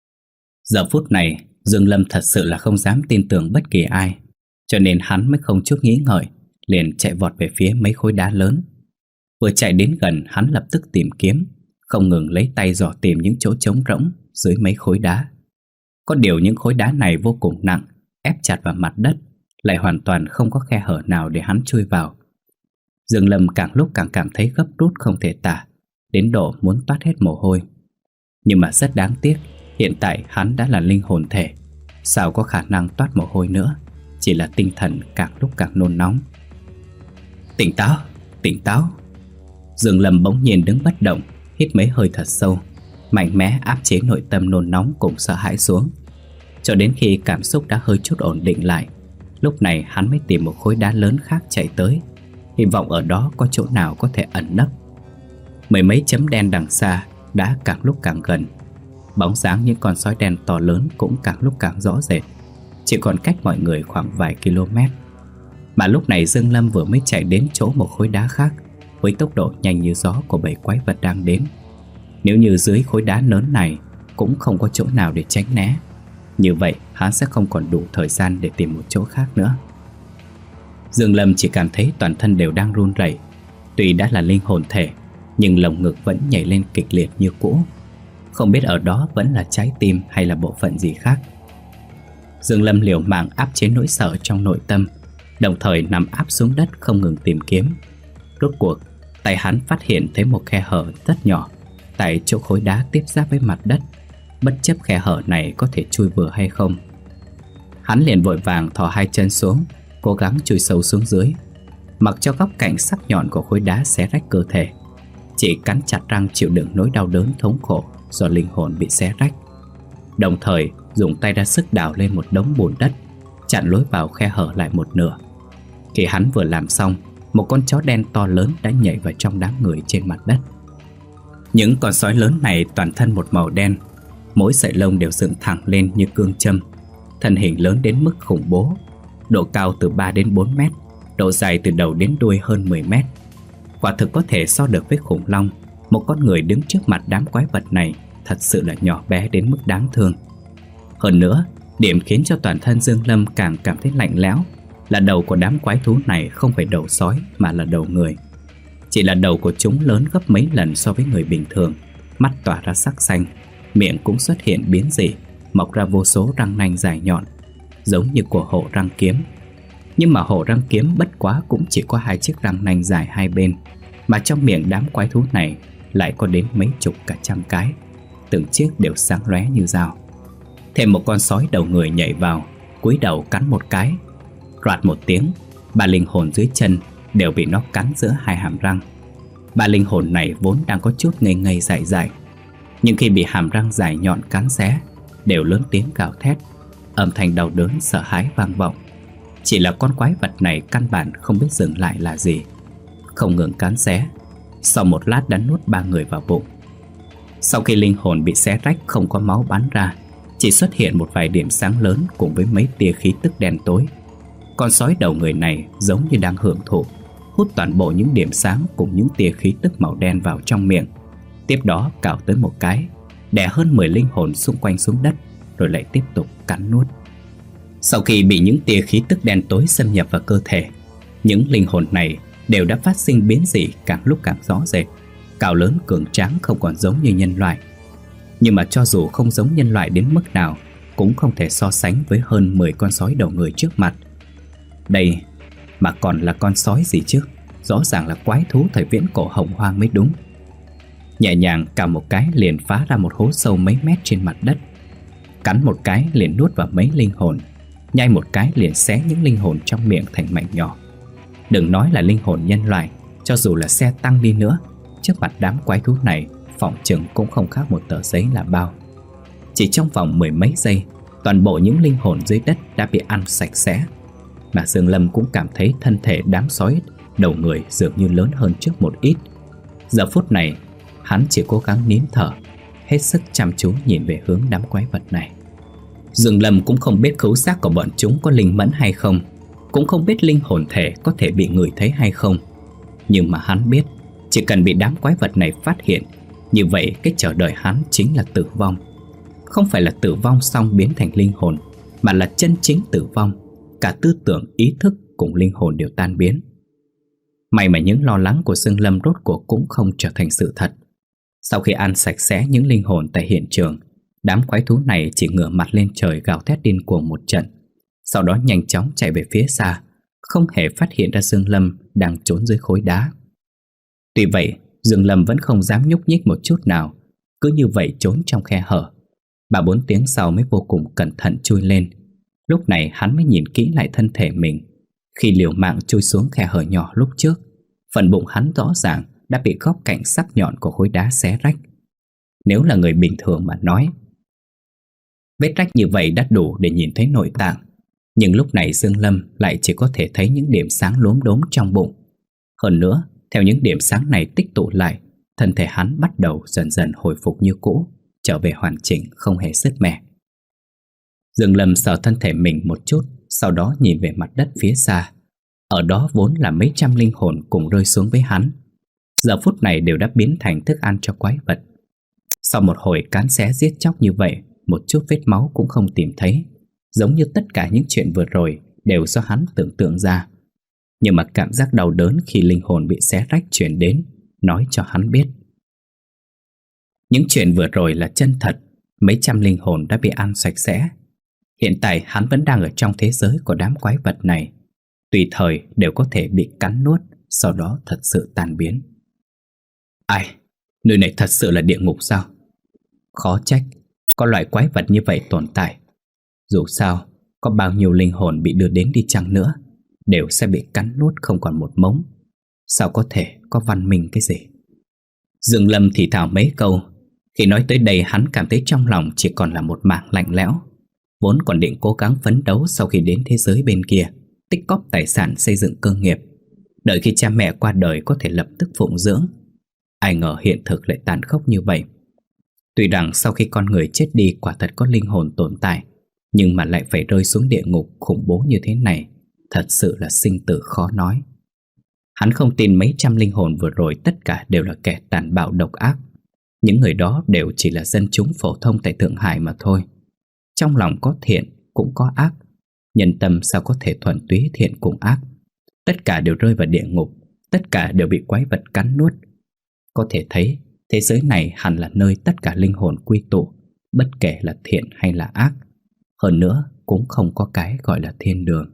Giờ phút này, Dương Lâm thật sự là không dám tin tưởng bất kỳ ai, cho nên hắn mới không chút nghĩ ngợi, liền chạy vọt về phía mấy khối đá lớn. Vừa chạy đến gần, hắn lập tức tìm kiếm, không ngừng lấy tay dò tìm những chỗ trống rỗng dưới mấy khối đá. Có điều những khối đá này vô cùng nặng, ép chặt vào mặt đất, lại hoàn toàn không có khe hở nào để hắn chui vào. Dương Lâm càng lúc càng cảm thấy gấp rút không thể tả, đến độ muốn toát hết mồ hôi. Nhưng mà rất đáng tiếc, hiện tại hắn đã là linh hồn thể, sao có khả năng toát mồ hôi nữa, chỉ là tinh thần càng lúc càng nôn nóng. Tỉnh táo, tỉnh táo. Dương Lâm bỗng nhiên đứng bất động, hít mấy hơi thật sâu, mạnh mẽ áp chế nội tâm nôn nóng cùng sợ hãi xuống. Cho đến khi cảm xúc đã hơi chút ổn định lại, lúc này hắn mới tìm một khối đá lớn khác chạy tới, hy vọng ở đó có chỗ nào có thể ẩn nấp. Mười mấy chấm đen đằng xa đã càng lúc càng gần, bóng dáng những con sói đen to lớn cũng càng lúc càng rõ rệt, chỉ còn cách mọi người khoảng vài km. Mà lúc này Dương Lâm vừa mới chạy đến chỗ một khối đá khác, với tốc độ nhanh như gió của bầy quái vật đang đến. Nếu như dưới khối đá lớn này cũng không có chỗ nào để tránh né, như vậy hắn sẽ không còn đủ thời gian để tìm một chỗ khác nữa. Dương Lâm chỉ cảm thấy toàn thân đều đang run rẩy. Tuy đã là linh hồn thể, nhưng lồng ngực vẫn nhảy lên kịch liệt như cũ, không biết ở đó vẫn là trái tim hay là bộ phận gì khác. Dương Lâm liều mạng áp chế nỗi sợ trong nội tâm, đồng thời nằm áp xuống đất không ngừng tìm kiếm. Rốt cuộc, tay hắn phát hiện thấy một khe hở rất nhỏ tại chỗ khối đá tiếp giáp với mặt đất. Bất chấp khe hở này có thể chui vừa hay không, hắn liền vội vàng thò hai chân xuống, cố gắng chui sâu xuống dưới, mặc cho góc cạnh sắc nhọn của khối đá xé rách cơ thể, chỉ cắn chặt răng chịu đựng nỗi đau đớn thống khổ do linh hồn bị xé rách, đồng thời dùng tay ra sức đào lên một đống bùn đất, chặn lối vào khe hở lại một nửa. Khi hắn vừa làm xong, một con chó đen to lớn đã nhảy vào trong đám người trên mặt đất. Những con sói lớn này toàn thân một màu đen, mỗi sợi lông đều dựng thẳng lên như cương châm, thân hình lớn đến mức khủng bố, độ cao từ ba đến bốn mét, độ dài từ đầu đến đuôi hơn mười mét. Quả thực có thể so được với khủng long. Một con người đứng trước mặt đám quái vật này thật sự là nhỏ bé đến mức đáng thương. Hơn nữa, điểm khiến cho toàn thân Dương Lâm càng cảm thấy lạnh lẽo là đầu của đám quái thú này không phải đầu sói mà là đầu người. Chỉ là đầu của chúng lớn gấp mấy lần so với người bình thường, mắt tỏa ra sắc xanh, miệng cũng xuất hiện biến dị, mọc ra vô số răng nanh dài nhọn, giống như của hổ răng kiếm. Nhưng mà hổ răng kiếm bất quá cũng chỉ có hai chiếc răng nanh dài hai bên, mà trong miệng đám quái thú này lại có đến mấy chục cả trăm cái, từng chiếc đều sáng lóe như dao. Thêm một con sói đầu người nhảy vào, cúi đầu cắn một cái. Roạt một tiếng, ba linh hồn dưới chân đều bị nó cắn giữa hai hàm răng. Ba linh hồn này vốn đang có chút ngây ngây dại dại, nhưng khi bị hàm răng dài nhọn cắn xé, đều lớn tiếng gào thét, âm thanh đau đớn sợ hãi vang vọng. Chỉ là con quái vật này căn bản không biết dừng lại là gì, không ngừng cắn xé, sau một lát đã nuốt ba người vào bụng. Sau khi linh hồn bị xé rách không có máu bắn ra, chỉ xuất hiện một vài điểm sáng lớn cùng với mấy tia khí tức đen tối. Con sói đầu người này giống như đang hưởng thụ, hút toàn bộ những điểm sáng cùng những tia khí tức màu đen vào trong miệng, tiếp đó cào tới một cái, đè hơn mười linh hồn xung quanh xuống đất, rồi lại tiếp tục cắn nuốt. Sau khi bị những tia khí tức đen tối xâm nhập vào cơ thể, những linh hồn này đều đã phát sinh biến dị càng lúc càng rõ rệt, cao lớn cường tráng không còn giống như nhân loại. Nhưng mà cho dù không giống nhân loại đến mức nào, cũng không thể so sánh với hơn mười con sói đầu người trước mặt. Đây mà còn là con sói gì chứ? Rõ ràng là quái thú thời viễn cổ hồng hoang mới đúng. Nhẹ nhàng cào một cái liền phá ra một hố sâu mấy mét trên mặt đất, cắn một cái liền nuốt vào mấy linh hồn, nhai một cái liền xé những linh hồn trong miệng thành mảnh nhỏ. Đừng nói là linh hồn nhân loại, cho dù là xe tăng đi nữa, trước mặt đám quái thú này phỏng chừng cũng không khác một tờ giấy là bao. Chỉ trong vòng mười mấy giây, toàn bộ những linh hồn dưới đất đã bị ăn sạch sẽ. Mà Dương Lâm cũng cảm thấy thân thể đám sói đầu người dường như lớn hơn trước một ít. Giờ phút này, hắn chỉ cố gắng nín thở, hết sức chăm chú nhìn về hướng đám quái vật này. Dương Lâm cũng không biết khứu giác của bọn chúng có linh mẫn hay không, cũng không biết linh hồn thể có thể bị người thấy hay không. Nhưng mà hắn biết, chỉ cần bị đám quái vật này phát hiện, như vậy cái chờ đợi hắn chính là tử vong. Không phải là tử vong xong biến thành linh hồn, mà là chân chính tử vong. Cả tư tưởng, ý thức cùng linh hồn đều tan biến. May mà những lo lắng của Dương Lâm rốt cuộc cũng không trở thành sự thật. Sau khi ăn sạch sẽ những linh hồn tại hiện trường, đám quái thú này chỉ ngửa mặt lên trời gào thét điên cuồng một trận, sau đó nhanh chóng chạy về phía xa, không hề phát hiện ra Dương Lâm đang trốn dưới khối đá. Tuy vậy, Dương Lâm vẫn không dám nhúc nhích một chút nào, cứ như vậy trốn trong khe hở. Ba bốn tiếng sau mới vô cùng cẩn thận chui lên. Lúc này hắn mới nhìn kỹ lại thân thể mình. Khi liều mạng chui xuống khe hở nhỏ lúc trước, phần bụng hắn rõ ràng đã bị góc cạnh sắc nhọn của khối đá xé rách. Nếu là người bình thường mà nói, vết rách như vậy đã đủ để nhìn thấy nội tạng. Nhưng lúc này Dương Lâm lại chỉ có thể thấy những điểm sáng lốm đốm trong bụng. Hơn nữa, theo những điểm sáng này tích tụ lại, thân thể hắn bắt đầu dần dần hồi phục như cũ, trở về hoàn chỉnh không hề sứt mẻ. Dương Lâm sờ thân thể mình một chút, sau đó nhìn về mặt đất phía xa. Ở đó vốn là mấy trăm linh hồn cùng rơi xuống với hắn, giờ phút này đều đã biến thành thức ăn cho quái vật. Sau một hồi cán xé giết chóc như vậy, một chút vết máu cũng không tìm thấy, giống như tất cả những chuyện vừa rồi đều do hắn tưởng tượng ra. Nhưng mà cảm giác đau đớn khi linh hồn bị xé rách truyền đến nói cho hắn biết những chuyện vừa rồi là chân thật. Mấy trăm linh hồn đã bị ăn sạch sẽ. Hiện tại hắn vẫn đang ở trong thế giới của đám quái vật này, tùy thời đều có thể bị cắn nuốt, sau đó thật sự tan biến. Ai, nơi này thật sự là địa ngục sao? Khó trách có loại quái vật như vậy tồn tại. Dù sao, có bao nhiêu linh hồn bị đưa đến đi chăng nữa, đều sẽ bị cắn nuốt không còn một mống. Sao có thể có văn minh cái gì? Dương Lâm thì thào mấy câu. Khi nói tới đây, hắn cảm thấy trong lòng chỉ còn là một mảng lạnh lẽo. Vốn còn định cố gắng phấn đấu sau khi đến thế giới bên kia, tích cóp tài sản xây dựng cơ nghiệp, đợi khi cha mẹ qua đời có thể lập tức phụng dưỡng. Ai ngờ hiện thực lại tàn khốc như vậy. Tuy rằng sau khi con người chết đi quả thật có linh hồn tồn tại, nhưng mà lại phải rơi xuống địa ngục khủng bố như thế này, thật sự là sinh tử khó nói. Hắn không tin mấy trăm linh hồn vừa rồi tất cả đều là kẻ tàn bạo độc ác. Những người đó đều chỉ là dân chúng phổ thông tại Thượng Hải mà thôi. Trong lòng có thiện cũng có ác. Nhân tâm sao có thể thuần túy thiện cùng ác? Tất cả đều rơi vào địa ngục, tất cả đều bị quái vật cắn nuốt. Có thể thấy thế giới này hẳn là nơi tất cả linh hồn quy tụ, bất kể là thiện hay là ác. Hơn nữa cũng không có cái gọi là thiên đường.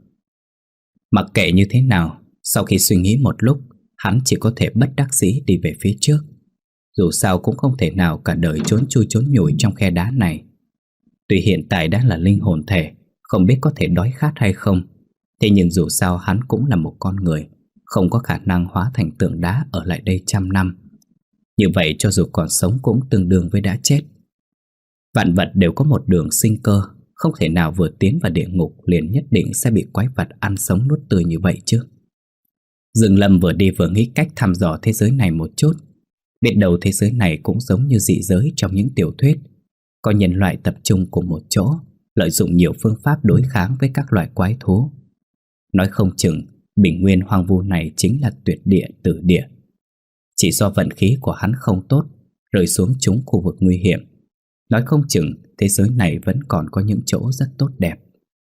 Mặc kệ như thế nào, sau khi suy nghĩ một lúc, hắn chỉ có thể bất đắc dĩ đi về phía trước. Dù sao cũng không thể nào cả đời trốn chui trốn nhủi trong khe đá này. Tuy hiện tại đã là linh hồn thể, không biết có thể đói khát hay không, thế nhưng dù sao hắn cũng là một con người, không có khả năng hóa thành tượng đá ở lại đây trăm năm. Như vậy cho dù còn sống cũng tương đương với đã chết. Vạn vật đều có một đường sinh cơ, không thể nào vừa tiến vào địa ngục liền nhất định sẽ bị quái vật ăn sống nuốt tươi như vậy chứ. Dương Lâm vừa đi vừa nghĩ cách thăm dò thế giới này một chút. Biết đâu thế giới này cũng giống như dị giới trong những tiểu thuyết, có nhân loại tập trung cùng một chỗ, lợi dụng nhiều phương pháp đối kháng với các loại quái thú. Nói không chừng bình nguyên hoang vu này chính là tuyệt địa tử địa. Chỉ do vận khí của hắn không tốt, rơi xuống trúng khu vực nguy hiểm. Nói không chừng thế giới này vẫn còn có những chỗ rất tốt đẹp.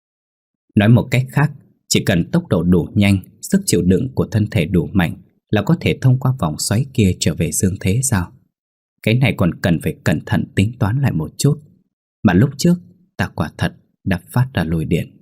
Nói một cách khác, chỉ cần tốc độ đủ nhanh, sức chịu đựng của thân thể đủ mạnh là có thể thông qua vòng xoáy kia trở về dương thế sao? Cái này còn cần phải cẩn thận tính toán lại một chút. Mà lúc trước ta quả thật đã phát ra lôi điện.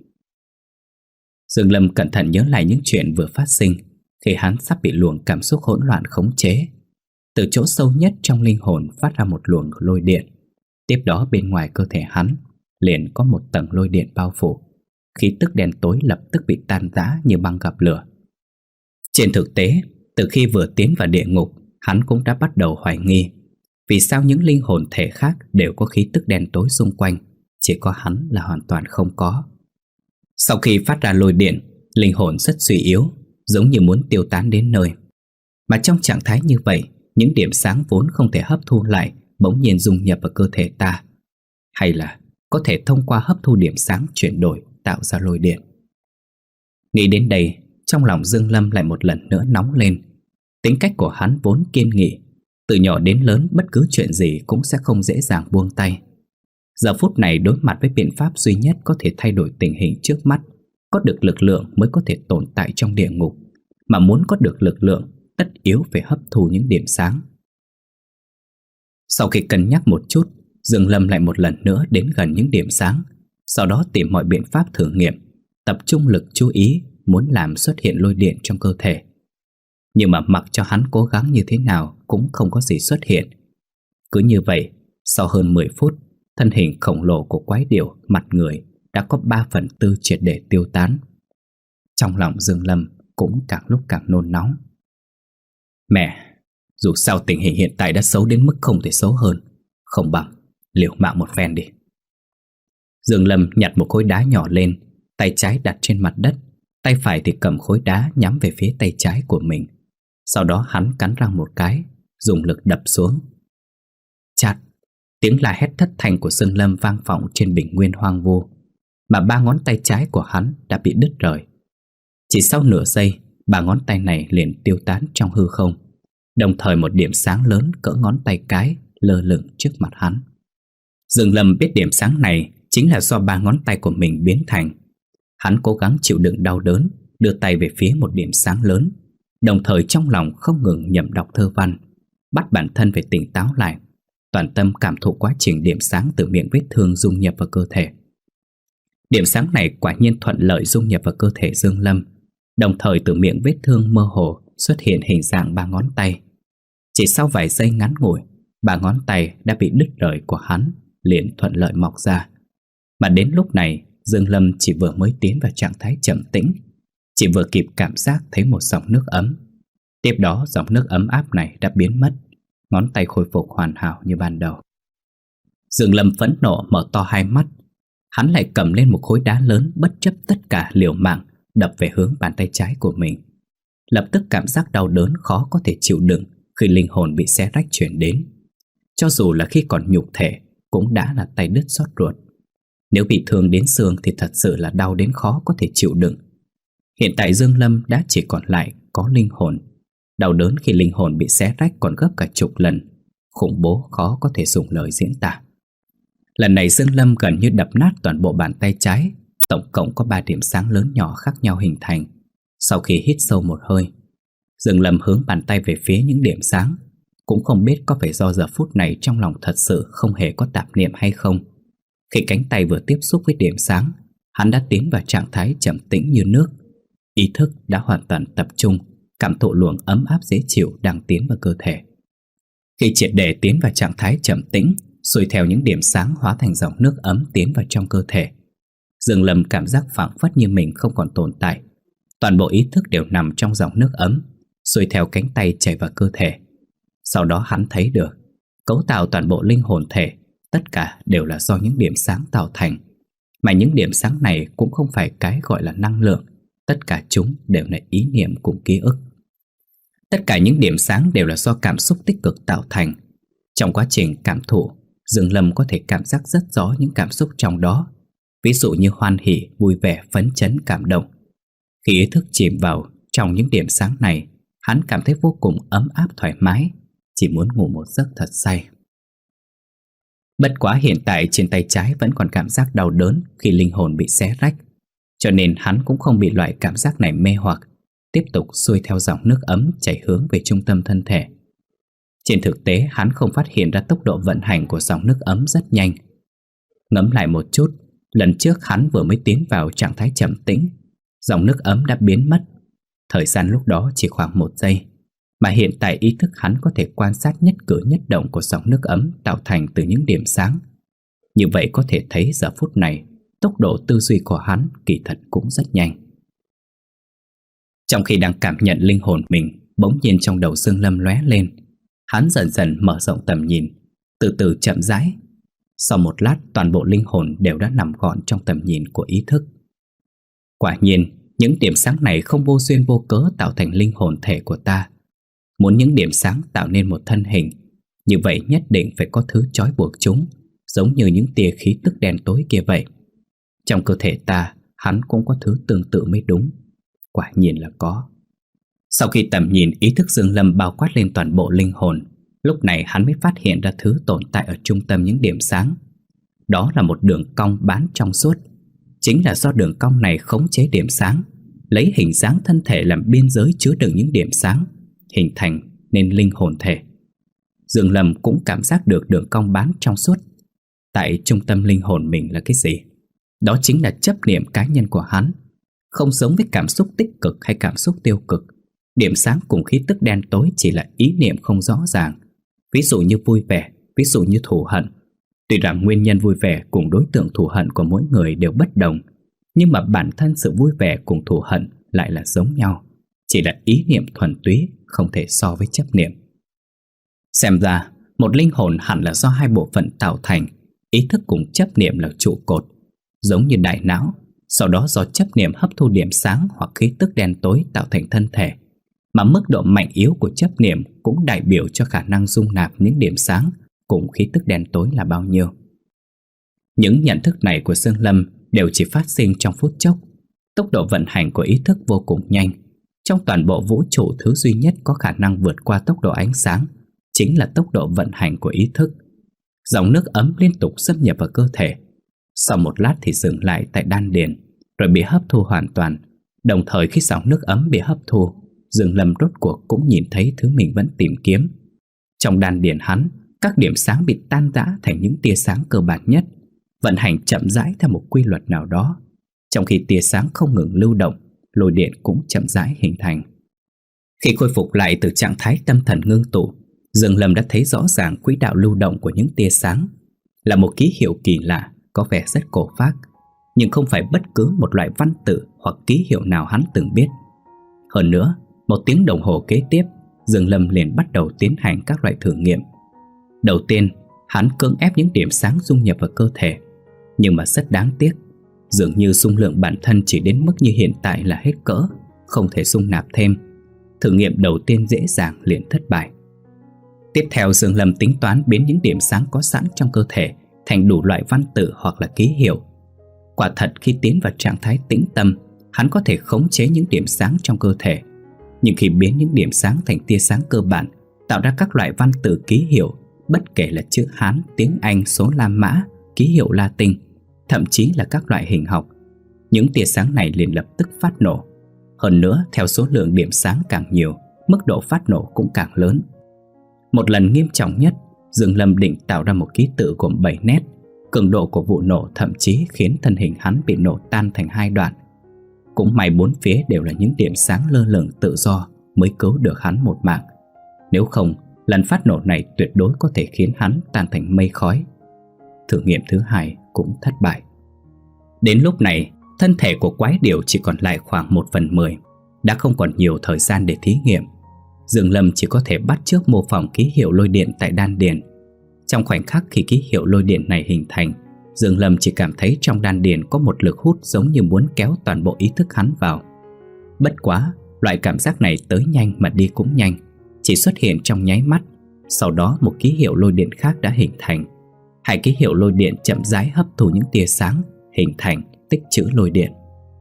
Dương Lâm cẩn thận nhớ lại những chuyện vừa phát sinh khi hắn sắp bị luồng cảm xúc hỗn loạn khống chế. Từ chỗ sâu nhất trong linh hồn phát ra một luồng lôi điện. Tiếp đó bên ngoài cơ thể hắn liền có một tầng lôi điện bao phủ. Khí tức đen tối lập tức bị tan rã như băng gặp lửa. Trên thực tế, từ khi vừa tiến vào địa ngục, hắn cũng đã bắt đầu hoài nghi vì sao những linh hồn thể khác đều có khí tức đen tối xung quanh, chỉ có hắn là hoàn toàn không có. Sau khi phát ra lôi điện, linh hồn rất suy yếu, giống như muốn tiêu tán đến nơi. Mà trong trạng thái như vậy, những điểm sáng vốn không thể hấp thu lại bỗng nhiên dung nhập vào cơ thể ta. Hay là có thể thông qua hấp thu điểm sáng chuyển đổi tạo ra lôi điện. Nghĩ đến đây, trong lòng Dương Lâm lại một lần nữa nóng lên. Tính cách của hắn vốn kiên nghị, từ nhỏ đến lớn bất cứ chuyện gì cũng sẽ không dễ dàng buông tay. Giờ phút này đối mặt với biện pháp duy nhất có thể thay đổi tình hình trước mắt, có được lực lượng mới có thể tồn tại trong địa ngục, mà muốn có được lực lượng tất yếu phải hấp thu những điểm sáng. Sau khi cân nhắc một chút, Dương Lâm lại một lần nữa đến gần những điểm sáng, sau đó tìm mọi biện pháp thử nghiệm, tập trung lực chú ý muốn làm xuất hiện lôi điện trong cơ thể. Nhưng mà mặc cho hắn cố gắng như thế nào cũng không có gì xuất hiện. Cứ như vậy, sau hơn mười phút, thân hình khổng lồ của quái điểu mặt người đã có ba phần tư triệt để tiêu tán. Trong lòng Dương Lâm cũng càng lúc càng nôn nóng. Mẹ, dù sao tình hình hiện tại đã xấu đến mức không thể xấu hơn, không bằng liều mạng một phen đi. Dương Lâm nhặt một khối đá nhỏ lên, tay trái đặt trên mặt đất, tay phải thì cầm khối đá nhắm về phía tay trái của mình. Sau đó hắn cắn răng một cái, dùng lực đập xuống. Chát, tiếng la hét thất thanh của Dương Lâm vang vọng trên bình nguyên hoang vu, mà ba ngón tay trái của hắn đã bị đứt rời. Chỉ sau nửa giây, ba ngón tay này liền tiêu tán trong hư không, đồng thời một điểm sáng lớn cỡ ngón tay cái lơ lửng trước mặt hắn. Dương Lâm biết điểm sáng này chính là do ba ngón tay của mình biến thành. Hắn cố gắng chịu đựng đau đớn, đưa tay về phía một điểm sáng lớn, đồng thời trong lòng không ngừng nhẩm đọc thơ văn, bắt bản thân phải tỉnh táo lại, toàn tâm cảm thụ quá trình điểm sáng từ miệng vết thương dung nhập vào cơ thể. Điểm sáng này quả nhiên thuận lợi dung nhập vào cơ thể Dương Lâm, đồng thời từ miệng vết thương mơ hồ xuất hiện hình dạng ba ngón tay. Chỉ sau vài giây ngắn ngủi, ba ngón tay đã bị đứt rời của hắn liền thuận lợi mọc ra. Mà đến lúc này, Dương Lâm chỉ vừa mới tiến vào trạng thái trầm tĩnh, chỉ vừa kịp cảm giác thấy một dòng nước ấm. Tiếp đó dòng nước ấm áp này đã biến mất, ngón tay khôi phục hoàn hảo như ban đầu. Dương Lâm phẫn nộ mở to hai mắt, hắn lại cầm lên một khối đá lớn, bất chấp tất cả liều mạng đập về hướng bàn tay trái của mình. Lập tức cảm giác đau đớn khó có thể chịu đựng khi linh hồn bị xé rách chuyển đến. Cho dù là khi còn nhục thể cũng đã là tay đứt xót ruột. Nếu bị thương đến xương thì thật sự là đau đến khó có thể chịu đựng. Hiện tại Dương Lâm đã chỉ còn lại có linh hồn. Đau đớn khi linh hồn bị xé rách còn gấp cả chục lần, khủng bố khó có thể dùng lời diễn tả. Lần này Dương Lâm gần như đập nát toàn bộ bàn tay trái. Tổng cộng có ba điểm sáng lớn nhỏ khác nhau hình thành. Sau khi hít sâu một hơi, Dương Lâm hướng bàn tay về phía những điểm sáng. Cũng không biết có phải do giờ phút này trong lòng thật sự không hề có tạp niệm hay không. Khi cánh tay vừa tiếp xúc với điểm sáng, hắn đã tiến vào trạng thái trầm tĩnh như nước. Ý thức đã hoàn toàn tập trung, cảm thụ luồng ấm áp dễ chịu đang tiến vào cơ thể. Khi triệt để tiến vào trạng thái trầm tĩnh, xuôi theo những điểm sáng hóa thành dòng nước ấm tiến vào trong cơ thể, Dương Lâm cảm giác phảng phất như mình không còn tồn tại. Toàn bộ ý thức đều nằm trong dòng nước ấm, xuôi theo cánh tay chảy vào cơ thể. Sau đó hắn thấy được cấu tạo toàn bộ linh hồn thể, tất cả đều là do những điểm sáng tạo thành. Mà những điểm sáng này cũng không phải cái gọi là năng lượng, tất cả chúng đều là ý niệm cùng ký ức. Tất cả những điểm sáng đều là do cảm xúc tích cực tạo thành. Trong quá trình cảm thụ, Dương Lâm có thể cảm giác rất rõ những cảm xúc trong đó. Ví dụ như hoan hỉ, vui vẻ, phấn chấn, cảm động. Khi ý thức chìm vào trong những điểm sáng này, hắn cảm thấy vô cùng ấm áp thoải mái, chỉ muốn ngủ một giấc thật say. Bất quá hiện tại trên tay trái vẫn còn cảm giác đau đớn khi linh hồn bị xé rách, cho nên hắn cũng không bị loại cảm giác này mê hoặc, tiếp tục xuôi theo dòng nước ấm chảy hướng về trung tâm thân thể. Trên thực tế hắn không phát hiện ra tốc độ vận hành của dòng nước ấm rất nhanh. Ngẫm lại một chút, lần trước hắn vừa mới tiến vào trạng thái trầm tĩnh, dòng nước ấm đã biến mất. Thời gian lúc đó chỉ khoảng một giây, mà hiện tại ý thức hắn có thể quan sát nhất cử nhất động của dòng nước ấm tạo thành từ những điểm sáng. Như vậy có thể thấy giờ phút này tốc độ tư duy của hắn kỳ thật cũng rất nhanh. Trong khi đang cảm nhận linh hồn mình, bỗng nhiên trong đầu Dương Lâm lóe lên. Hắn dần dần mở rộng tầm nhìn, từ từ chậm rãi. Sau một lát, toàn bộ linh hồn đều đã nằm gọn trong tầm nhìn của ý thức. Quả nhiên, những điểm sáng này không vô duyên vô cớ tạo thành linh hồn thể của ta. Muốn những điểm sáng tạo nên một thân hình, như vậy nhất định phải có thứ trói buộc chúng, giống như những tia khí tức đen tối kia vậy. Trong cơ thể ta, hắn cũng có thứ tương tự mới đúng. Quả nhiên là có. Sau khi tầm nhìn ý thức Dương Lâm bao quát lên toàn bộ linh hồn, lúc này hắn mới phát hiện ra thứ tồn tại ở trung tâm những điểm sáng. Đó là một đường cong bán trong suốt. Chính là do đường cong này khống chế điểm sáng, lấy hình dáng thân thể làm biên giới chứa đựng những điểm sáng, hình thành nên linh hồn thể. Dương Lâm cũng cảm giác được đường cong bán trong suốt. Tại trung tâm linh hồn mình là cái gì? Đó chính là chấp niệm cá nhân của hắn. Không giống với cảm xúc tích cực hay cảm xúc tiêu cực, điểm sáng cùng khí tức đen tối chỉ là ý niệm không rõ ràng. Ví dụ như vui vẻ, ví dụ như thù hận. Tuy rằng nguyên nhân vui vẻ cùng đối tượng thù hận của mỗi người đều bất đồng, nhưng mà bản thân sự vui vẻ cùng thù hận lại là giống nhau. Chỉ là ý niệm thuần túy, không thể so với chấp niệm. Xem ra, một linh hồn hẳn là do hai bộ phận tạo thành, ý thức cùng chấp niệm là trụ cột. Giống như đại não, sau đó do chấp niệm hấp thu điểm sáng hoặc khí tức đen tối tạo thành thân thể. Mà mức độ mạnh yếu của chấp niệm cũng đại biểu cho khả năng dung nạp những điểm sáng cùng khí tức đen tối là bao nhiêu. Những nhận thức này của Dương Lâm đều chỉ phát sinh trong phút chốc. Tốc độ vận hành của ý thức vô cùng nhanh. Trong toàn bộ vũ trụ, thứ duy nhất có khả năng vượt qua tốc độ ánh sáng chính là tốc độ vận hành của ý thức. Dòng nước ấm liên tục xâm nhập vào cơ thể. Sau một lát thì dừng lại tại đan điền, rồi bị hấp thu hoàn toàn. Đồng thời khi dòng nước ấm bị hấp thu, Dương Lâm rốt cuộc cũng nhìn thấy thứ mình vẫn tìm kiếm. Trong đan điền hắn, các điểm sáng bị tan rã thành những tia sáng cơ bản nhất, vận hành chậm rãi theo một quy luật nào đó. Trong khi tia sáng không ngừng lưu động, lôi điện cũng chậm rãi hình thành. Khi khôi phục lại từ trạng thái tâm thần ngưng tụ, Dương Lâm đã thấy rõ ràng quỹ đạo lưu động của những tia sáng. Là một ký hiệu kỳ lạ, có vẻ rất cổ phác, nhưng không phải bất cứ một loại văn tự hoặc ký hiệu nào hắn từng biết. Hơn nữa, một tiếng đồng hồ kế tiếp, Dương Lâm liền bắt đầu tiến hành các loại thử nghiệm. Đầu tiên, hắn cưỡng ép những điểm sáng dung nhập vào cơ thể. Nhưng mà rất đáng tiếc, dường như dung lượng bản thân chỉ đến mức như hiện tại là hết cỡ, không thể dung nạp thêm. Thử nghiệm đầu tiên dễ dàng liền thất bại. Tiếp theo, Dương Lâm tính toán biến những điểm sáng có sẵn trong cơ thể thành đủ loại văn tự hoặc là ký hiệu. Quả thật khi tiến vào trạng thái tĩnh tâm, hắn có thể khống chế những điểm sáng trong cơ thể. Nhưng khi biến những điểm sáng thành tia sáng cơ bản, tạo ra các loại văn tự ký hiệu, bất kể là chữ Hán, tiếng Anh, số La Mã, ký hiệu Latin, thậm chí là các loại hình học, những tia sáng này liền lập tức phát nổ. Hơn nữa, theo số lượng điểm sáng càng nhiều, mức độ phát nổ cũng càng lớn. Một lần nghiêm trọng nhất, Dương Lâm định tạo ra một ký tự gồm bảy nét. Cường độ của vụ nổ thậm chí khiến thân hình hắn bị nổ tan thành hai đoạn. Cũng may bốn phía đều là những điểm sáng lơ lửng tự do mới cứu được hắn một mạng. Nếu không, lần phát nổ này tuyệt đối có thể khiến hắn tan thành mây khói. Thử nghiệm thứ hai cũng thất bại. Đến lúc này, thân thể của quái điểu chỉ còn lại khoảng một phần mười, đã không còn nhiều thời gian để thí nghiệm. Dương Lâm chỉ có thể bắt chước mô phỏng ký hiệu lôi điện tại đan điền. Trong khoảnh khắc khi ký hiệu lôi điện này hình thành, Dương Lâm chỉ cảm thấy trong đan điền có một lực hút giống như muốn kéo toàn bộ ý thức hắn vào. Bất quá, loại cảm giác này tới nhanh mà đi cũng nhanh, chỉ xuất hiện trong nháy mắt. Sau đó một ký hiệu lôi điện khác đã hình thành. Hai ký hiệu lôi điện chậm rãi hấp thụ những tia sáng, hình thành tích trữ lôi điện.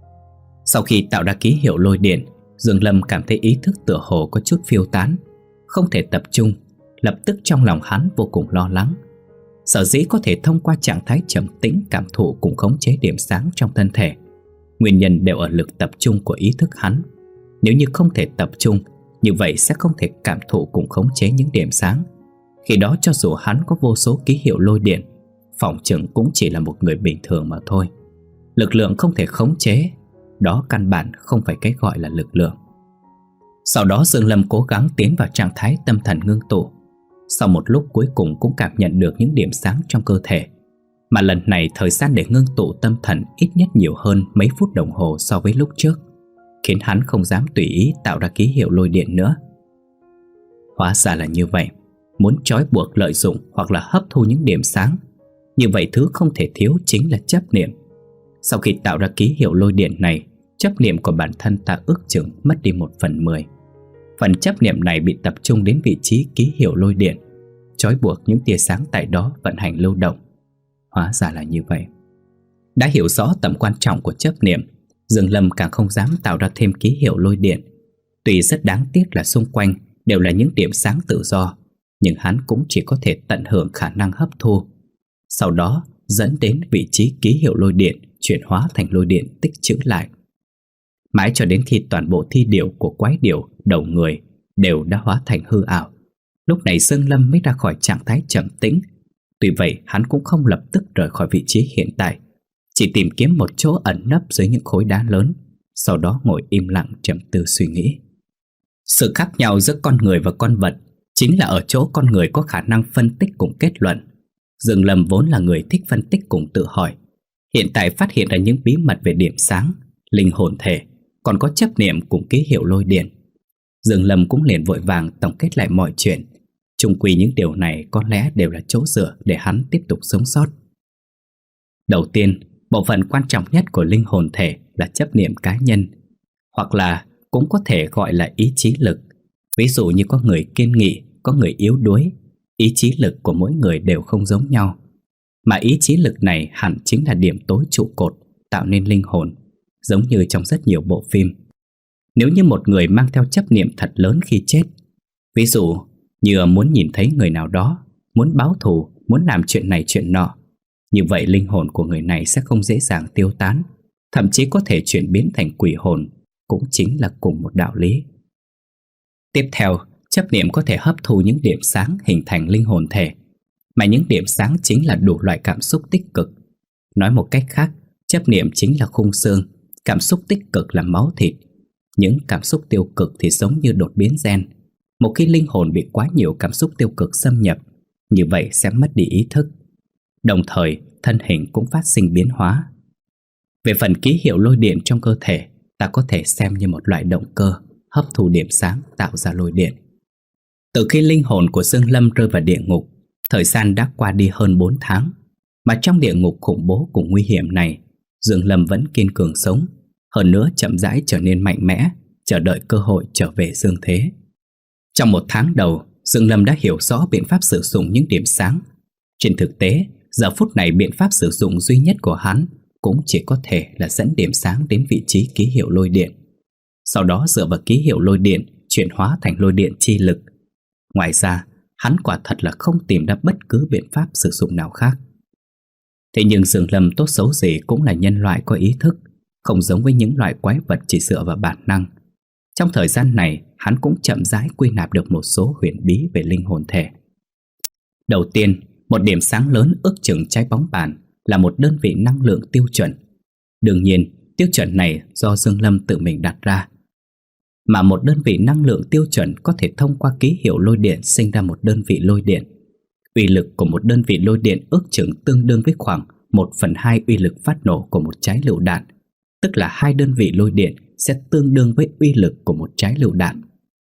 Sau khi tạo ra ký hiệu lôi điện, Dương Lâm cảm thấy ý thức tựa hồ có chút phiêu tán, không thể tập trung. Lập tức trong lòng hắn vô cùng lo lắng. Sở dĩ có thể thông qua trạng thái trầm tĩnh cảm thụ cùng khống chế điểm sáng trong thân thể, nguyên nhân đều ở lực tập trung của ý thức hắn. Nếu như không thể tập trung, như vậy sẽ không thể cảm thụ cùng khống chế những điểm sáng. Khi đó cho dù hắn có vô số ký hiệu lôi điện, phỏng chừng cũng chỉ là một người bình thường mà thôi. Lực lượng không thể khống chế, đó căn bản không phải cái gọi là lực lượng. Sau đó Dương Lâm cố gắng tiến vào trạng thái tâm thần ngưng tụ. Sau một lúc cuối cùng cũng cảm nhận được những điểm sáng trong cơ thể. Mà lần này thời gian để ngưng tụ tâm thần ít nhất nhiều hơn mấy phút đồng hồ so với lúc trước, khiến hắn không dám tùy ý tạo ra ký hiệu lôi điện nữa. Hóa ra là như vậy. Muốn trói buộc, lợi dụng hoặc là hấp thu những điểm sáng, như vậy thứ không thể thiếu chính là chấp niệm. Sau khi tạo ra ký hiệu lôi điện này, chấp niệm của bản thân ta ước chừng mất đi một phần mười. Phần chấp niệm này bị tập trung đến vị trí ký hiệu lôi điện, trói buộc những tia sáng tại đó vận hành lưu động. hóa ra là như vậy. Đã hiểu rõ tầm quan trọng của chấp niệm, Dương Lâm càng không dám tạo ra thêm ký hiệu lôi điện. Tuy rất đáng tiếc là xung quanh đều là những điểm sáng tự do, nhưng hắn cũng chỉ có thể tận hưởng khả năng hấp thu, sau đó dẫn đến vị trí ký hiệu lôi điện chuyển hóa thành lôi điện tích trữ lại. Mãi cho đến khi toàn bộ thi điểu của quái điểu đầu người đều đã hóa thành hư ảo, lúc này Dương Lâm mới ra khỏi trạng thái trầm tĩnh. Tuy vậy hắn cũng không lập tức rời khỏi vị trí hiện tại, chỉ tìm kiếm một chỗ ẩn nấp dưới những khối đá lớn, sau đó ngồi im lặng trầm tư suy nghĩ. Sự khác nhau giữa con người và con vật chính là ở chỗ con người có khả năng phân tích cùng kết luận. Dương Lâm vốn là người thích phân tích cùng tự hỏi, hiện tại phát hiện ra những bí mật về điểm sáng, linh hồn thể, còn có chấp niệm cùng ký hiệu lôi điện. Dương Lâm cũng liền vội vàng tổng kết lại mọi chuyện. Chung quy những điều này có lẽ đều là chỗ dựa để hắn tiếp tục sống sót. Đầu tiên, bộ phận quan trọng nhất của linh hồn thể là chấp niệm cá nhân, hoặc là cũng có thể gọi là ý chí lực. Ví dụ như có người kiên nghị, có người yếu đuối. Ý chí lực của mỗi người đều không giống nhau, mà ý chí lực này hẳn chính là điểm tối trụ cột tạo nên linh hồn, giống như trong rất nhiều bộ phim. Nếu như một người mang theo chấp niệm thật lớn khi chết, ví dụ như muốn nhìn thấy người nào đó, muốn báo thù, muốn làm chuyện này chuyện nọ, như vậy linh hồn của người này sẽ không dễ dàng tiêu tán, thậm chí có thể chuyển biến thành quỷ hồn, cũng chính là cùng một đạo lý. Tiếp theo, chấp niệm có thể hấp thu những điểm sáng hình thành linh hồn thể, mà những điểm sáng chính là đủ loại cảm xúc tích cực. Nói một cách khác, chấp niệm chính là khung xương, cảm xúc tích cực là máu thịt. Những cảm xúc tiêu cực thì giống như đột biến gen. Một khi linh hồn bị quá nhiều cảm xúc tiêu cực xâm nhập, như vậy sẽ mất đi ý thức, đồng thời thân hình cũng phát sinh biến hóa. Về phần ký hiệu lôi điện trong cơ thể, ta có thể xem như một loại động cơ hấp thu điểm sáng tạo ra lôi điện. Từ khi linh hồn của Dương Lâm rơi vào địa ngục, thời gian đã qua đi hơn bốn tháng, mà trong địa ngục khủng bố cùng nguy hiểm này, Dương Lâm vẫn kiên cường sống, hơn nữa chậm rãi trở nên mạnh mẽ, chờ đợi cơ hội trở về dương thế. Trong một tháng đầu, Dương Lâm đã hiểu rõ biện pháp sử dụng những điểm sáng. Trên thực tế, giờ phút này biện pháp sử dụng duy nhất của hắn cũng chỉ có thể là dẫn điểm sáng đến vị trí ký hiệu lôi điện, sau đó dựa vào ký hiệu lôi điện chuyển hóa thành lôi điện chi lực. Ngoài ra, hắn quả thật là không tìm ra bất cứ biện pháp sử dụng nào khác. Thế nhưng Dương Lâm tốt xấu gì cũng là nhân loại có ý thức, không giống với những loại quái vật chỉ dựa vào bản năng. Trong thời gian này, hắn cũng chậm rãi quy nạp được một số huyền bí về linh hồn thể. Đầu tiên, một điểm sáng lớn ước chừng trái bóng bàn là một đơn vị năng lượng tiêu chuẩn. Đương nhiên, tiêu chuẩn này do Dương Lâm tự mình đặt ra. Mà một đơn vị năng lượng tiêu chuẩn có thể thông qua ký hiệu lôi điện sinh ra một đơn vị lôi điện. Uy lực của một đơn vị lôi điện ước chừng tương đương với khoảng một phần hai uy lực phát nổ của một trái lựu đạn, tức là hai đơn vị lôi điện sẽ tương đương với uy lực của một trái lựu đạn.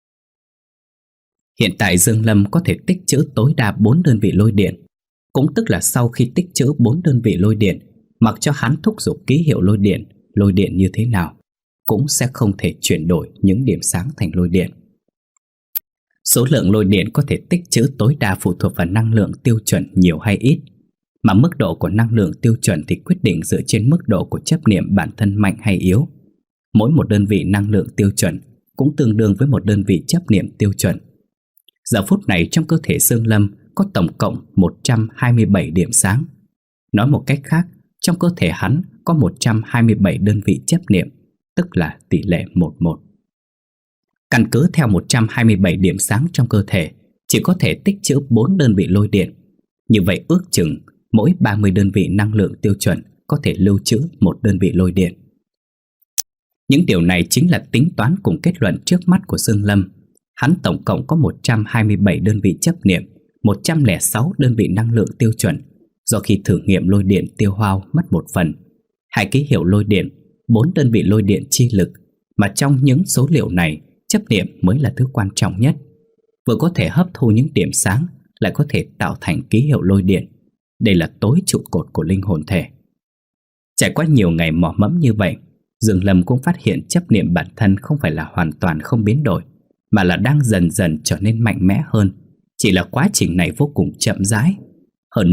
Hiện tại Dương Lâm có thể tích trữ tối đa bốn đơn vị lôi điện, cũng tức là sau khi tích trữ bốn đơn vị lôi điện, mặc cho hắn thúc giục ký hiệu lôi điện, lôi điện như thế nào, cũng sẽ không thể chuyển đổi những điểm sáng thành lôi điện. Số lượng lôi điện có thể tích trữ tối đa phụ thuộc vào năng lượng tiêu chuẩn nhiều hay ít, mà mức độ của năng lượng tiêu chuẩn thì quyết định dựa trên mức độ của chấp niệm bản thân mạnh hay yếu. Mỗi một đơn vị năng lượng tiêu chuẩn cũng tương đương với một đơn vị chấp niệm tiêu chuẩn. Giờ phút này trong cơ thể Dương Lâm có tổng cộng một trăm hai mươi bảy điểm sáng. Nói một cách khác, trong cơ thể hắn có một trăm hai mươi bảy đơn vị chấp niệm, tức là tỷ lệ một một. Căn cứ theo một trăm hai mươi bảy điểm sáng trong cơ thể, chỉ có thể tích trữ bốn đơn vị lôi điện. Như vậy ước chừng mỗi ba mươi đơn vị năng lượng tiêu chuẩn có thể lưu trữ một đơn vị lôi điện. Những điều này chính là tính toán cùng kết luận trước mắt của Dương Lâm. Hắn tổng cộng có một trăm hai mươi bảy đơn vị chấp niệm, một trăm lẻ sáu đơn vị năng lượng tiêu chuẩn. Do khi thử nghiệm lôi điện tiêu hao mất một phần, hai ký hiệu lôi điện, bốn đơn vị lôi điện chi lực, mà trong những số liệu này, chấp niệm mới là thứ quan trọng nhất. Vừa có thể hấp thu những điểm sáng, lại có thể tạo thành ký hiệu lôi điện. Đây là tối trụ cột của linh hồn thể. Trải qua nhiều ngày mò mẫm như vậy, Dương Lâm cũng phát hiện chấp niệm bản thân không phải là hoàn toàn không biến đổi, mà là đang dần dần trở nên mạnh mẽ hơn. Chỉ là quá trình này vô cùng chậm rãi. Hơn nữa,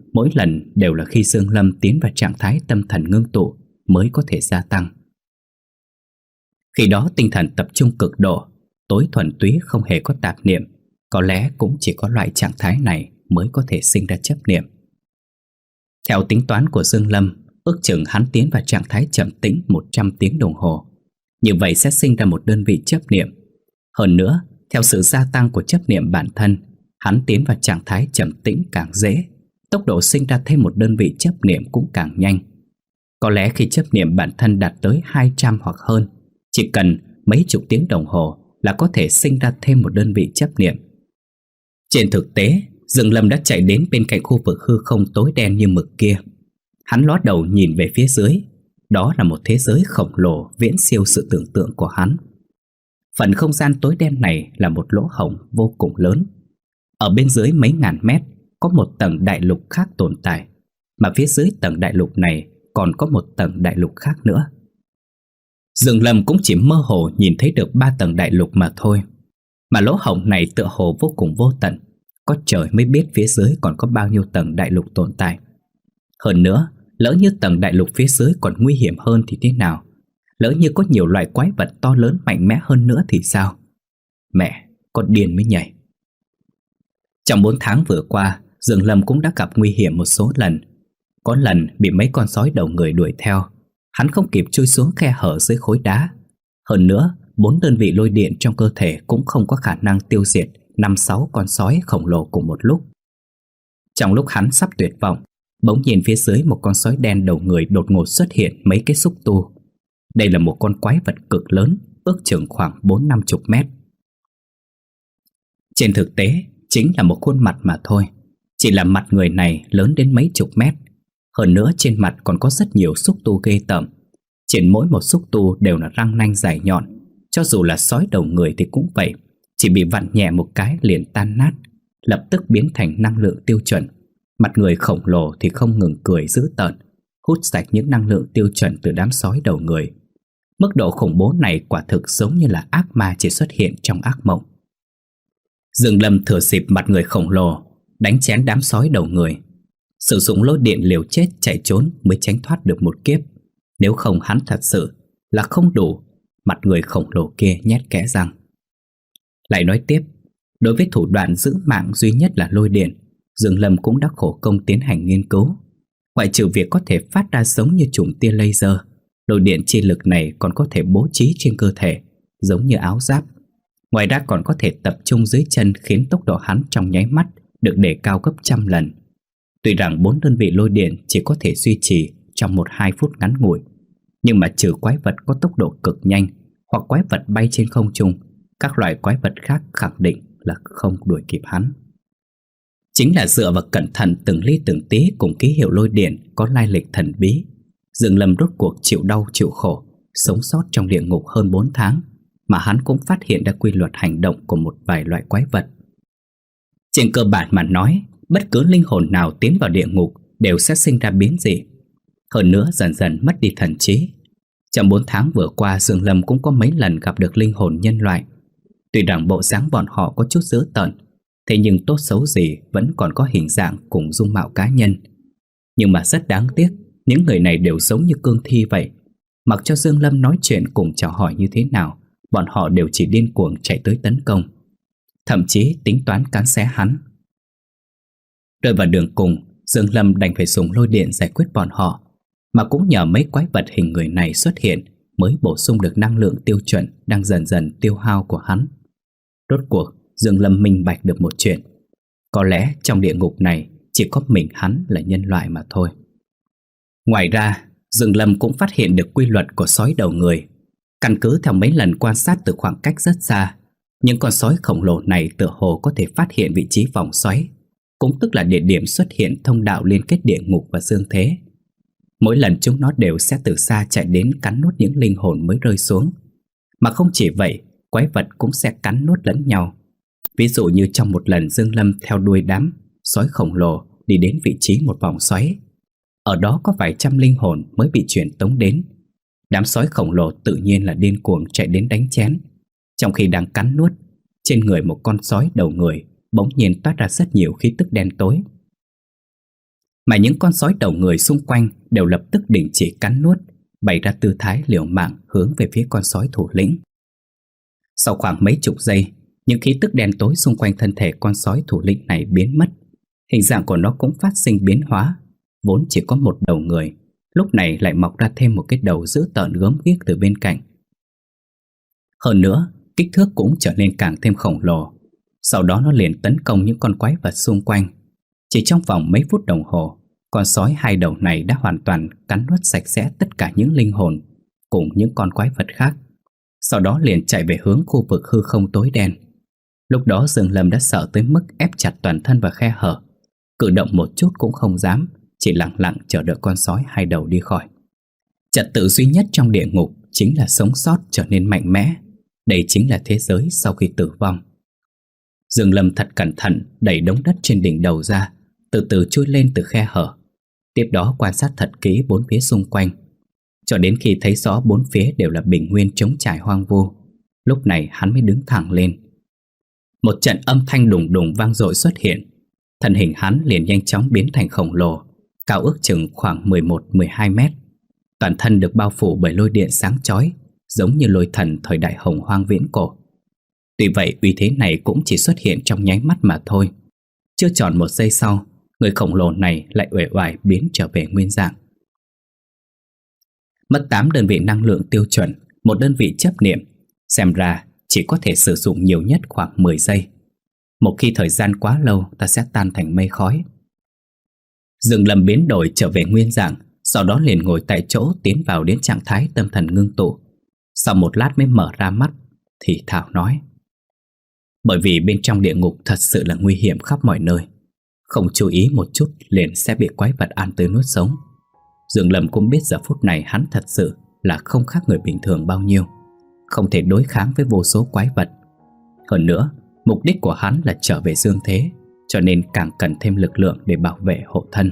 mỗi lần đều là khi Dương Lâm tiến vào trạng thái tâm thần ngưng tụ mới có thể gia tăng. Khi đó tinh thần tập trung cực độ, tối thuần túy không hề có tạp niệm, có lẽ cũng chỉ có loại trạng thái này mới có thể sinh ra chấp niệm. Theo tính toán của Dương Lâm, ước chừng hắn tiến vào trạng thái trầm tĩnh một trăm tiếng đồng hồ. Như vậy sẽ sinh ra một đơn vị chấp niệm. Hơn nữa, theo sự gia tăng của chấp niệm bản thân, hắn tiến vào trạng thái trầm tĩnh càng dễ, tốc độ sinh ra thêm một đơn vị chấp niệm cũng càng nhanh. Có lẽ khi chấp niệm bản thân đạt tới hai trăm hoặc hơn, chỉ cần mấy chục tiếng đồng hồ là có thể sinh ra thêm một đơn vị chấp niệm. Trên thực tế, Dương Lâm đã chạy đến bên cạnh khu vực hư không tối đen như mực kia. Hắn ló đầu nhìn về phía dưới. Đó là một thế giới khổng lồ viễn siêu sự tưởng tượng của hắn. Phần không gian tối đen này là một lỗ hổng vô cùng lớn. Ở bên dưới mấy ngàn mét có một tầng đại lục khác tồn tại, mà phía dưới tầng đại lục này còn có một tầng đại lục khác nữa. Dương Lâm cũng chỉ mơ hồ nhìn thấy được ba tầng đại lục mà thôi. Mà lỗ hổng này tựa hồ vô cùng vô tận. Có trời mới biết phía dưới còn có bao nhiêu tầng đại lục tồn tại. Hơn nữa, lỡ như tầng đại lục phía dưới còn nguy hiểm hơn thì thế nào? Lỡ như có nhiều loại quái vật to lớn mạnh mẽ hơn nữa thì sao? Mẹ, con điên mới nhảy. Trong bốn tháng vừa qua, Dương Lâm cũng đã gặp nguy hiểm một số lần. Có lần bị mấy con sói đầu người đuổi theo, hắn không kịp chui xuống khe hở dưới khối đá. Hơn nữa, bốn đơn vị lôi điện trong cơ thể cũng không có khả năng tiêu diệt năm sáu con sói khổng lồ cùng một lúc. Trong lúc hắn sắp tuyệt vọng, bỗng nhìn phía dưới một con sói đen đầu người đột ngột xuất hiện mấy cái xúc tu. Đây là một con quái vật cực lớn, ước chừng khoảng bốn năm chục mét. Trên thực tế, chính là một khuôn mặt mà thôi. Chỉ là mặt người này lớn đến mấy chục mét. Hơn nữa trên mặt còn có rất nhiều xúc tu ghê tởm. Trên mỗi một xúc tu đều là răng nanh dài nhọn. Cho dù là sói đầu người thì cũng vậy, chỉ bị vặn nhẹ một cái liền tan nát, lập tức biến thành năng lượng tiêu chuẩn. Mặt người khổng lồ thì không ngừng cười dữ tợn, hút sạch những năng lượng tiêu chuẩn từ đám sói đầu người. Mức độ khủng bố này quả thực giống như là ác ma chỉ xuất hiện trong ác mộng. Dương Lâm thừa dịp mặt người khổng lồ đánh chén đám sói đầu người, sử dụng lôi điện liều chết chạy trốn mới tránh thoát được một kiếp. Nếu không hắn thật sự là không đủ. Mặt người khổng lồ kia nhét kẽ răng. Lại nói tiếp, đối với thủ đoạn giữ mạng duy nhất là lôi điện, Dương Lâm cũng đã khổ công tiến hành nghiên cứu. Ngoại trừ việc có thể phát ra giống như chùm tia laser, lôi điện chi lực này còn có thể bố trí trên cơ thể, giống như áo giáp. Ngoài ra còn có thể tập trung dưới chân, khiến tốc độ hắn trong nháy mắt được đề cao gấp trăm lần. Tuy rằng bốn đơn vị lôi điện chỉ có thể duy trì trong một hai phút ngắn ngủi, nhưng mà trừ quái vật có tốc độ cực nhanh hoặc quái vật bay trên không trung, các loại quái vật khác khẳng định là không đuổi kịp hắn. Chính là dựa vào cẩn thận từng ly từng tí cùng ký hiệu lôi điện có lai lịch thần bí, Dương Lâm rốt cuộc chịu đau chịu khổ, sống sót trong địa ngục hơn bốn tháng, mà hắn cũng phát hiện ra quy luật hành động của một vài loại quái vật. Trên cơ bản mà nói, bất cứ linh hồn nào tiến vào địa ngục đều sẽ sinh ra biến dị. Hơn nữa dần dần mất đi thần trí. Trong bốn tháng vừa qua, Dương Lâm cũng có mấy lần gặp được linh hồn nhân loại. Tuy rằng bộ dáng bọn họ có chút dữ tợn, thế nhưng tốt xấu gì vẫn còn có hình dạng cùng dung mạo cá nhân. Nhưng mà rất đáng tiếc, những người này đều giống như cương thi vậy. Mặc cho Dương Lâm nói chuyện cùng chào hỏi như thế nào, bọn họ đều chỉ điên cuồng chạy tới tấn công, thậm chí tính toán cắn xé hắn. Rơi vào đường cùng, Dương Lâm đành phải dùng lôi điện giải quyết bọn họ. Mà cũng nhờ mấy quái vật hình người này xuất hiện mới bổ sung được năng lượng tiêu chuẩn đang dần dần tiêu hao của hắn. Rốt cuộc, Dương Lâm minh bạch được một chuyện. Có lẽ trong địa ngục này chỉ có mình hắn là nhân loại mà thôi. Ngoài ra, Dương Lâm cũng phát hiện được quy luật của sói đầu người. Căn cứ theo mấy lần quan sát từ khoảng cách rất xa, những con sói khổng lồ này tựa hồ có thể phát hiện vị trí vòng xoáy, cũng tức là địa điểm xuất hiện thông đạo liên kết địa ngục và dương thế. Mỗi lần chúng nó đều sẽ từ xa chạy đến cắn nuốt những linh hồn mới rơi xuống. Mà không chỉ vậy, quái vật cũng sẽ cắn nuốt lẫn nhau. Ví dụ như trong một lần Dương Lâm theo đuôi đám sói khổng lồ đi đến vị trí một vòng xoáy. Ở đó có vài trăm linh hồn mới bị chuyển tống đến. Đám sói khổng lồ tự nhiên là điên cuồng chạy đến đánh chén. Trong khi đang cắn nuốt, trên người một con sói đầu người bỗng nhiên toát ra rất nhiều khí tức đen tối. mà những con sói đầu người xung quanh đều lập tức đình chỉ cắn nuốt, bày ra tư thái liều mạng hướng về phía con sói thủ lĩnh. Sau khoảng mấy chục giây, những khí tức đen tối xung quanh thân thể con sói thủ lĩnh này biến mất. Hình dạng của nó cũng phát sinh biến hóa. Vốn chỉ có một đầu người, lúc này lại mọc ra thêm một cái đầu dữ tợn gớm ghiếc từ bên cạnh. Hơn nữa, kích thước cũng trở nên càng thêm khổng lồ. Sau đó nó liền tấn công những con quái vật xung quanh. Chỉ trong vòng mấy phút đồng hồ, con sói hai đầu này đã hoàn toàn cắn nuốt sạch sẽ tất cả những linh hồn cùng những con quái vật khác. Sau đó liền chạy về hướng khu vực hư không tối đen. Lúc đó Dương Lâm đã sợ tới mức ép chặt toàn thân vào khe hở, cử động một chút cũng không dám, chỉ lặng lặng chờ đợi con sói hai đầu đi khỏi. Trật tự duy nhất trong địa ngục chính là sống sót trở nên mạnh mẽ. Đây chính là thế giới sau khi tử vong. Dương Lâm thật cẩn thận đẩy đống đất trên đỉnh đầu ra, từ từ chui lên từ khe hở. Tiếp đó quan sát thật kỹ bốn phía xung quanh, cho đến khi thấy rõ bốn phía đều là bình nguyên trống trải hoang vu. Lúc này hắn mới đứng thẳng lên. Một trận âm thanh đùng đùng vang dội xuất hiện. Thân hình hắn liền nhanh chóng biến thành khổng lồ, cao ước chừng khoảng mười một mười hai mét. Toàn thân được bao phủ bởi lôi điện sáng chói, giống như lôi thần thời đại hồng hoang viễn cổ. Tuy vậy uy thế này cũng chỉ xuất hiện trong nháy mắt mà thôi. Chưa tròn một giây sau, người khổng lồ này lại uể oải biến trở về nguyên dạng. Mất tám đơn vị năng lượng tiêu chuẩn, một đơn vị chấp niệm, xem ra chỉ có thể sử dụng nhiều nhất khoảng mười giây. Một khi thời gian quá lâu, ta sẽ tan thành mây khói. Dương Lâm biến đổi trở về nguyên dạng, sau đó liền ngồi tại chỗ tiến vào đến trạng thái tâm thần ngưng tụ. Sau một lát mới mở ra mắt, thì thào nói: bởi vì bên trong địa ngục thật sự là nguy hiểm khắp mọi nơi, không chú ý một chút liền sẽ bị quái vật ăn tươi nuốt sống. Dương Lâm cũng biết giờ phút này hắn thật sự là không khác người bình thường bao nhiêu, không thể đối kháng với vô số quái vật. Hơn nữa, mục đích của hắn là trở về dương thế, cho nên càng cần thêm lực lượng để bảo vệ hộ thân.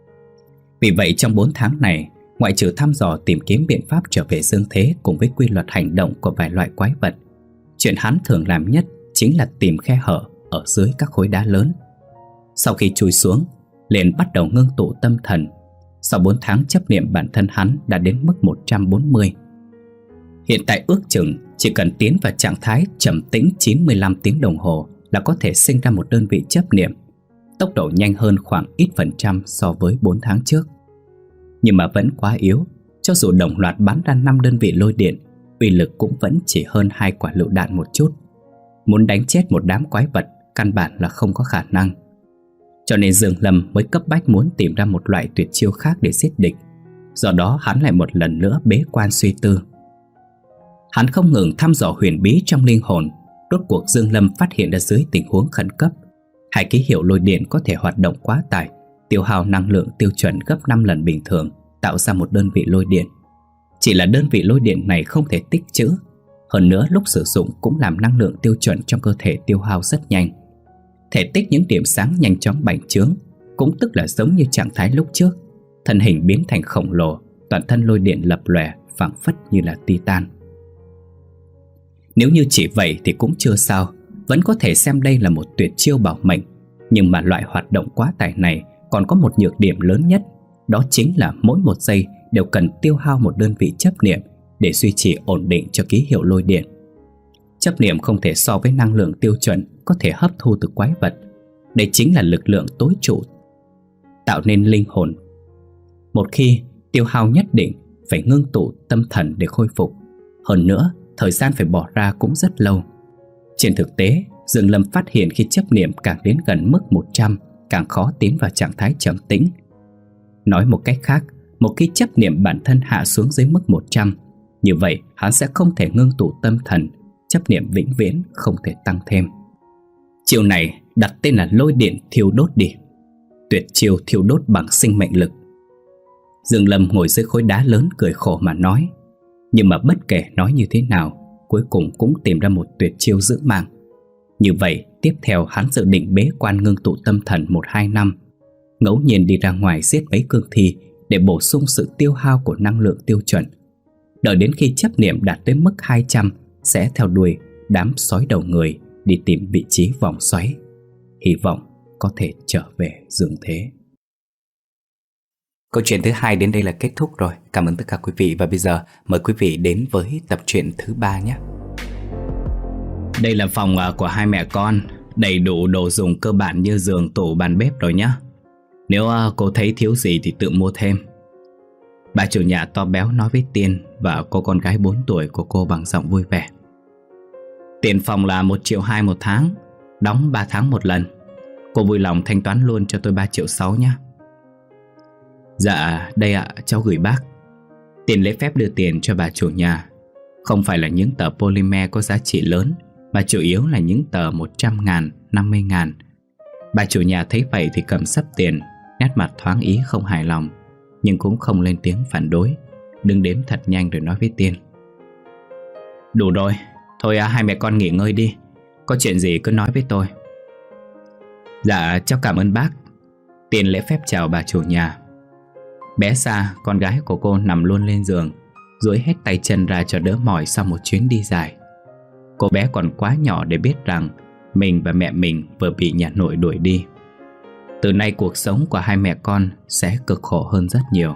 Vì vậy trong bốn tháng này, ngoại trừ thăm dò tìm kiếm biện pháp trở về dương thế cùng với quy luật hành động của vài loại quái vật, chuyện hắn thường làm nhất chính là tìm khe hở ở dưới các khối đá lớn. Sau khi chui xuống, liền bắt đầu ngưng tụ tâm thần. Sau bốn tháng chấp niệm, bản thân hắn đã đến mức một trăm bốn mươi. Hiện tại ước chừng chỉ cần tiến vào trạng thái trầm tĩnh chín mươi lăm tiếng đồng hồ là có thể sinh ra một đơn vị chấp niệm, tốc độ nhanh hơn khoảng ít phần trăm so với bốn tháng trước. Nhưng mà vẫn quá yếu, cho dù đồng loạt bắn ra năm đơn vị lôi điện, uy lực cũng vẫn chỉ hơn hai quả lựu đạn một chút. Muốn đánh chết một đám quái vật căn bản là không có khả năng. Cho nên Dương Lâm mới cấp bách muốn tìm ra một loại tuyệt chiêu khác để giết địch. Do đó hắn lại một lần nữa bế quan suy tư. Hắn không ngừng thăm dò huyền bí trong linh hồn. Rốt cuộc Dương Lâm phát hiện ra dưới tình huống khẩn cấp, hai ký hiệu lôi điện có thể hoạt động quá tải, tiêu hao năng lượng tiêu chuẩn gấp năm lần bình thường, tạo ra một đơn vị lôi điện. Chỉ là đơn vị lôi điện này không thể tích trữ, hơn nữa lúc sử dụng cũng làm năng lượng tiêu chuẩn trong cơ thể tiêu hao rất nhanh. Thể tích những điểm sáng nhanh chóng bành trướng, cũng tức là giống như trạng thái lúc trước, thân hình biến thành khổng lồ, toàn thân lôi điện lập lòe, phảng phất như là titan. Nếu như chỉ vậy thì cũng chưa sao, vẫn có thể xem đây là một tuyệt chiêu bảo mệnh. Nhưng mà loại hoạt động quá tải này còn có một nhược điểm lớn nhất, đó chính là mỗi một giây đều cần tiêu hao một đơn vị chấp niệm để duy trì ổn định cho ký hiệu lôi điện. Chấp niệm không thể so với năng lượng tiêu chuẩn có thể hấp thu từ quái vật. Đây chính là lực lượng tối trụ tạo nên linh hồn. Một khi tiêu hao nhất định phải ngưng tụ tâm thần để khôi phục. Hơn nữa, thời gian phải bỏ ra cũng rất lâu. Trên thực tế, Dương Lâm phát hiện khi chấp niệm càng đến gần mức một trăm, càng khó tiến vào trạng thái trầm tĩnh. Nói một cách khác, một khi chấp niệm bản thân hạ xuống dưới mức một trăm, như vậy hắn sẽ không thể ngưng tụ tâm thần, chấp niệm vĩnh viễn không thể tăng thêm. Chiêu này đặt tên là lôi điện thiêu đốt đi. Tuyệt chiêu thiêu đốt bằng sinh mệnh lực. Dương Lâm ngồi dưới khối đá lớn cười khổ mà nói. Nhưng mà bất kể nói như thế nào, cuối cùng cũng tìm ra một tuyệt chiêu giữ mạng. Như vậy tiếp theo hắn dự định bế quan ngưng tụ tâm thần một hai năm, ngẫu nhiên đi ra ngoài giết mấy cương thi để bổ sung sự tiêu hao của năng lượng tiêu chuẩn. Đợi đến khi chấp niệm đạt tới mức hai trăm, sẽ theo đuôi đám sói đầu người đi tìm vị trí vòng xoáy, hy vọng có thể trở về dương thế. Câu chuyện thứ hai đến đây là kết thúc rồi. Cảm ơn tất cả quý vị và bây giờ mời quý vị đến với tập truyện thứ ba nhé. Đây là phòng của hai mẹ con, đầy đủ đồ dùng cơ bản như giường, tủ, bàn bếp rồi nhá. Nếu cô thấy thiếu gì thì tự mua thêm. Bà chủ nhà to béo nói với Tiên và cô con gái bốn tuổi của cô bằng giọng vui vẻ. Tiền phòng là một triệu hai một tháng, đóng ba tháng một lần. Cô vui lòng thanh toán luôn cho tôi ba triệu sáu nhé. Dạ đây ạ, cháu gửi bác. Tiền lễ phép đưa tiền cho bà chủ nhà. Không phải là những tờ polymer có giá trị lớn, mà chủ yếu là những tờ một trăm ngàn, năm mươi ngàn. Bà chủ nhà thấy vậy thì cầm sấp tiền, nét mặt thoáng ý không hài lòng, nhưng cũng không lên tiếng phản đối, đứng đếm thật nhanh rồi nói với Tiên. Đủ rồi, thôi à, hai mẹ con nghỉ ngơi đi. Có chuyện gì cứ nói với tôi. Dạ cháu cảm ơn bác. Tiên lễ phép chào bà chủ nhà. Bé Sa, con gái của cô, nằm luôn lên giường, duỗi hết tay chân ra cho đỡ mỏi sau một chuyến đi dài. Cô bé còn quá nhỏ để biết rằng mình và mẹ mình vừa bị nhà nội đuổi đi. Từ nay cuộc sống của hai mẹ con sẽ cực khổ hơn rất nhiều.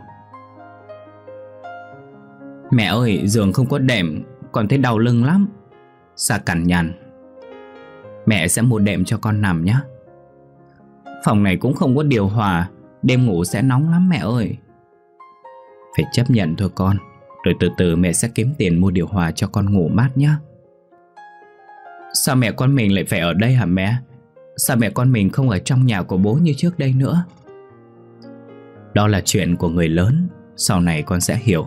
Mẹ ơi, giường không có đệm, con thấy đau lưng lắm. Sa cằn nhằn. Mẹ sẽ mua đệm cho con nằm nhé. Phòng này cũng không có điều hòa, đêm ngủ sẽ nóng lắm mẹ ơi. Phải chấp nhận thôi con, rồi từ từ mẹ sẽ kiếm tiền mua điều hòa cho con ngủ mát nhé. Sao mẹ con mình lại phải ở đây hả mẹ? Sao mẹ con mình không ở trong nhà của bố như trước đây nữa? Đó là chuyện của người lớn, sau này con sẽ hiểu.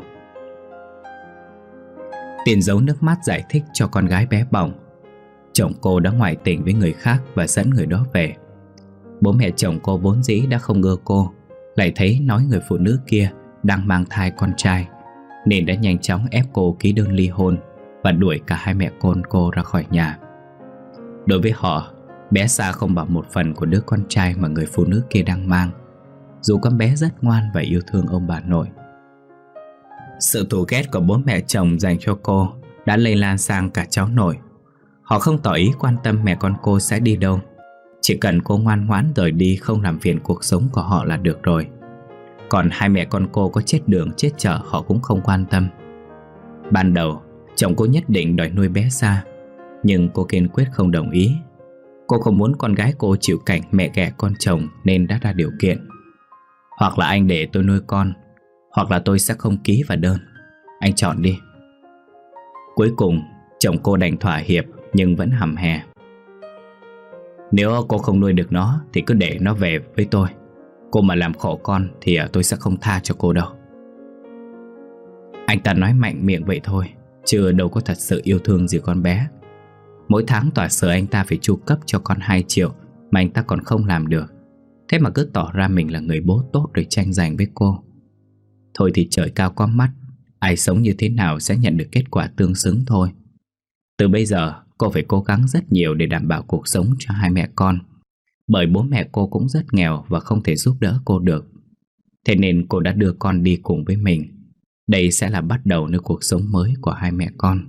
Tiền giấu nước mắt giải thích cho con gái bé bỏng. Chồng cô đã ngoại tình với người khác và dẫn người đó về. Bố mẹ chồng cô vốn dĩ đã không ưa cô, lại thấy nói người phụ nữ kia đang mang thai con trai, nên đã nhanh chóng ép cô ký đơn ly hôn và đuổi cả hai mẹ con cô ra khỏi nhà. Đối với họ, bé Sa không bằng một phần của đứa con trai mà người phụ nữ kia đang mang, dù con bé rất ngoan và yêu thương ông bà nội. Sự thù ghét của bố mẹ chồng dành cho cô đã lây lan sang cả cháu nội. Họ không tỏ ý quan tâm mẹ con cô sẽ đi đâu, chỉ cần cô ngoan ngoãn rời đi, không làm phiền cuộc sống của họ là được rồi. Còn hai mẹ con cô có chết đường chết chợ họ cũng không quan tâm. Ban đầu chồng cô nhất định đòi nuôi bé Sa, nhưng cô kiên quyết không đồng ý. Cô không muốn con gái cô chịu cảnh mẹ ghẻ con chồng nên đã ra điều kiện. Hoặc là anh để tôi nuôi con, hoặc là tôi sẽ không ký vào đơn. Anh chọn đi. Cuối cùng chồng cô đành thỏa hiệp, nhưng vẫn hầm hè. Nếu cô không nuôi được nó thì cứ để nó về với tôi. Cô mà làm khổ con thì tôi sẽ không tha cho cô đâu. Anh ta nói mạnh miệng vậy thôi, chứ đâu có thật sự yêu thương gì con bé. Mỗi tháng tòa sở anh ta phải chu cấp cho con hai triệu mà anh ta còn không làm được. Thế mà cứ tỏ ra mình là người bố tốt rồi tranh giành với cô. Thôi thì trời cao có mắt, ai sống như thế nào sẽ nhận được kết quả tương xứng thôi. Từ bây giờ cô phải cố gắng rất nhiều để đảm bảo cuộc sống cho hai mẹ con, bởi bố mẹ cô cũng rất nghèo và không thể giúp đỡ cô được. Thế nên cô đã đưa con đi cùng với mình. Đây sẽ là bắt đầu nơi cuộc sống mới của hai mẹ con.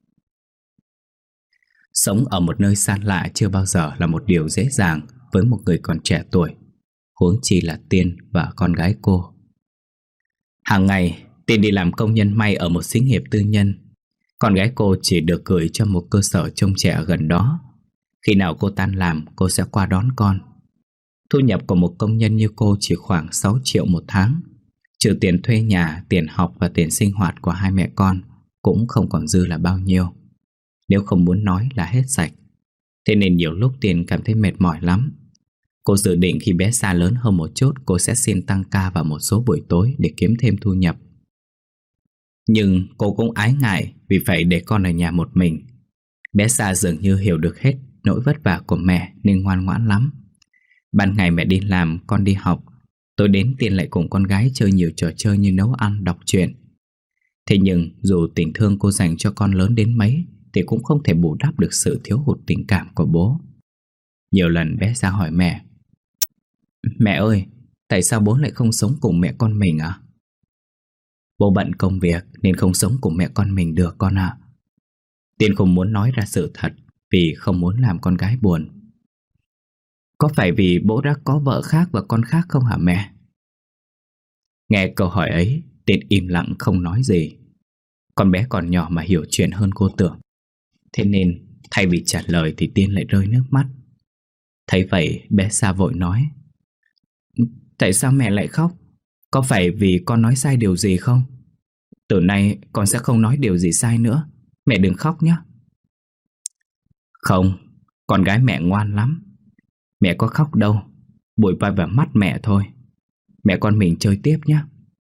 Sống ở một nơi xa lạ chưa bao giờ là một điều dễ dàng với một người còn trẻ tuổi, huống chi là Tiên và con gái cô. Hàng ngày Tiên đi làm công nhân may ở một xí nghiệp tư nhân. Con gái cô chỉ được gửi cho một cơ sở trông trẻ ở gần đó. Khi nào cô tan làm, cô sẽ qua đón con. Thu nhập của một công nhân như cô chỉ khoảng sáu triệu một tháng. Trừ tiền thuê nhà, tiền học và tiền sinh hoạt của hai mẹ con, cũng không còn dư là bao nhiêu. Nếu không muốn nói là hết sạch. Thế nên nhiều lúc Tiên cảm thấy mệt mỏi lắm. Cô dự định khi bé Sa lớn hơn một chút, cô sẽ xin tăng ca vào một số buổi tối để kiếm thêm thu nhập. Nhưng cô cũng ái ngại vì phải để con ở nhà một mình. Bé Sa dường như hiểu được hết nỗi vất vả của mẹ nên ngoan ngoãn lắm. Ban ngày mẹ đi làm, con đi học, tối đến Tiên lại cùng con gái chơi nhiều trò chơi như nấu ăn, đọc truyện. Thế nhưng dù tình thương cô dành cho con lớn đến mấy thì cũng không thể bù đắp được sự thiếu hụt tình cảm của bố. Nhiều lần bé Sa hỏi mẹ: Mẹ ơi, tại sao bố lại không sống cùng mẹ con mình à? Bố bận công việc nên không sống cùng mẹ con mình được con ạ. Tiên không muốn nói ra sự thật vì không muốn làm con gái buồn. Có phải vì bố đã có vợ khác và con khác không hả mẹ? Nghe câu hỏi ấy, Tiên im lặng không nói gì. Con bé còn nhỏ mà hiểu chuyện hơn cô tưởng. Thế nên thay vì trả lời thì Tiên lại rơi nước mắt. Thấy vậy, bé Sa vội nói: Tại sao mẹ lại khóc? Có phải vì con nói sai điều gì không? Từ nay con sẽ không nói điều gì sai nữa. Mẹ đừng khóc nhé. Không, con gái mẹ ngoan lắm. Mẹ có khóc đâu, bụi vai vào mắt mẹ thôi. Mẹ con mình chơi tiếp nhé.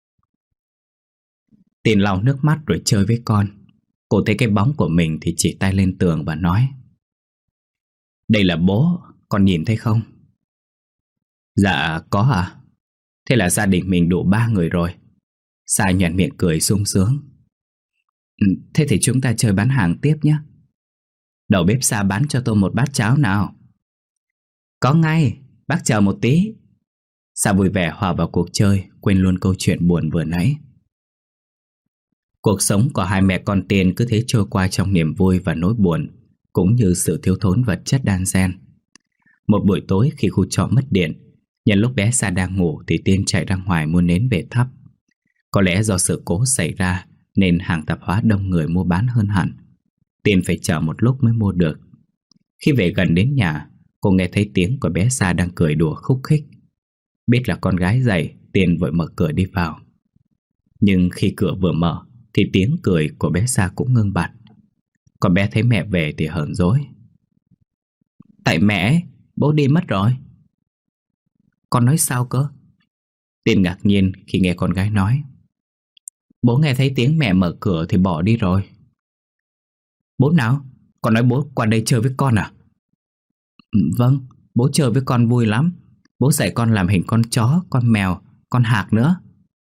Tiên lau nước mắt rồi chơi với con. Cô thấy cái bóng của mình thì chỉ tay lên tường và nói: Đây là bố, con nhìn thấy không? Dạ có à? Thế là gia đình mình đủ ba người rồi. Sa nhoẻn miệng cười sung sướng. Ừ, thế thì chúng ta chơi bán hàng tiếp nhé. Đầu bếp Sa bán cho tôi một bát cháo nào. Có ngay, bác chờ một tí. Sa vui vẻ hòa vào cuộc chơi, quên luôn câu chuyện buồn vừa nãy. Cuộc sống của hai mẹ con Tiên cứ thế trôi qua trong niềm vui và nỗi buồn, cũng như sự thiếu thốn vật chất đan xen. Một buổi tối khi khu trọ mất điện, nhân lúc bé Sa đang ngủ thì Tiên chạy ra ngoài mua nến về thắp. Có lẽ do sự cố xảy ra nên hàng tạp hóa đông người mua bán hơn hẳn. Tiên phải chờ một lúc mới mua được. Khi về gần đến nhà, cô nghe thấy tiếng của bé Sa đang cười đùa khúc khích. Biết là con gái dậy, Tiên vội mở cửa đi vào. Nhưng khi cửa vừa mở thì tiếng cười của bé Sa cũng ngưng bặt. Con bé thấy mẹ về thì hờn dỗi. Tại mẹ, bố đi mất rồi. Con nói sao cơ? Tiên ngạc nhiên khi nghe con gái nói. Bố nghe thấy tiếng mẹ mở cửa thì bỏ đi rồi. Bố nào? Con nói bố qua đây chơi với con à? Ừ, vâng, bố chơi với con vui lắm. Bố dạy con làm hình con chó, con mèo, con hạc nữa.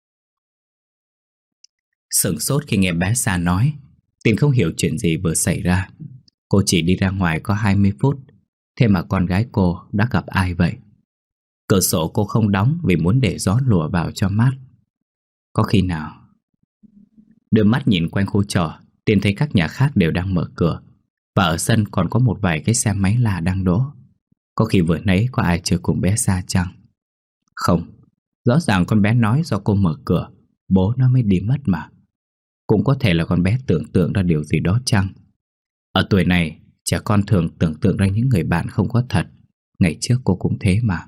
Sửng sốt khi nghe bé Sa nói. Tiên không hiểu chuyện gì vừa xảy ra. Cô chỉ đi ra ngoài có hai mươi phút, thế mà con gái cô đã gặp ai vậy? Cửa sổ cô không đóng vì muốn để gió lùa vào cho mát. Có khi nào? Đưa mắt nhìn quanh khu trọ, Tiên thấy các nhà khác đều đang mở cửa, và ở sân còn có một vài cái xe máy lạ đang đỗ. Có khi vừa nãy có ai chơi cùng bé Sa chăng? Không, rõ ràng con bé nói do cô mở cửa, bố nó mới đi mất mà. Cũng có thể là con bé tưởng tượng ra điều gì đó chăng? Ở tuổi này, trẻ con thường tưởng tượng ra những người bạn không có thật. Ngày trước cô cũng thế mà.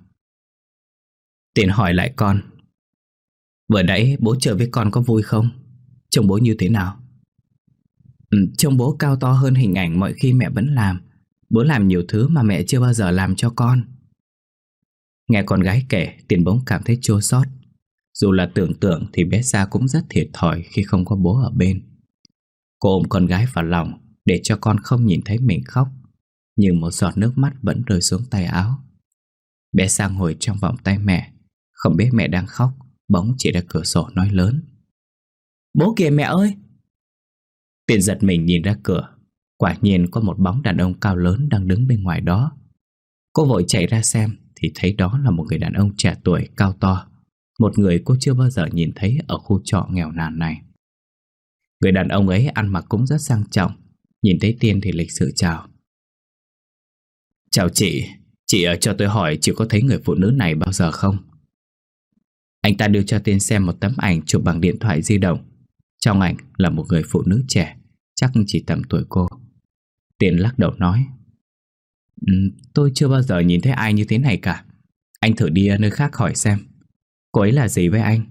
Tiên hỏi lại con. Vừa nãy bố chơi với con có vui không? Trông bố như thế nào? Ừ, trông bố cao to hơn hình ảnh mọi khi mẹ vẫn làm. Bố làm nhiều thứ mà mẹ chưa bao giờ làm cho con. Nghe con gái kể, Tiên bỗng cảm thấy chua xót. Dù là tưởng tượng thì bé Sa cũng rất thiệt thòi khi không có bố ở bên. Cô ôm con gái vào lòng để cho con không nhìn thấy mình khóc, nhưng một giọt nước mắt vẫn rơi xuống tay áo. Bé Sa ngồi trong vòng tay mẹ, không biết mẹ đang khóc, bỗng chỉ ra cửa sổ nói lớn. Bố kìa mẹ ơi! Tiên giật mình nhìn ra cửa. Quả nhiên có một bóng đàn ông cao lớn đang đứng bên ngoài đó. Cô vội chạy ra xem thì thấy đó là một người đàn ông trẻ tuổi cao to, một người cô chưa bao giờ nhìn thấy ở khu trọ nghèo nàn này. Người đàn ông ấy ăn mặc cũng rất sang trọng. Nhìn thấy Tiên thì lịch sự chào. Chào chị, chị cho tôi hỏi chị có thấy người phụ nữ này bao giờ không? Anh ta đưa cho Tiên xem một tấm ảnh chụp bằng điện thoại di động. Trong ảnh là một người phụ nữ trẻ, chắc chỉ tầm tuổi cô. Tiên lắc đầu nói. um, Tôi chưa bao giờ nhìn thấy ai như thế này cả. Anh thử đi nơi khác hỏi xem. Cô ấy là gì với anh?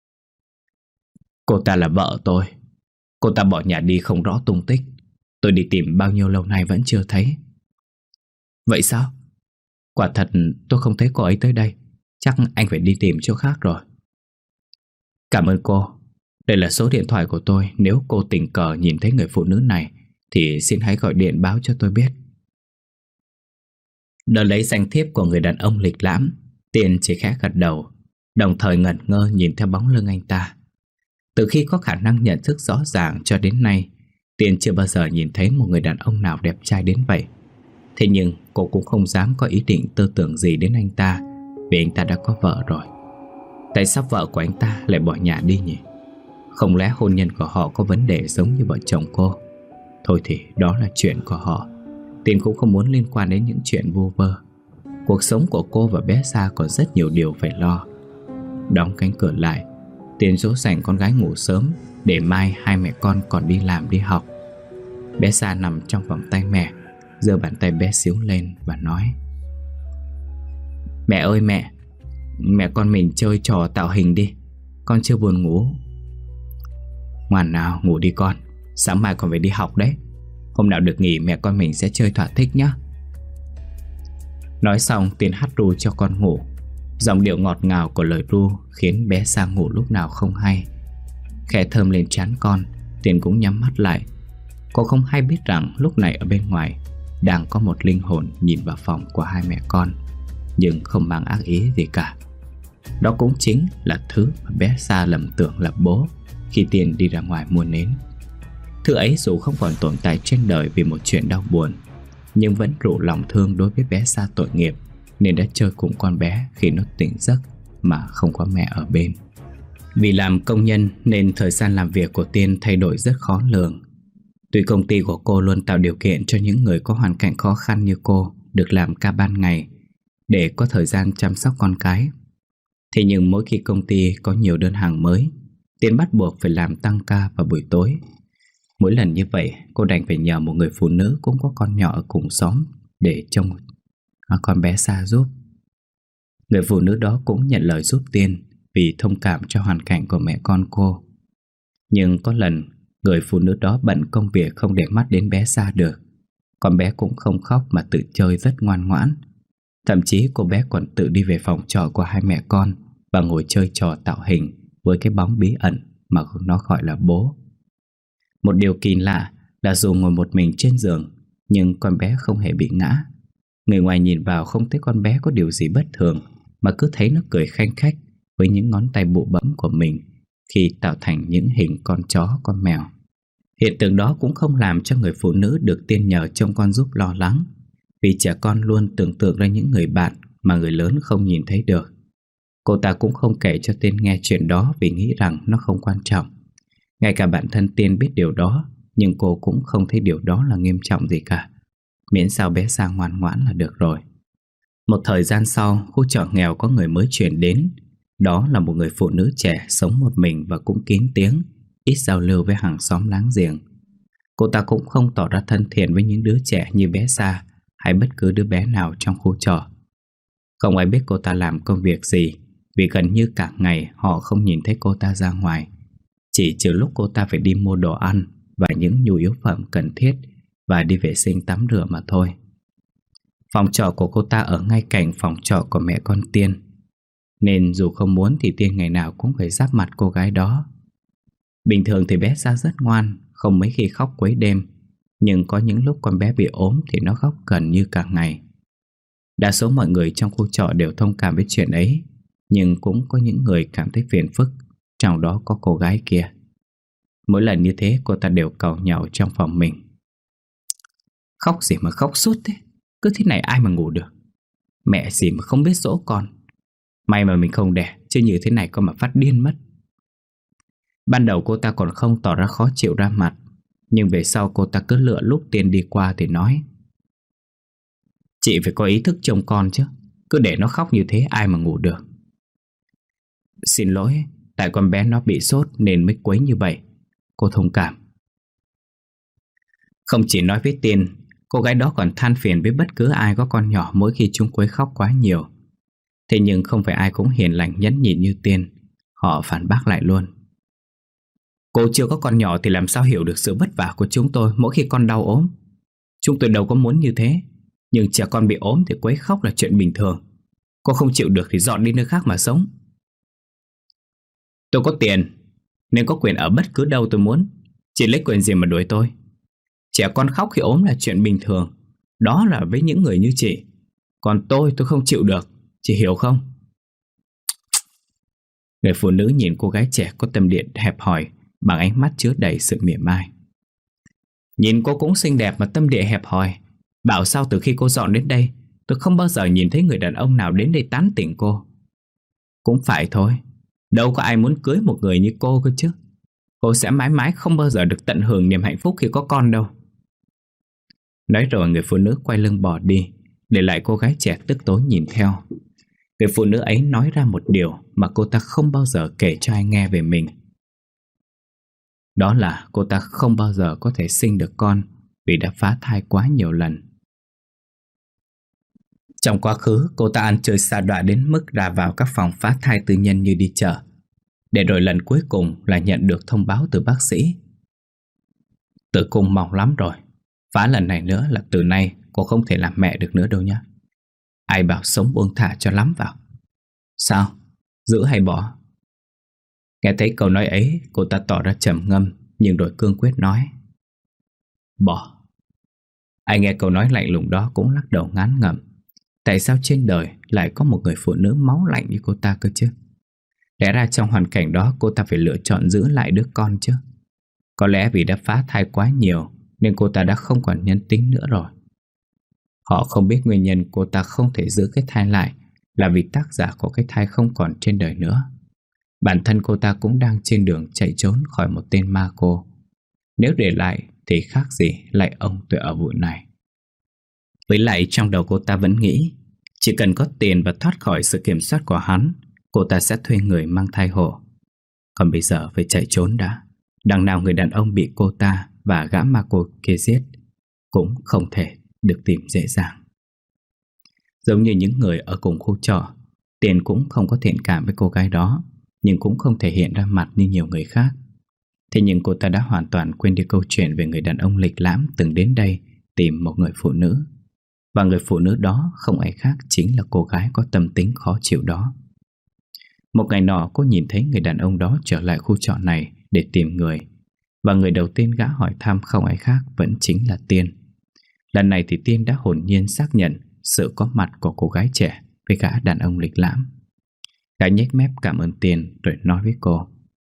Cô ta là vợ tôi. Cô ta bỏ nhà đi không rõ tung tích. Tôi đi tìm bao nhiêu lâu nay vẫn chưa thấy. Vậy sao? Quả thật tôi không thấy cô ấy tới đây. Chắc anh phải đi tìm chỗ khác rồi. Cảm ơn cô. Đây là số điện thoại của tôi. Nếu cô tình cờ nhìn thấy người phụ nữ này thì xin hãy gọi điện báo cho tôi biết. Đợi lấy danh thiếp của người đàn ông lịch lãm, Tiên chỉ khẽ gật đầu, đồng thời ngẩn ngơ nhìn theo bóng lưng anh ta. Từ khi có khả năng nhận thức rõ ràng cho đến nay, Tiên chưa bao giờ nhìn thấy một người đàn ông nào đẹp trai đến vậy. Thế nhưng cô cũng không dám có ý định tư tưởng gì đến anh ta, vì anh ta đã có vợ rồi. Tại sao vợ của anh ta lại bỏ nhà đi nhỉ? Không lẽ hôn nhân của họ có vấn đề giống như vợ chồng cô? Thôi thì đó là chuyện của họ. Tiên cũng không muốn liên quan đến những chuyện vu vơ. Cuộc sống của cô và bé Sa còn rất nhiều điều phải lo. Đóng cánh cửa lại, Tiên dỗ dành con gái ngủ sớm để mai hai mẹ con còn đi làm đi học. Bé Sa nằm trong vòng tay mẹ, giơ bàn tay bé xíu lên và nói: Mẹ ơi mẹ, mẹ con mình chơi trò tạo hình đi, con chưa buồn ngủ. Ngoan nào, ngủ đi con, sáng mai còn phải đi học đấy. Hôm nào được nghỉ mẹ con mình sẽ chơi thỏa thích nhé. Nói xong Tiên hát ru cho con ngủ. Giọng điệu ngọt ngào của lời ru khiến bé Sa ngủ lúc nào không hay. Khẽ thơm lên trán con, Tiên cũng nhắm mắt lại. Cô không hay biết rằng lúc này ở bên ngoài đang có một linh hồn nhìn vào phòng của hai mẹ con, nhưng không mang ác ý gì cả. Đó cũng chính là thứ mà bé Sa lầm tưởng là bố khi Tiên đi ra ngoài mua nến. Thứ ấy dù không còn tồn tại trên đời vì một chuyện đau buồn, nhưng vẫn rủ lòng thương đối với bé Sa tội nghiệp, nên đã chơi cùng con bé khi nó tỉnh giấc mà không có mẹ ở bên. Vì làm công nhân nên thời gian làm việc của Tiên thay đổi rất khó lường. Tuy công ty của cô luôn tạo điều kiện cho những người có hoàn cảnh khó khăn như cô được làm ca ban ngày để có thời gian chăm sóc con cái, thế nhưng mỗi khi công ty có nhiều đơn hàng mới, Tiên bắt buộc phải làm tăng ca vào buổi tối. Mỗi lần như vậy, cô đành phải nhờ một người phụ nữ cũng có con nhỏ ở cùng xóm để trông con bé Sa giúp. Người phụ nữ đó cũng nhận lời giúp Tiên vì thông cảm cho hoàn cảnh của mẹ con cô. Nhưng có lần, người phụ nữ đó bận công việc không để mắt đến bé Sa được. Con bé cũng không khóc mà tự chơi rất ngoan ngoãn. Thậm chí cô bé còn tự đi về phòng trọ của hai mẹ con và ngồi chơi trò tạo hình với cái bóng bí ẩn mà nó gọi là bố. Một điều kỳ lạ là dù ngồi một mình trên giường, nhưng con bé không hề bị ngã. Người ngoài nhìn vào không thấy con bé có điều gì bất thường, mà cứ thấy nó cười khanh khách với những ngón tay bụ bẫm của mình khi tạo thành những hình con chó, con mèo. Hiện tượng đó cũng không làm cho người phụ nữ được Tiên nhờ trông con giúp lo lắng, vì trẻ con luôn tưởng tượng ra những người bạn mà người lớn không nhìn thấy được. Cô ta cũng không kể cho Tiên nghe chuyện đó vì nghĩ rằng nó không quan trọng. Ngay cả bản thân Tiên biết điều đó, nhưng cô cũng không thấy điều đó là nghiêm trọng gì cả, miễn sao bé Sa ngoan ngoãn là được rồi. Một thời gian sau, khu trọ nghèo có người mới chuyển đến. Đó là một người phụ nữ trẻ sống một mình và cũng kín tiếng, ít giao lưu với hàng xóm láng giềng. Cô ta cũng không tỏ ra thân thiện với những đứa trẻ như bé Sa hay bất cứ đứa bé nào trong khu trọ. Không ai biết cô ta làm công việc gì, vì gần như cả ngày họ không nhìn thấy cô ta ra ngoài, chỉ trừ lúc cô ta phải đi mua đồ ăn và những nhu yếu phẩm cần thiết và đi vệ sinh tắm rửa mà thôi. Phòng trọ của cô ta ở ngay cạnh phòng trọ của mẹ con Tiên, nên dù không muốn thì Tiên ngày nào cũng phải giáp mặt cô gái đó. Bình thường thì bé Sa rất ngoan, không mấy khi khóc quấy đêm, nhưng có những lúc con bé bị ốm thì nó khóc gần như cả ngày. Đa số mọi người trong khu trọ đều thông cảm với chuyện ấy, nhưng cũng có những người cảm thấy phiền phức, trong đó có cô gái kia. Mỗi lần như thế cô ta đều càu nhàu trong phòng mình: Khóc gì mà khóc suốt thế, cứ thế này ai mà ngủ được. Mẹ gì mà không biết dỗ con. May mà mình không đẻ, chứ như thế này con mà phát điên mất. Ban đầu cô ta còn không tỏ ra khó chịu ra mặt, nhưng về sau cô ta cứ lựa lúc Tiên đi qua thì nói: Chị phải có ý thức trông con chứ, cứ để nó khóc như thế ai mà ngủ được. Xin lỗi, tại con bé nó bị sốt nên mới quấy như vậy, cô thông cảm. Không chỉ nói với Tiên, cô gái đó còn than phiền với bất cứ ai có con nhỏ mỗi khi chúng quấy khóc quá nhiều. Thế nhưng không phải ai cũng hiền lành nhẫn nhịn như Tiên. Họ phản bác lại luôn: Cô chưa có con nhỏ thì làm sao hiểu được sự vất vả của chúng tôi mỗi khi con đau ốm. Chúng tôi đâu có muốn như thế, nhưng trẻ con bị ốm thì quấy khóc là chuyện bình thường. Cô không chịu được thì dọn đi nơi khác mà sống. Tôi có tiền nên có quyền ở bất cứ đâu tôi muốn. Chị lấy quyền gì mà đuổi tôi? Trẻ con khóc khi ốm là chuyện bình thường, đó là với những người như chị. Còn tôi, tôi không chịu được, chị hiểu không? Người phụ nữ nhìn cô gái trẻ có tâm địa hẹp hòi bằng ánh mắt chứa đầy sự mỉa mai. Nhìn cô cũng xinh đẹp mà tâm địa hẹp hòi. Bảo sao từ khi cô dọn đến đây, tôi không bao giờ nhìn thấy người đàn ông nào đến đây tán tỉnh cô. Cũng phải thôi, đâu có ai muốn cưới một người như cô cơ chứ. Cô sẽ mãi mãi không bao giờ được tận hưởng niềm hạnh phúc khi có con đâu. Nói rồi người phụ nữ quay lưng bỏ đi, để lại cô gái trẻ tức tối nhìn theo. Người phụ nữ ấy nói ra một điều mà cô ta không bao giờ kể cho ai nghe về mình. Đó là cô ta không bao giờ có thể sinh được con vì đã phá thai quá nhiều lần. Trong quá khứ, cô ta ăn chơi sa đọa đến mức ra vào các phòng phá thai tư nhân như đi chợ, để rồi lần cuối cùng là nhận được thông báo từ bác sĩ: tử cung mỏng lắm rồi, phá lần này nữa là từ nay cô không thể làm mẹ được nữa đâu nhé. Ai bảo sống buông thả cho lắm vào. Sao? Giữ hay bỏ? Nghe thấy câu nói ấy, cô ta tỏ ra trầm ngâm, nhưng rồi cương quyết nói: bỏ. Ai nghe câu nói lạnh lùng đó cũng lắc đầu ngán ngẩm. Tại sao trên đời lại có một người phụ nữ máu lạnh như cô ta cơ chứ? Lẽ ra trong hoàn cảnh đó cô ta phải lựa chọn giữ lại đứa con chứ. Có lẽ vì đã phá thai quá nhiều nên cô ta đã không còn nhân tính nữa rồi. Họ không biết nguyên nhân cô ta không thể giữ cái thai lại là vì tác giả của cái thai không còn trên đời nữa. Bản thân cô ta cũng đang trên đường chạy trốn khỏi một tên ma cô. Nếu để lại thì khác gì lại ông tôi ở vụ này. Với lại trong đầu cô ta vẫn nghĩ chỉ cần có tiền và thoát khỏi sự kiểm soát của hắn, cô ta sẽ thuê người mang thai hộ. Còn bây giờ phải chạy trốn đã. Đằng nào người đàn ông bị cô ta và gã ma cô kia giết cũng không thể được tìm dễ dàng. Giống như những người ở cùng khu trọ, Tiền cũng không có thiện cảm với cô gái đó, nhưng cũng không thể hiện ra mặt như nhiều người khác. Thế nhưng cô ta đã hoàn toàn quên đi câu chuyện về người đàn ông lịch lãm từng đến đây tìm một người phụ nữ. Và người phụ nữ đó không ai khác chính là cô gái có tâm tính khó chịu đó. Một ngày nọ cô nhìn thấy người đàn ông đó trở lại khu trọ này để tìm người. Và người đầu tiên gã hỏi thăm không ai khác vẫn chính là Tiên. Lần này thì Tiên đã hồn nhiên xác nhận sự có mặt của cô gái trẻ với gã đàn ông lịch lãm. Gã nhếch mép cảm ơn Tiên rồi nói với cô: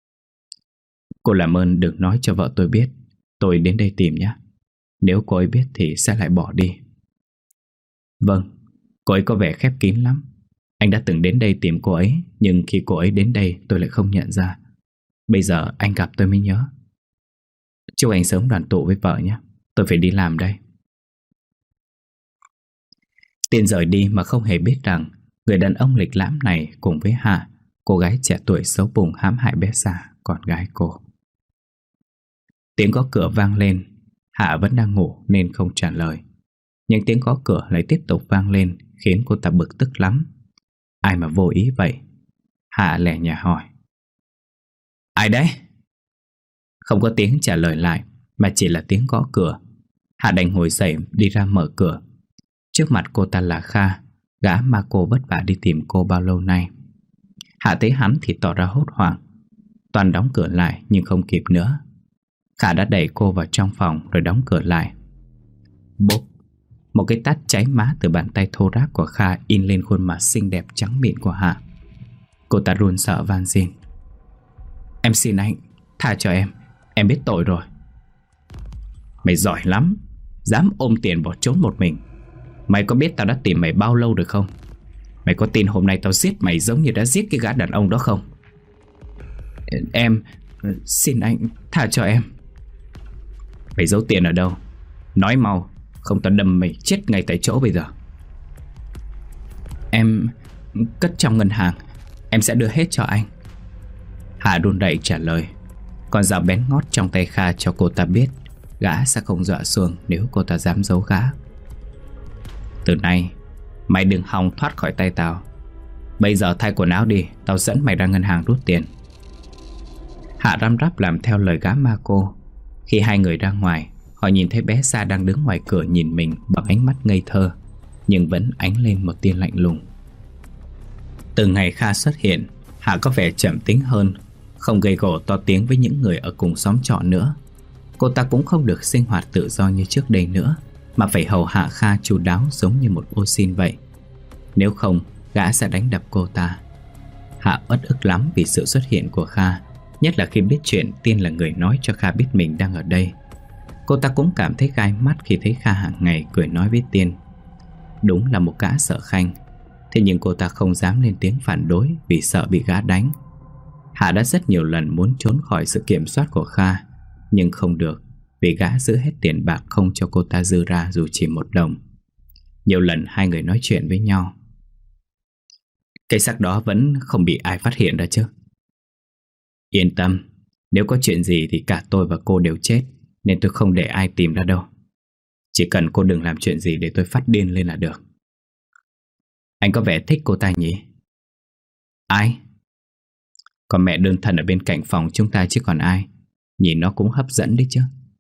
cô làm ơn đừng nói cho vợ tôi biết tôi đến đây tìm nhé. Nếu cô ấy biết thì sẽ lại bỏ đi. Vâng, cô ấy có vẻ khép kín lắm. Anh đã từng đến đây tìm cô ấy, nhưng khi cô ấy đến đây tôi lại không nhận ra. Bây giờ anh gặp tôi mới nhớ. Chúc anh sớm đoàn tụ với vợ nhé. Tôi phải đi làm đây. Tiên rời đi mà không hề biết rằng người đàn ông lịch lãm này cùng với Hạ, cô gái trẻ tuổi xấu bụng hãm hại bé Sa, con gái cô. Tiếng gõ cửa vang lên. Hạ vẫn đang ngủ nên không trả lời. Nhưng tiếng gõ cửa lại tiếp tục vang lên, khiến cô ta bực tức lắm. Ai mà vô ý vậy? Hạ lẻ nhả hỏi: ai đấy? Không có tiếng trả lời lại, mà chỉ là tiếng gõ cửa. Hạ đành ngồi dậy đi ra mở cửa. Trước mặt cô ta là Kha, gã mà cô vất vả đi tìm cô bao lâu nay. Hạ thấy hắn thì tỏ ra hốt hoảng. Toàn đóng cửa lại nhưng không kịp nữa. Kha đã đẩy cô vào trong phòng rồi đóng cửa lại. Bốp! Một cái tát cháy má từ bàn tay thô ráp của Kha in lên khuôn mặt xinh đẹp trắng mịn của Hạ. Cô ta run sợ van xin: em xin anh, tha cho em, em biết tội rồi. Mày giỏi lắm, dám ôm tiền bỏ trốn một mình. Mày có biết tao đã tìm mày bao lâu được không? Mày có tin hôm nay tao giết mày giống như đã giết cái gã đàn ông đó không? Em, xin anh, tha cho em. Mày giấu tiền ở đâu? Nói mau, không tao đâm mày chết ngay tại chỗ bây giờ. Em cất trong ngân hàng, em sẽ đưa hết cho anh. Hạ đun đẩy trả lời. Con dao bén ngót trong tay Kha cho cô ta biết gã sẽ không dọa xuồng nếu cô ta dám giấu gã. Từ nay mày đừng hòng thoát khỏi tay tao. Bây giờ thay quần áo đi, tao dẫn mày ra ngân hàng rút tiền. Hạ răm rắp làm theo lời gã ma cô. Khi hai người ra ngoài, họ nhìn thấy bé Sa đang đứng ngoài cửa nhìn mình bằng ánh mắt ngây thơ, nhưng vẫn ánh lên một tia lạnh lùng. Từ ngày Kha xuất hiện, Hạ có vẻ trầm tính hơn, không gây gổ to tiếng với những người ở cùng xóm trọ nữa. Cô ta cũng không được sinh hoạt tự do như trước đây nữa, mà phải hầu hạ Kha chu đáo giống như một ô xin vậy. Nếu không, gã sẽ đánh đập cô ta. Hạ uất ức lắm vì sự xuất hiện của Kha, nhất là khi biết chuyện Tiên là người nói cho Kha biết mình đang ở đây. Cô ta cũng cảm thấy gai mắt khi thấy Kha hàng ngày cười nói với Tiên. Đúng là một gã sợ khanh. Thế nhưng cô ta không dám lên tiếng phản đối vì sợ bị gã đánh. Hạ đã rất nhiều lần muốn trốn khỏi sự kiểm soát của Kha, nhưng không được, vì gã giữ hết tiền bạc không cho cô ta dư ra dù chỉ một đồng. Nhiều lần hai người nói chuyện với nhau. Cây xác đó vẫn không bị ai phát hiện ra chứ? Yên tâm, nếu có chuyện gì thì cả tôi và cô đều chết, nên tôi không để ai tìm ra đâu. Chỉ cần cô đừng làm chuyện gì để tôi phát điên lên là được. Anh có vẻ thích cô ta nhỉ? Ai? Còn mẹ đơn thân ở bên cạnh phòng chúng ta chứ còn ai. Nhìn nó cũng hấp dẫn đấy chứ.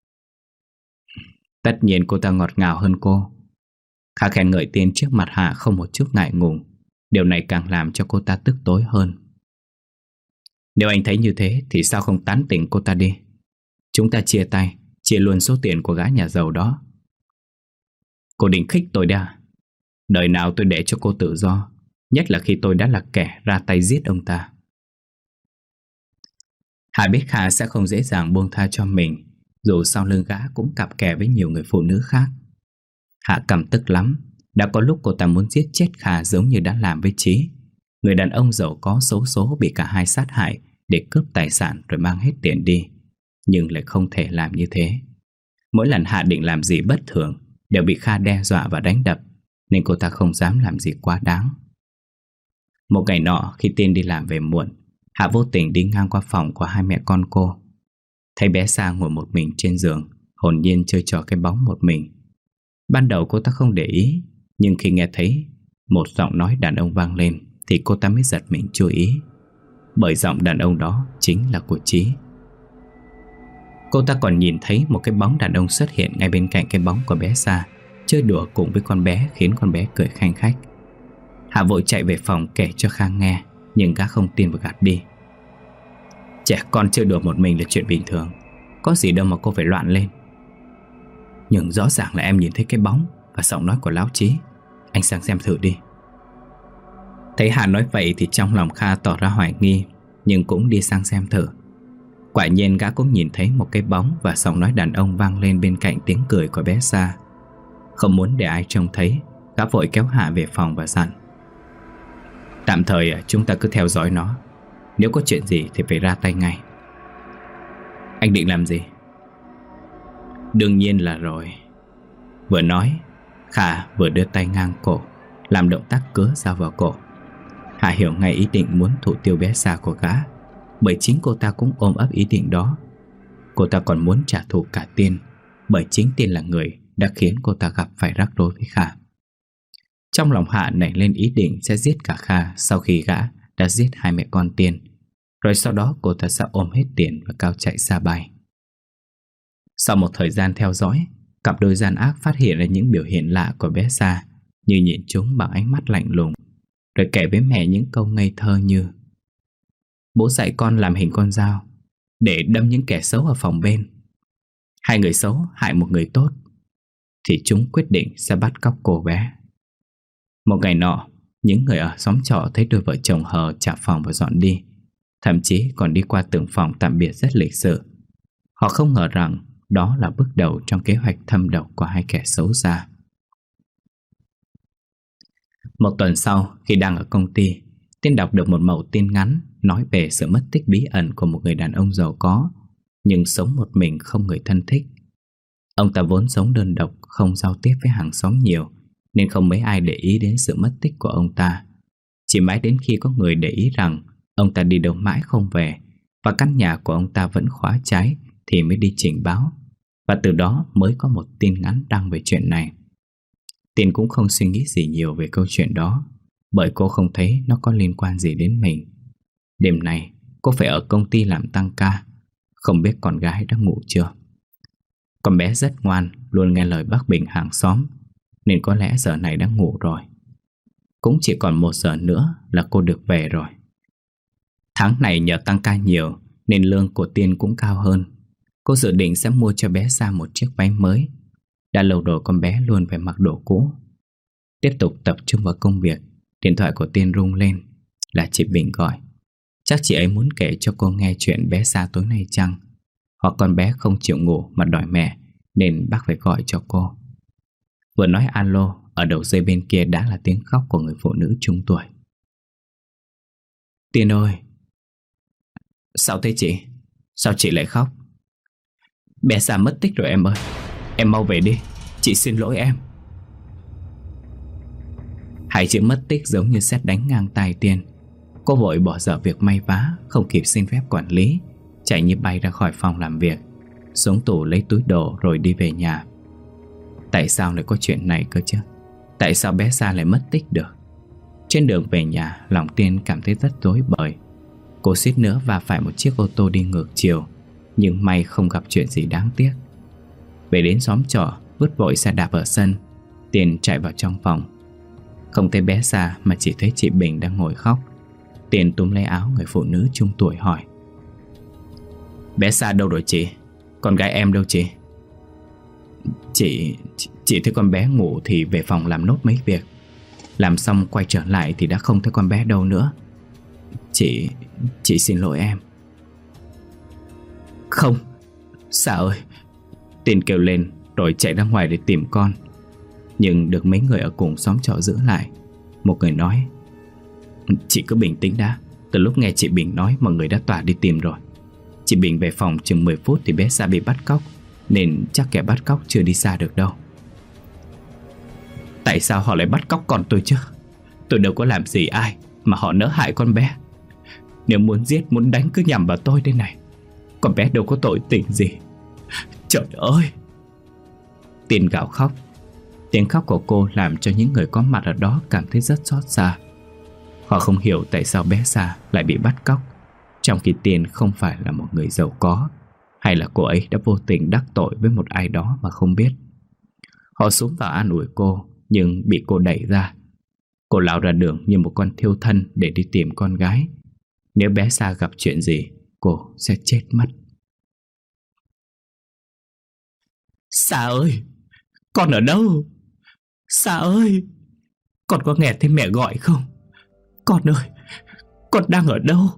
Tất nhiên cô ta ngọt ngào hơn cô. Kha khen ngợi Tiên trước mặt Hạ không một chút ngại ngùng. Điều này càng làm cho cô ta tức tối hơn. Nếu anh thấy như thế thì sao không tán tỉnh cô ta đi? Chúng ta chia tay, chia luôn số tiền của gã nhà giàu đó. Cô định khích tôi đấy à? Đời nào tôi để cho cô tự do, nhất là khi tôi đã là kẻ ra tay giết ông ta. Hạ biết Kha sẽ không dễ dàng buông tha cho mình, dù sau lưng gã cũng cặp kè với nhiều người phụ nữ khác. Hạ căm tức lắm. Đã có lúc cô ta muốn giết chết Kha giống như đã làm với Chí, người đàn ông giàu có xấu số bị cả hai sát hại để cướp tài sản rồi mang hết tiền đi. Nhưng lại không thể làm như thế. Mỗi lần Hạ định làm gì bất thường đều bị Kha đe dọa và đánh đập, nên cô ta không dám làm gì quá đáng. Một ngày nọ khi Tiên đi làm về muộn, Hạ vô tình đi ngang qua phòng của hai mẹ con cô. Thấy bé Sa ngồi một mình trên giường, hồn nhiên chơi trò cái bóng một mình. Ban đầu cô ta không để ý, nhưng khi nghe thấy một giọng nói đàn ông vang lên thì cô ta mới giật mình chú ý. Bởi giọng đàn ông đó chính là của Chí. Cô ta còn nhìn thấy một cái bóng đàn ông xuất hiện ngay bên cạnh cái bóng của bé Sa, chơi đùa cùng với con bé khiến con bé cười khanh khách. Hạ vội chạy về phòng kể cho Khang nghe, nhưng gã không tin và gạt đi. Trẻ con chơi đùa một mình là chuyện bình thường, có gì đâu mà cô phải loạn lên. Nhưng rõ ràng là em nhìn thấy cái bóng và giọng nói của lão Chí. Anh sang xem thử đi. Thấy Hạ nói vậy thì trong lòng Kha tỏ ra hoài nghi, nhưng cũng đi sang xem thử. Quả nhiên gã cũng nhìn thấy một cái bóng và giọng nói đàn ông vang lên bên cạnh tiếng cười của bé Sa. Không muốn để ai trông thấy, gã vội kéo Hạ về phòng và dặn: tạm thời chúng ta cứ theo dõi nó, nếu có chuyện gì thì phải ra tay ngay. Anh định làm gì? Đương nhiên là rồi. Vừa nói, Kha vừa đưa tay ngang cổ, làm động tác cứa dao vào cổ. Hạ hiểu ngay ý định muốn thủ tiêu bé Sa của gã, bởi chính cô ta cũng ôm ấp ý định đó. Cô ta còn muốn trả thù cả Tiên, bởi chính Tiên là người đã khiến cô ta gặp phải rắc rối với Kha. Trong lòng Hạ nảy lên ý định sẽ giết cả Kha sau khi gã đã giết hai mẹ con Tiên. Rồi sau đó cô ta sẽ ôm hết tiền và cao chạy xa bay. Sau một thời gian theo dõi, cặp đôi gian ác phát hiện ra những biểu hiện lạ của bé Sa, như nhìn chúng bằng ánh mắt lạnh lùng, rồi kể với mẹ những câu ngây thơ như: bố dạy con làm hình con dao để đâm những kẻ xấu ở phòng bên. Hai người xấu hại một người tốt, thì chúng quyết định sẽ bắt cóc cô bé. Một ngày nọ, những người ở xóm trọ thấy đôi vợ chồng hờ trả phòng và dọn đi, thậm chí còn đi qua từng phòng tạm biệt rất lịch sự. Họ không ngờ rằng đó là bước đầu trong kế hoạch thâm độc của hai kẻ xấu xa. Một tuần sau, khi đang ở công ty, Tiên đọc được một mẩu tin ngắn nói về sự mất tích bí ẩn của một người đàn ông giàu có, nhưng sống một mình không người thân thích. Ông ta vốn sống đơn độc, không giao tiếp với hàng xóm nhiều, nên không mấy ai để ý đến sự mất tích của ông ta. Chỉ mãi đến khi có người để ý rằng ông ta đi đâu mãi không về, và căn nhà của ông ta vẫn khóa trái, thì mới đi trình báo. Và từ đó mới có một tin ngắn đăng về chuyện này. Tiên cũng không suy nghĩ gì nhiều về câu chuyện đó, bởi cô không thấy nó có liên quan gì đến mình. Đêm nay cô phải ở công ty làm tăng ca, không biết con gái đã ngủ chưa. Con bé rất ngoan, luôn nghe lời bác Bình hàng xóm, nên có lẽ giờ này đã ngủ rồi. Cũng chỉ còn một giờ nữa là cô được về rồi. Tháng này nhờ tăng ca nhiều nên lương của Tiên cũng cao hơn. Cô dự định sẽ mua cho bé Sa một chiếc váy mới. Đã lâu rồi con bé luôn phải mặc đồ cũ. Tiếp tục tập trung vào công việc, điện thoại của Tiên rung lên. Là chị Bình gọi. Chắc chị ấy muốn kể cho cô nghe chuyện bé Sa tối nay chăng? Hoặc con bé không chịu ngủ mà đòi mẹ, nên bác phải gọi cho cô. Vừa nói alo, ở đầu dây bên kia đã là tiếng khóc của người phụ nữ trung tuổi. Tiên ơi! Sao thế chị? Sao chị lại khóc? Bé Sa mất tích rồi em ơi. Em mau về đi, chị xin lỗi em. Hai chữ mất tích giống như sét đánh ngang tai Tiên. Cô vội bỏ dở việc may vá, không kịp xin phép quản lý, chạy như bay ra khỏi phòng làm việc, xuống tủ lấy túi đồ rồi đi về nhà. Tại sao lại có chuyện này cơ chứ? Tại sao bé Sa lại mất tích được? Trên đường về nhà, lòng Tiên cảm thấy rất rối bời. Cô suýt nữa va phải một chiếc ô tô đi ngược chiều, nhưng may không gặp chuyện gì đáng tiếc. Về đến xóm trọ, vứt vội xe đạp ở sân, Tiên chạy vào trong phòng. Không thấy bé Sa mà chỉ thấy chị Bình đang ngồi khóc. Tiên túm lấy áo người phụ nữ trung tuổi hỏi: Bé Sa đâu rồi chị? Con gái em đâu chị? Chị, chị, chị thấy con bé ngủ thì về phòng làm nốt mấy việc. Làm xong quay trở lại thì đã không thấy con bé đâu nữa. Chị, chị xin lỗi em. Không, Sa ơi! Tiên kêu lên rồi chạy ra ngoài để tìm con. Nhưng được mấy người ở cùng xóm trọ giữ lại. Một người nói: Chị cứ bình tĩnh đã. Từ lúc nghe chị Bình nói mọi người đã tỏa đi tìm rồi. Chị Bình về phòng chừng mười phút thì bé Sa bị bắt cóc, nên chắc kẻ bắt cóc chưa đi xa được đâu. Tại sao họ lại bắt cóc con tôi chứ? Tôi đâu có làm gì ai mà họ nỡ hại con bé. Nếu muốn giết muốn đánh cứ nhằm vào tôi đây này. Con bé đâu có tội tình gì. Trời ơi! Tiên gào khóc. Tiếng khóc của cô làm cho những người có mặt ở đó cảm thấy rất xót xa. Họ không hiểu tại sao bé Sa lại bị bắt cóc, trong khi Tiên không phải là một người giàu có, hay là cô ấy đã vô tình đắc tội với một ai đó mà không biết. Họ xúm vào an ủi cô, nhưng bị cô đẩy ra. Cô lao ra đường như một con thiêu thân để đi tìm con gái. Nếu bé Sa gặp chuyện gì, cô sẽ chết mất. Sa ơi! Con ở đâu? Sa ơi! Con có nghe thấy mẹ gọi không? Con ơi! Con đang ở đâu?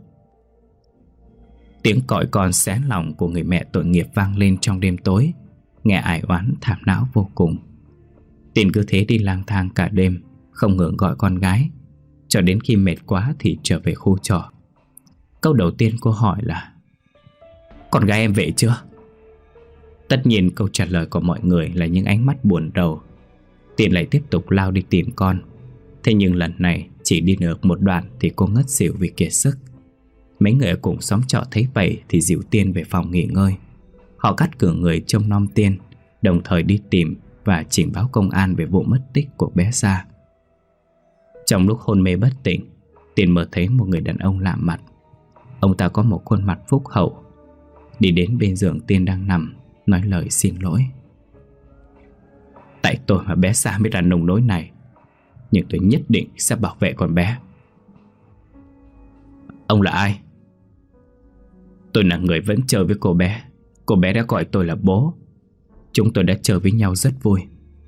Tiếng còi con xé lòng của người mẹ tội nghiệp vang lên trong đêm tối, nghe ai oán thảm não vô cùng. Tiên cứ thế đi lang thang cả đêm, không ngừng gọi con gái, cho đến khi mệt quá thì trở về khu trọ. Câu đầu tiên cô hỏi là: Con gái em về chưa? Tất nhiên câu trả lời của mọi người là những ánh mắt buồn rầu. Tiên lại tiếp tục lao đi tìm con. Thế nhưng lần này chỉ đi được một đoạn thì cô ngất xỉu vì kiệt sức. Mấy người ở cùng xóm trọ thấy vậy thì dìu Tiên về phòng nghỉ ngơi. Họ cắt cử người trông nom Tiên, đồng thời đi tìm và trình báo công an về vụ mất tích của bé Sa. Trong lúc hôn mê bất tỉnh, Tiên mơ thấy một người đàn ông lạ mặt. Ông ta có một khuôn mặt phúc hậu, đi đến bên giường Tiên đang nằm, nói lời xin lỗi: Tại tôi mà bé Sa mới ra nông nỗi này, nhưng tôi nhất định sẽ bảo vệ con bé. Ông là ai? Tôi là người vẫn chơi với cô bé. Cô bé đã gọi tôi là bố. Chúng tôi đã chơi với nhau rất vui.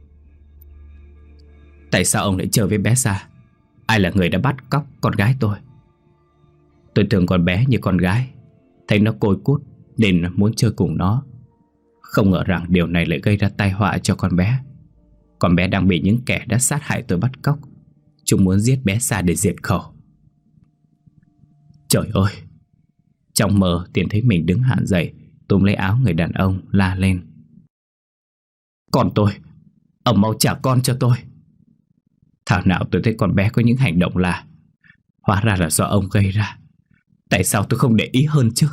Tại sao ông lại chơi với bé Sa? Ai là người đã bắt cóc con gái tôi? Tôi thương con bé như con gái, thấy nó côi cút nên muốn chơi cùng nó. Không ngờ rằng điều này lại gây ra tai họa cho con bé. Con bé đang bị những kẻ đã sát hại tôi bắt cóc. Chúng muốn giết bé Sa để diệt khẩu. Trời ơi! Trong mơ, Tiên thấy mình đứng hẳn dậy, túm lấy áo người đàn ông la lên: Con tôi! Ông mau trả con cho tôi! Thảo nào tôi thấy con bé có những hành động lạ. Hóa ra là do ông gây ra. Tại sao tôi không để ý hơn chứ?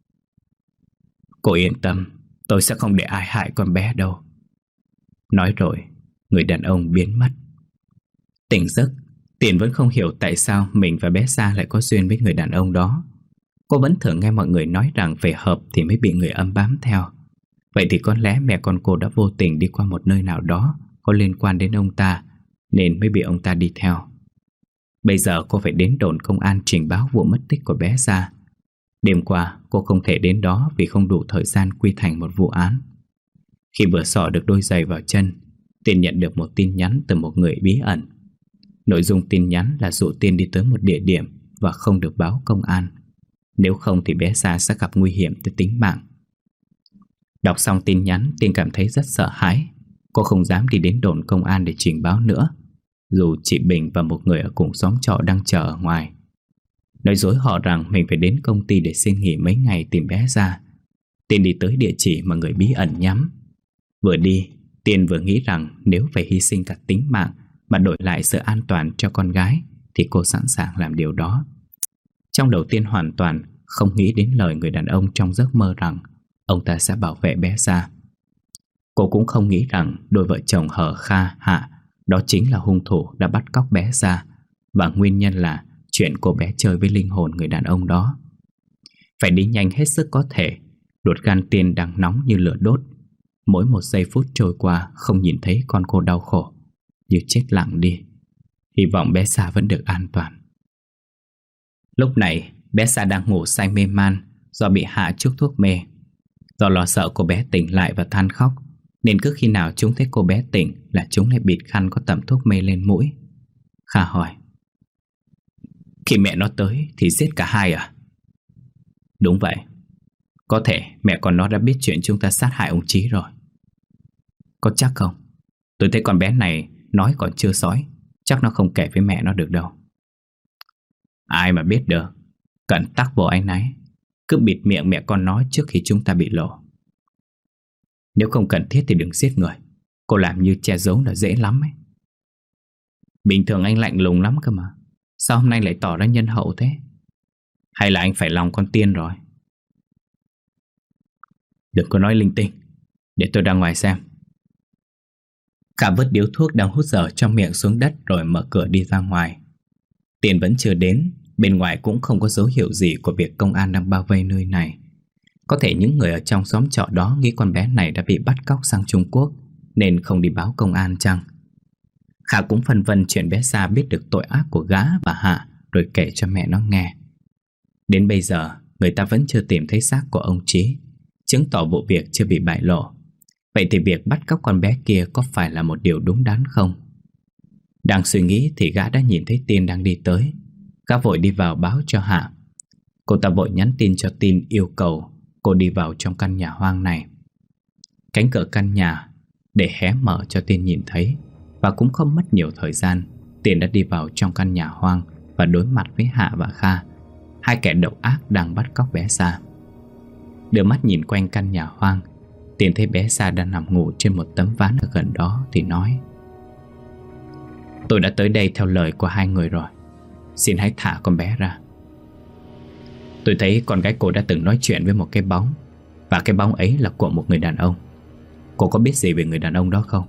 Cô yên tâm, tôi sẽ không để ai hại con bé đâu. Nói rồi, người đàn ông biến mất. Tỉnh giấc, Tiên vẫn không hiểu tại sao mình và bé Sa lại có duyên với người đàn ông đó. Cô vẫn thường nghe mọi người nói rằng phải hợp thì mới bị người âm bám theo. Vậy thì có lẽ mẹ con cô đã vô tình đi qua một nơi nào đó có liên quan đến ông ta, nên mới bị ông ta đi theo. Bây giờ cô phải đến đồn công an trình báo vụ mất tích của bé Sa. Đêm qua cô không thể đến đó vì không đủ thời gian quy thành một vụ án. Khi vừa xỏ được đôi giày vào chân, Tiên nhận được một tin nhắn từ một người bí ẩn. Nội dung tin nhắn là dụ Tiên đi tới một địa điểm và không được báo công an. Nếu không thì bé Sa sẽ gặp nguy hiểm tới tính mạng. Đọc xong tin nhắn, Tiên cảm thấy rất sợ hãi. Cô không dám đi đến đồn công an để trình báo nữa, dù chị Bình và một người ở cùng xóm trọ đang chờ ở ngoài. Nói dối họ rằng mình phải đến công ty để xin nghỉ mấy ngày tìm bé Sa. Tiên đi tới địa chỉ mà người bí ẩn nhắm. Vừa đi, Tiên vừa nghĩ rằng nếu phải hy sinh cả tính mạng mà đổi lại sự an toàn cho con gái thì cô sẵn sàng làm điều đó. Trong đầu Tiên hoàn toàn không nghĩ đến lời người đàn ông trong giấc mơ rằng ông ta sẽ bảo vệ bé Sa. Cô cũng không nghĩ rằng đôi vợ chồng Hờ Kha Hạ đó chính là hung thủ đã bắt cóc bé Sa, và nguyên nhân là chuyện cô bé chơi với linh hồn người đàn ông đó. Phải đi nhanh hết sức có thể. Ruột gan Tiên đang nóng như lửa đốt. Mỗi một giây phút trôi qua không nhìn thấy con cô đau khổ, như chết lặng đi. Hy vọng bé Sa vẫn được an toàn. Lúc này bé Sa đang ngủ say mê man do bị Hạ chuốc thuốc mê. Do lo sợ cô bé tỉnh lại và than khóc, nên cứ khi nào chúng thấy cô bé tỉnh là chúng lại bịt khăn có tẩm thuốc mê lên mũi. Kha hỏi: Khi mẹ nó tới thì giết cả hai à? Đúng vậy. Có thể mẹ con nó đã biết chuyện chúng ta sát hại ông Chí rồi. Có chắc không? Tôi thấy con bé này nói còn chưa sói, chắc nó không kể với mẹ nó được đâu. Ai mà biết được. Cẩn tắc vô anh ấy. Cứ bịt miệng mẹ con nó trước khi chúng ta bị lộ. Nếu không cần thiết thì đừng giết người. Cô làm như che giấu là dễ lắm ấy. Bình thường anh lạnh lùng lắm cơ mà. Sao hôm nay lại tỏ ra nhân hậu thế? Hay là anh phải lòng con Tiên rồi? Đừng có nói linh tinh. Để tôi ra ngoài xem. Khả vứt điếu thuốc đang hút dở trong miệng xuống đất rồi mở cửa đi ra ngoài. Tiên vẫn chưa đến. Bên ngoài cũng không có dấu hiệu gì của việc công an đang bao vây nơi này. Có thể những người ở trong xóm trọ đó nghĩ con bé này đã bị bắt cóc sang Trung Quốc nên không đi báo công an chăng? Khả cũng phân vân chuyện bé Sa biết được tội ác của gã và Hạ rồi kể cho mẹ nó nghe. Đến bây giờ người ta vẫn chưa tìm thấy xác của ông Chí, chứng tỏ vụ việc chưa bị bại lộ. Vậy thì việc bắt cóc con bé kia có phải là một điều đúng đắn không? Đang suy nghĩ thì gã đã nhìn thấy Tiên đang đi tới. Gã vội đi vào báo cho Hạ. Cô ta vội nhắn tin cho Tiên yêu cầu cô đi vào trong căn nhà hoang này. Cánh cửa căn nhà để hé mở cho Tiên nhìn thấy. Và cũng không mất nhiều thời gian, Tiên đã đi vào trong căn nhà hoang và đối mặt với Hạ và Kha, hai kẻ độc ác đang bắt cóc bé Sa. Đưa mắt nhìn quanh căn nhà hoang, Tiên thấy bé Sa đang nằm ngủ trên một tấm ván ở gần đó thì nói: Tôi đã tới đây theo lời của hai người rồi. Xin hãy thả con bé ra. Tôi thấy con gái cô đã từng nói chuyện với một cái bóng, và cái bóng ấy là của một người đàn ông. Cô có biết gì về người đàn ông đó không?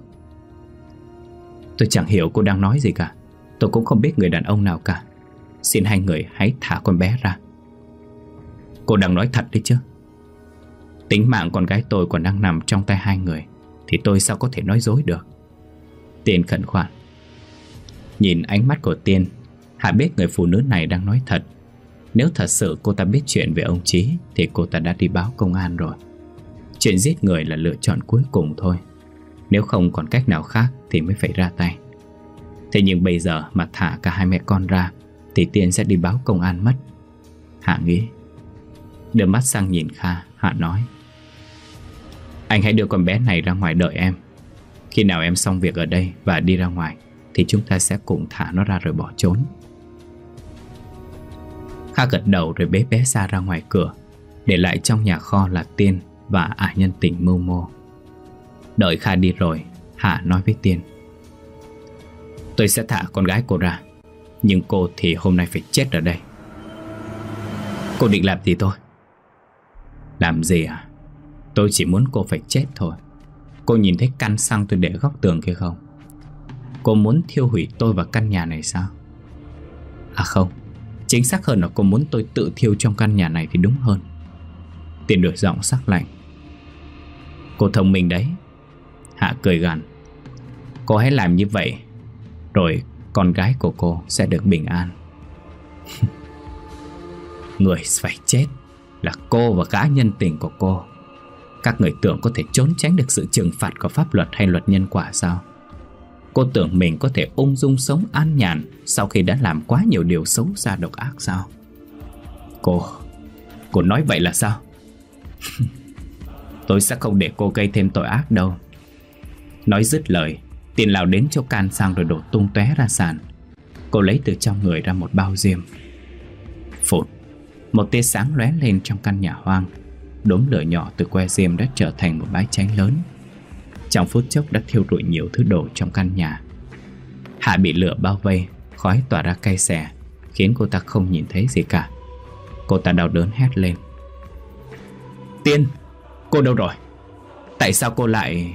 Tôi chẳng hiểu cô đang nói gì cả. Tôi cũng không biết người đàn ông nào cả. Xin hai người hãy thả con bé ra. Cô đang nói thật đấy chứ? Tính mạng con gái tôi còn đang nằm trong tay hai người thì tôi sao có thể nói dối được? Tiên khẩn khoản. Nhìn ánh mắt của Tiên, Hạ biết người phụ nữ này đang nói thật. Nếu thật sự cô ta biết chuyện về ông Chí thì cô ta đã đi báo công an rồi. Chuyện giết người là lựa chọn cuối cùng thôi. Nếu không còn cách nào khác thì mới phải ra tay. Thế nhưng bây giờ mà thả cả hai mẹ con ra thì Tiên sẽ đi báo công an mất. Hạ nghĩ. Đưa mắt sang nhìn Kha, Hạ nói: Anh hãy đưa con bé này ra ngoài đợi em. Khi nào em xong việc ở đây và đi ra ngoài thì chúng ta sẽ cùng thả nó ra rồi bỏ trốn. Kha gật đầu rồi bế bé Sa ra ngoài cửa, để lại trong nhà kho là Tiên và ả nhân tình mưu mô. Đợi Kha đi rồi, Hạ nói với Tiên: Tôi sẽ thả con gái cô ra, nhưng cô thì hôm nay phải chết ở đây. Cô định làm gì tôi? Làm gì à? Tôi chỉ muốn cô phải chết thôi. Cô nhìn thấy căn xăng tôi để góc tường kia không? Cô muốn thiêu hủy tôi và căn nhà này sao? À không, chính xác hơn là cô muốn tôi tự thiêu trong căn nhà này thì đúng hơn. Tiên đổi giọng sắc lạnh. Cô thông minh đấy. Hạ cười gằn. Cô hãy làm như vậy, rồi con gái của cô sẽ được bình an. Người phải chết là cô và gã nhân tình của cô. Các người tưởng có thể trốn tránh được sự trừng phạt của pháp luật hay luật nhân quả sao? Cô tưởng mình có thể ung dung sống an nhàn sau khi đã làm quá nhiều điều xấu xa độc ác sao? Cô, cô nói vậy là sao? Tôi sẽ không để cô gây thêm tội ác đâu. Nói dứt lời, Tiên lao đến chỗ can xăng rồi đổ tung tóe ra sàn. Cô lấy từ trong người ra một bao diêm. Phụt, một tia sáng lóe lên trong căn nhà hoang. Đốm lửa nhỏ từ que diêm đã trở thành một bãi cháy lớn. Trong phút chốc đã thiêu rụi nhiều thứ đồ trong căn nhà. Hạ bị lửa bao vây, khói tỏa ra cay xè, khiến cô ta không nhìn thấy gì cả. Cô ta đau đớn hét lên: Tiên, cô đâu rồi? Tại sao cô lại...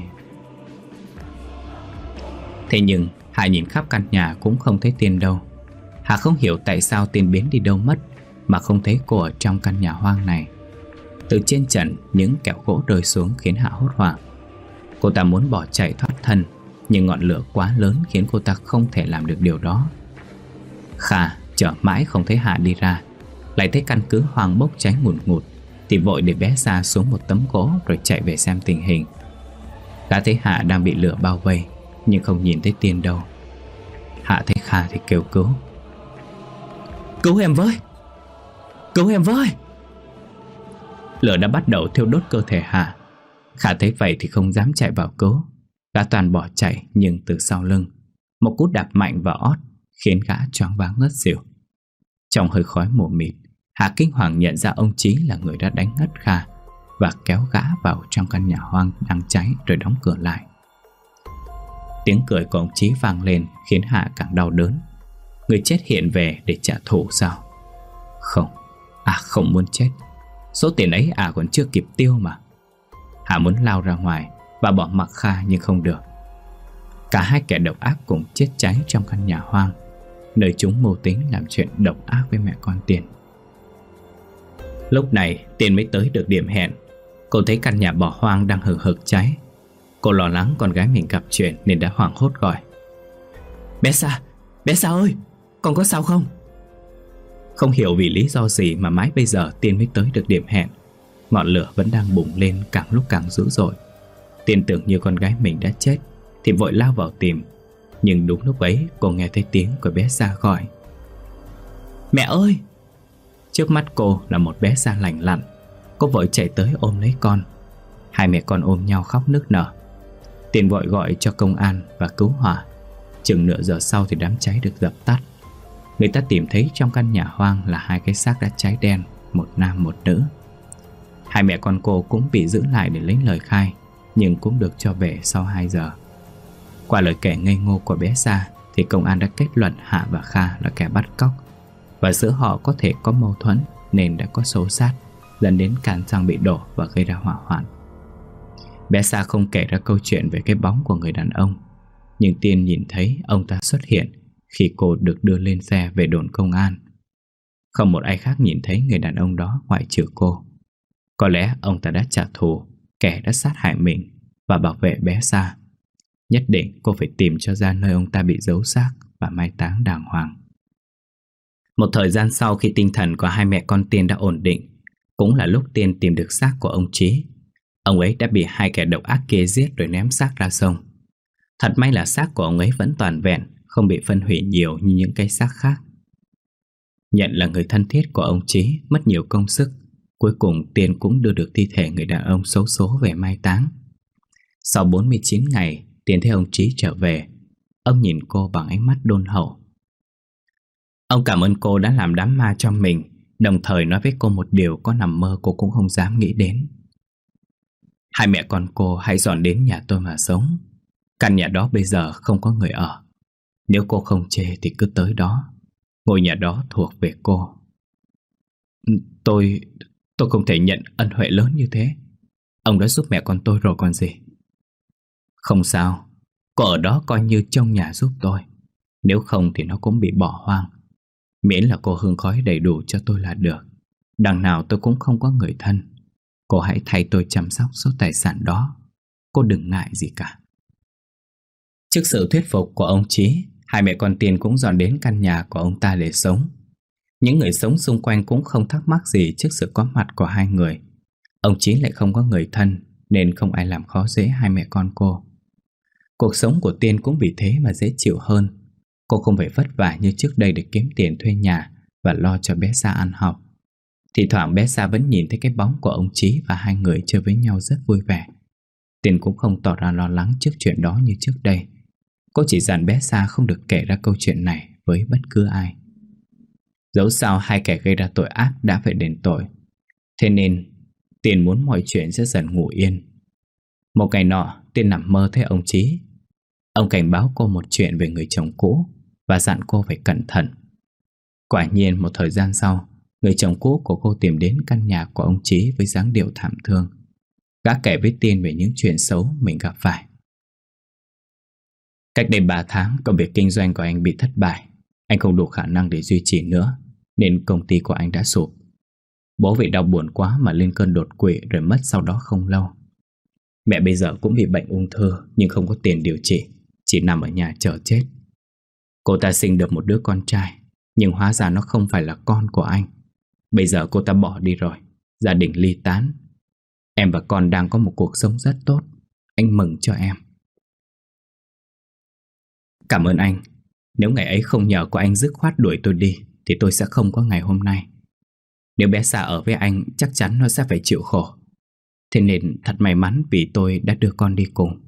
Thế nhưng Hạ nhìn khắp căn nhà cũng không thấy Tiên đâu. Hạ không hiểu tại sao Tiên biến đi đâu mất mà không thấy cô ở trong căn nhà hoang này. Từ trên trần những kẹo gỗ rơi xuống khiến Hạ hốt hoảng. Cô ta muốn bỏ chạy thoát thân, nhưng ngọn lửa quá lớn khiến cô ta không thể làm được điều đó. Kha chờ mãi không thấy Hạ đi ra, lại thấy căn cứ hoang bốc cháy ngùn ngụt, thì vội để bé Sa xuống một tấm gỗ rồi chạy về xem tình hình. Gã thấy Hạ đang bị lửa bao vây, nhưng không nhìn thấy Tiên đâu. Hạ thấy Kha thì kêu cứu: Cứu em với! Cứu em với! Lửa đã bắt đầu thiêu đốt cơ thể Hạ. Kha thấy vậy thì không dám chạy vào cứu. Gã toàn bỏ chạy, nhưng từ sau lưng một cú đạp mạnh vào ót khiến gã choáng váng ngất xỉu. Trong hơi khói mù mịt, Hạ kinh hoàng nhận ra ông Chí là người đã đánh ngất Kha và kéo gã vào trong căn nhà hoang đang cháy rồi đóng cửa lại. Tiếng cười của ông Chí vang lên khiến Hạ càng đau đớn. Người chết hiện về để trả thù sao? Không, à không muốn chết. Số tiền ấy à còn chưa kịp tiêu mà. Hạ muốn lao ra ngoài và bỏ mặc Kha nhưng không được. Cả hai kẻ độc ác cùng chết cháy trong căn nhà hoang, nơi chúng mưu tính làm chuyện độc ác với mẹ con Tiên. Lúc này Tiên mới tới được điểm hẹn. Cô thấy căn nhà bỏ hoang đang hừng hực cháy. Cô lo lắng con gái mình gặp chuyện nên đã hoảng hốt gọi: Bé Sa, bé Sa ơi, con có sao không? Không hiểu vì lý do gì mà mãi bây giờ Tiên mới tới được điểm hẹn. Ngọn lửa vẫn đang bùng lên càng lúc càng dữ dội. Tiên tưởng như con gái mình đã chết thì vội lao vào tìm. Nhưng đúng lúc ấy cô nghe thấy tiếng của bé Sa gọi: Mẹ ơi! Trước mắt cô là một bé Sa lành lặn. Cô vội chạy tới ôm lấy con. Hai mẹ con ôm nhau khóc nức nở. Tiên vội gọi cho công an và cứu hỏa. Chừng nửa giờ sau thì đám cháy được dập tắt. Người ta tìm thấy trong căn nhà hoang là hai cái xác đã cháy đen, một nam một nữ. Hai mẹ con cô cũng bị giữ lại để lấy lời khai, nhưng cũng được cho về sau hai giờ. Qua lời kể ngây ngô của bé Sa thì công an đã kết luận Hạ và Kha là kẻ bắt cóc, và giữa họ có thể có mâu thuẫn nên đã có xô xát, dẫn đến càn xăng bị đổ và gây ra hỏa hoạn. Bé Sa không kể ra câu chuyện về cái bóng của người đàn ông, nhưng Tiên nhìn thấy ông ta xuất hiện khi cô được đưa lên xe về đồn công an. Không một ai khác nhìn thấy người đàn ông đó ngoại trừ cô. Có lẽ ông ta đã trả thù kẻ đã sát hại mình và bảo vệ bé Sa. Nhất định cô phải tìm cho ra nơi ông ta bị giấu xác và mai táng đàng hoàng. Một thời gian sau, khi tinh thần của hai mẹ con Tiên đã ổn định, cũng là lúc Tiên tìm được xác của ông Chí. Ông ấy đã bị hai kẻ độc ác kia giết rồi ném xác ra sông. Thật may là xác của ông ấy vẫn toàn vẹn, không bị phân hủy nhiều như những cái xác khác. Nhận là người thân thiết của ông Chí, mất nhiều công sức, cuối cùng Tiên cũng đưa được thi thể người đàn ông xấu số về mai táng. Sau bốn mươi chín ngày, Tiên thấy ông Chí trở về. Ông nhìn cô bằng ánh mắt đôn hậu. Ông cảm ơn cô đã làm đám ma cho mình, đồng thời nói với cô một điều có nằm mơ cô cũng không dám nghĩ đến. Hai mẹ con cô hãy dọn đến nhà tôi mà sống. Căn nhà đó bây giờ không có người ở. Nếu cô không chê thì cứ tới đó. Ngôi nhà đó thuộc về cô. Tôi... tôi không thể nhận ân huệ lớn như thế. Ông đã giúp mẹ con tôi rồi còn gì. Không sao, cô ở đó coi như trong nhà giúp tôi. Nếu không thì nó cũng bị bỏ hoang. Miễn là cô hương khói đầy đủ cho tôi là được. Đằng nào tôi cũng không có người thân. Cô hãy thay tôi chăm sóc số tài sản đó. Cô đừng ngại gì cả. Trước sự thuyết phục của ông Chí, hai mẹ con Tiên cũng dọn đến căn nhà của ông ta để sống. Những người sống xung quanh cũng không thắc mắc gì trước sự có mặt của hai người. Ông Chí lại không có người thân nên không ai làm khó dễ hai mẹ con cô. Cuộc sống của Tiên cũng vì thế mà dễ chịu hơn. Cô không phải vất vả như trước đây để kiếm tiền thuê nhà và lo cho bé Sa ăn học. Thì thoảng bé Sa vẫn nhìn thấy cái bóng của ông Chí và hai người chơi với nhau rất vui vẻ. Tiên cũng không tỏ ra lo lắng trước chuyện đó như trước đây. Cô chỉ dặn bé Sa không được kể ra câu chuyện này với bất cứ ai. Dẫu sao hai kẻ gây ra tội ác đã phải đền tội. Thế nên Tiên muốn mọi chuyện sẽ dần ngủ yên. Một ngày nọ, Tiên nằm mơ thấy ông Chí. Ông cảnh báo cô một chuyện về người chồng cũ và dặn cô phải cẩn thận. Quả nhiên một thời gian sau, người chồng cũ của cô tìm đến căn nhà của ông Chí với dáng điệu thảm thương. Gã kể với Tiên về những chuyện xấu mình gặp phải. Cách đây ba tháng, công việc kinh doanh của anh bị thất bại. Anh không đủ khả năng để duy trì nữa, nên công ty của anh đã sụp. Bố vì đau buồn quá mà lên cơn đột quỵ rồi mất sau đó không lâu. Mẹ bây giờ cũng bị bệnh ung thư nhưng không có tiền điều trị, chỉ nằm ở nhà chờ chết. Cô ta sinh được một đứa con trai, nhưng hóa ra nó không phải là con của anh. Bây giờ cô ta bỏ đi rồi, gia đình ly tán. Em và con đang có một cuộc sống rất tốt. Anh mừng cho em. Cảm ơn anh. Nếu ngày ấy không nhờ có anh dứt khoát đuổi tôi đi thì tôi sẽ không có ngày hôm nay. Nếu bé Sa ở với anh, chắc chắn nó sẽ phải chịu khổ. Thế nên thật may mắn vì tôi đã đưa con đi cùng.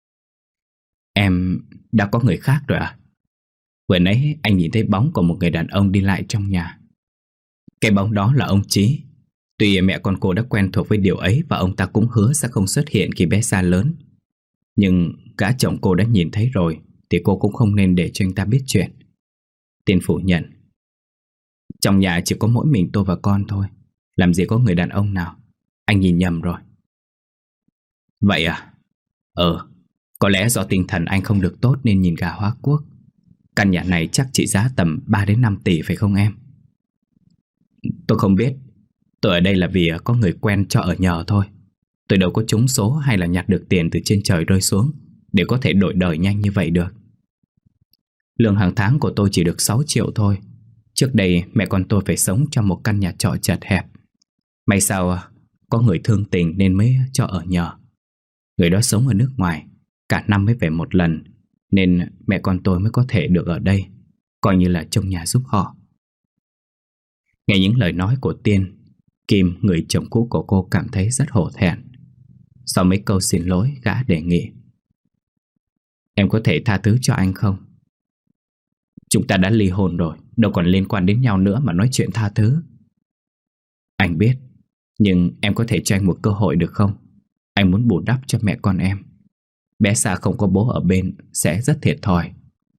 Em đã có người khác rồi à? Vừa nãy anh nhìn thấy bóng của một người đàn ông đi lại trong nhà. Cái bóng đó là ông Chí. Tuy mẹ con cô đã quen thuộc với điều ấy và ông ta cũng hứa sẽ không xuất hiện khi bé Sa lớn, nhưng gã chồng cô đã nhìn thấy rồi thì cô cũng không nên để cho anh ta biết chuyện. Tiên phủ nhận. Trong nhà chỉ có mỗi mình tôi và con thôi, làm gì có người đàn ông nào. Anh nhìn nhầm rồi. Vậy à? Ờ, có lẽ do tinh thần anh không được tốt nên nhìn gà hóa quốc. Căn nhà này chắc trị giá tầm ba đến năm tỷ phải không em? Tôi không biết. Tôi ở đây là vì có người quen cho ở nhờ thôi. Tôi đâu có trúng số hay là nhặt được tiền từ trên trời rơi xuống để có thể đổi đời nhanh như vậy được. Lương hàng tháng của tôi chỉ được sáu triệu thôi. Trước đây mẹ con tôi phải sống trong một căn nhà trọ chật hẹp. May sao có người thương tình nên mới cho ở nhờ. Người đó sống ở nước ngoài, cả năm mới về một lần, nên mẹ con tôi mới có thể được ở đây, coi như là trông nhà giúp họ. Nghe những lời nói của Tiên, Kim, người chồng cũ của cô, cảm thấy rất hổ thẹn. Sau mấy câu xin lỗi, gã đề nghị. Em có thể tha thứ cho anh không? Chúng ta đã ly hôn rồi, đâu còn liên quan đến nhau nữa mà nói chuyện tha thứ. Anh biết, nhưng em có thể cho anh một cơ hội được không? Anh muốn bù đắp cho mẹ con em. Bé Sa không có bố ở bên sẽ rất thiệt thòi.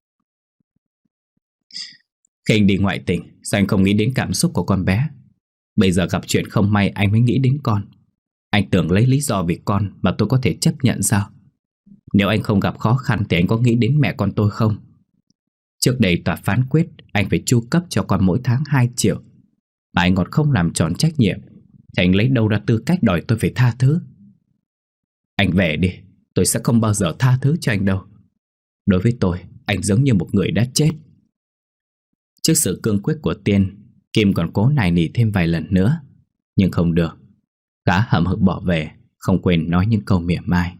Khi anh đi ngoại tỉnh, sao anh không nghĩ đến cảm xúc của con bé? Bây giờ gặp chuyện không may anh mới nghĩ đến con. Anh tưởng lấy lý do vì con mà tôi có thể chấp nhận sao? Nếu anh không gặp khó khăn thì anh có nghĩ đến mẹ con tôi không? Trước đây tòa phán quyết anh phải chu cấp cho con mỗi tháng hai triệu, mà anh còn không làm tròn trách nhiệm, thì anh lấy đâu ra tư cách đòi tôi phải tha thứ? Anh về đi, tôi sẽ không bao giờ tha thứ cho anh đâu. Đối với tôi, anh giống như một người đã chết. Trước sự cương quyết của Tiên, Kim còn cố nài nỉ thêm vài lần nữa, nhưng không được. Gã hậm hực bỏ về, không quên nói những câu mỉa mai.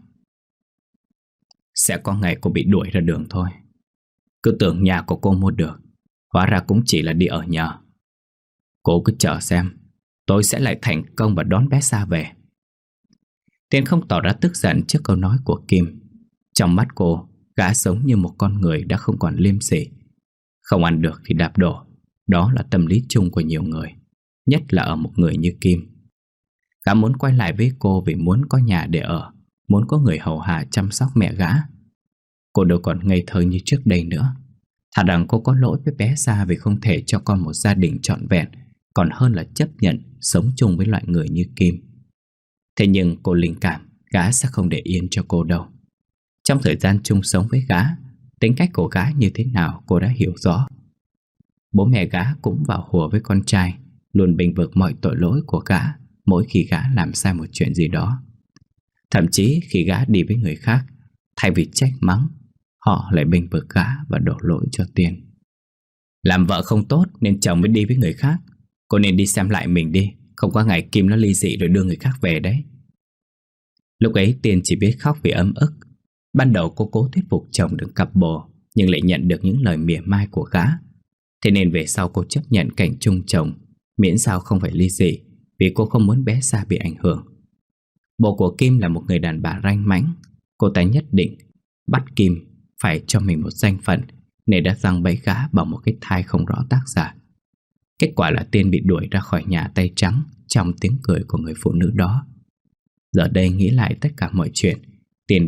Sẽ có ngày cô bị đuổi ra đường thôi. Cứ tưởng nhà của cô mua được, hóa ra cũng chỉ là đi ở nhờ. Cô cứ chờ xem, tôi sẽ lại thành công và đón bé Sa về. Tiên không tỏ ra tức giận trước câu nói của Kim. Trong mắt cô, gã sống như một con người đã không còn liêm sỉ. Không ăn được thì đạp đổ. Đó là tâm lý chung của nhiều người, nhất là ở một người như Kim. Gã muốn quay lại với cô vì muốn có nhà để ở, muốn có người hầu hạ chăm sóc mẹ gã. Cô đâu còn ngây thơ như trước đây nữa. Thà rằng cô có lỗi với bé Sa vì không thể cho con một gia đình trọn vẹn, còn hơn là chấp nhận sống chung với loại người như Kim. Thế nhưng cô linh cảm gã sẽ không để yên cho cô đâu. Trong thời gian chung sống với gã, tính cách của gã như thế nào cô đã hiểu rõ. Bố mẹ gã cũng vào hùa với con trai, luôn bênh vực mọi tội lỗi của gã mỗi khi gã làm sai một chuyện gì đó. Thậm chí khi gã đi với người khác, thay vì trách mắng, họ lại bênh vực gã và đổ lỗi cho Tiên. Làm vợ không tốt nên chồng mới đi với người khác. Cô nên đi xem lại mình đi, không có ngày Kim nó ly dị rồi đưa người khác về đấy. Lúc ấy Tiên chỉ biết khóc vì ấm ức. Ban đầu cô cố thuyết phục chồng đừng cặp bồ, nhưng lại nhận được những lời mỉa mai của gã. Thế nên về sau cô chấp nhận cảnh chung chồng, miễn sao không phải ly dị, vì cô không muốn bé Sa bị ảnh hưởng. Bố của Kim là một người đàn bà ranh mãnh. Cô ta nhất định bắt Kim phải cho mình một danh phận, nên đã giăng bẫy gã bằng một cái thai không rõ tác giả. Kết quả là Tiên bị đuổi ra khỏi nhà tay trắng trong tiếng cười của người phụ nữ đó. Giờ đây nghĩ lại tất cả mọi chuyện, Tiên biết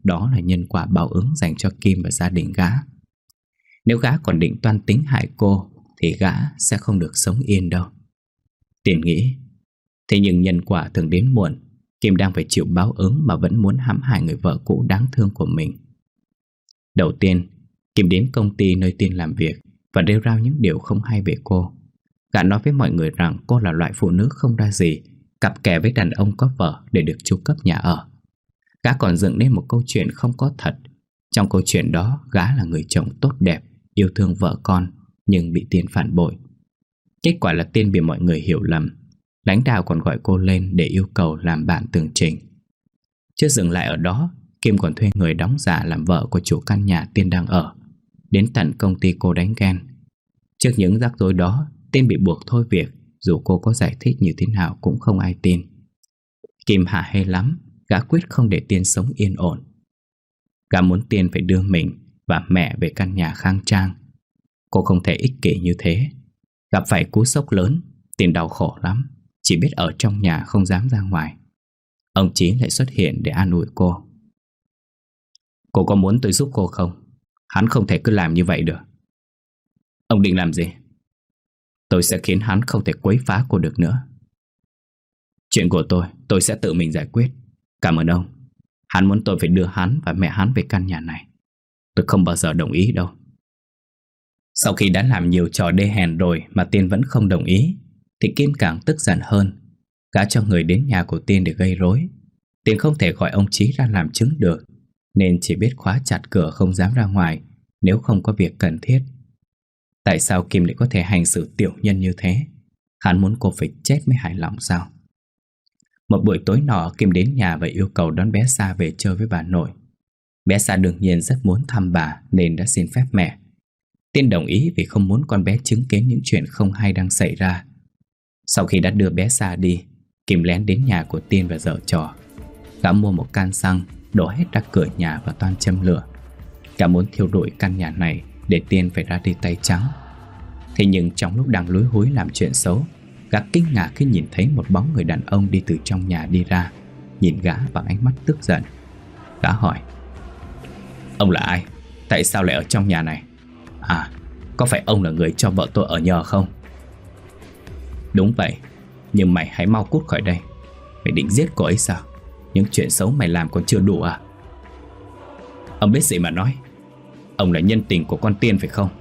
đó là nhân quả báo ứng dành cho Kim và gia đình gã. Nếu gã còn định toan tính hại cô thì gã sẽ không được sống yên đâu. Tiền nghĩ. Thế nhưng nhân quả thường đến muộn. Kim đang phải chịu báo ứng mà vẫn muốn hãm hại người vợ cũ đáng thương của mình. Đầu tiên, Kim đến công ty nơi Tiên làm việc và rêu rao những điều không hay về cô. Gã nói với mọi người rằng cô là loại phụ nữ không ra gì, cặp kè với đàn ông có vợ để được chu cấp nhà ở. Gã còn dựng nên một câu chuyện không có thật. Trong câu chuyện đó, gã là người chồng tốt đẹp, yêu thương vợ con, nhưng bị Tiên phản bội. Kết quả là Tiên bị mọi người hiểu lầm. Lãnh đạo còn gọi cô lên để yêu cầu làm bạn tường trình. Chưa dừng lại ở đó, Kim còn thuê người đóng giả làm vợ của chủ căn nhà Tiên đang ở, đến tận công ty cô đánh ghen. Trước những rắc rối đó, Tiên bị buộc thôi việc, dù cô có giải thích như thế nào cũng không ai tin. Kim hả hê lắm, gã quyết không để Tiên sống yên ổn. Gã muốn Tiên phải đưa mình và mẹ về căn nhà khang trang. Cô không thể ích kỷ như thế. Gặp phải cú sốc lớn, Tiên đau khổ lắm, chỉ biết ở trong nhà không dám ra ngoài. Ông Chí lại xuất hiện để an ủi cô. Cô có muốn tôi giúp cô không? Hắn không thể cứ làm như vậy được. Ông định làm gì? Tôi sẽ khiến hắn không thể quấy phá cô được nữa. Chuyện của tôi, tôi sẽ tự mình giải quyết. Cảm ơn ông. Hắn muốn tôi phải đưa hắn và mẹ hắn về căn nhà này. Tôi không bao giờ đồng ý đâu. Sau khi đã làm nhiều trò đê hèn rồi mà Tiên vẫn không đồng ý, thì Kim càng tức giận hơn. Gã cho người đến nhà của Tiên để gây rối. Tiên không thể gọi ông Chí ra làm chứng được, nên chỉ biết khóa chặt cửa không dám ra ngoài nếu không có việc cần thiết. Tại sao Kim lại có thể hành xử tiểu nhân như thế? Hắn muốn cô phải chết mới hài lòng sao? Một buổi tối nọ, Kim đến nhà và yêu cầu đón bé Sa về chơi với bà nội. Bé Sa đương nhiên rất muốn thăm bà nên đã xin phép mẹ. Tiên đồng ý vì không muốn con bé chứng kiến những chuyện không hay đang xảy ra. Sau khi đã đưa bé Sa đi, Kim lén đến nhà của Tiên và giở trò. Gã mua một can xăng, đổ hết ra cửa nhà và toan châm lửa. Gã muốn thiêu rụi căn nhà này để Tiên phải ra đi tay trắng. Thế nhưng trong lúc đang lúi húi làm chuyện xấu, gã kinh ngạc khi nhìn thấy một bóng người đàn ông đi từ trong nhà đi ra, nhìn gã bằng ánh mắt tức giận. Gã hỏi: Ông là ai? Tại sao lại ở trong nhà này? À, có phải ông là người cho vợ tôi ở nhờ không? Đúng vậy, nhưng mày hãy mau cút khỏi đây. Mày định giết cô ấy sao? Những chuyện xấu mày làm còn chưa đủ à? Ông biết gì mà nói? Ông là nhân tình của con Tiên phải không?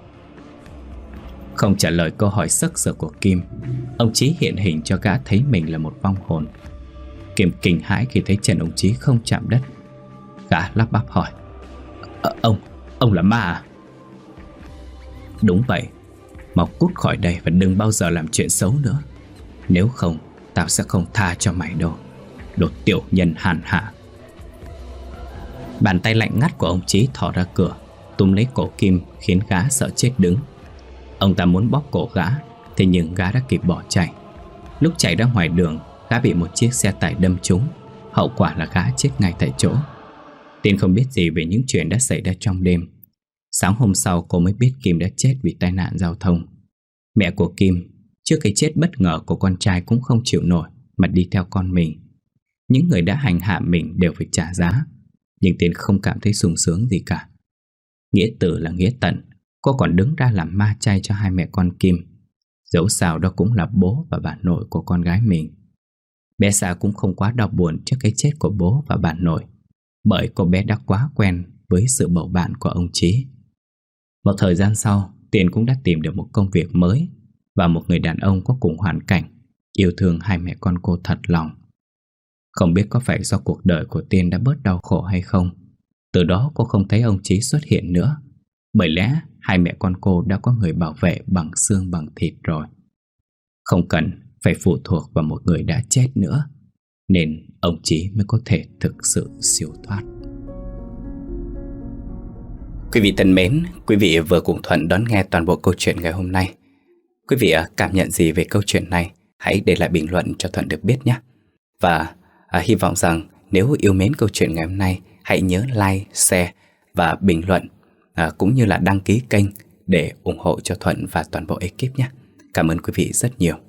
Không trả lời câu hỏi sắc sỡ của Kim, ông Chí hiện hình cho gã thấy mình là một vong hồn. Kim kinh hãi khi thấy chân ông Chí không chạm đất. Gã lắp bắp hỏi: ờ, Ông, ông là ma à? Đúng vậy. Mau cút khỏi đây và đừng bao giờ làm chuyện xấu nữa. Nếu không, tao sẽ không tha cho mày đâu, đồ tiểu nhân hèn hạ. Bàn tay lạnh ngắt của ông Chí thò ra cửa, túm lấy cổ Kim khiến gã sợ chết đứng. Ông ta muốn bóp cổ gã, thế nhưng gã đã kịp bỏ chạy. Lúc chạy ra ngoài đường, gã bị một chiếc xe tải đâm trúng. Hậu quả là gã chết ngay tại chỗ. Tiên không biết gì về những chuyện đã xảy ra trong đêm. Sáng hôm sau cô mới biết Kim đã chết vì tai nạn giao thông. Mẹ của Kim, trước cái chết bất ngờ của con trai cũng không chịu nổi mà đi theo con mình. Những người đã hành hạ mình đều phải trả giá, nhưng Tiên không cảm thấy sung sướng gì cả. Nghĩa tử là nghĩa tận, cô còn đứng ra làm ma chay cho hai mẹ con Kim. Dẫu sao đó cũng là bố và bà nội của con gái mình. Bé Sa cũng không quá đau buồn trước cái chết của bố và bà nội, bởi cô bé đã quá quen với sự bầu bạn của ông Chí. Một thời gian sau, Tiên cũng đã tìm được một công việc mới và một người đàn ông có cùng hoàn cảnh, yêu thương hai mẹ con cô thật lòng. Không biết có phải do cuộc đời của Tiên đã bớt đau khổ hay không, từ đó cô không thấy ông Chí xuất hiện nữa. Bởi lẽ hai mẹ con cô đã có người bảo vệ bằng xương bằng thịt rồi, không cần phải phụ thuộc vào một người đã chết nữa, nên ông Chí mới có thể thực sự siêu thoát. Quý vị thân mến, quý vị vừa cùng Thuận đón nghe toàn bộ câu chuyện ngày hôm nay. Quý vị cảm nhận gì về câu chuyện này? Hãy để lại bình luận cho Thuận được biết nhé. Và à, hy vọng rằng nếu yêu mến câu chuyện ngày hôm nay, hãy nhớ like, share và bình luận, à, cũng như là đăng ký kênh để ủng hộ cho Thuận và toàn bộ ekip nhé. Cảm ơn quý vị rất nhiều.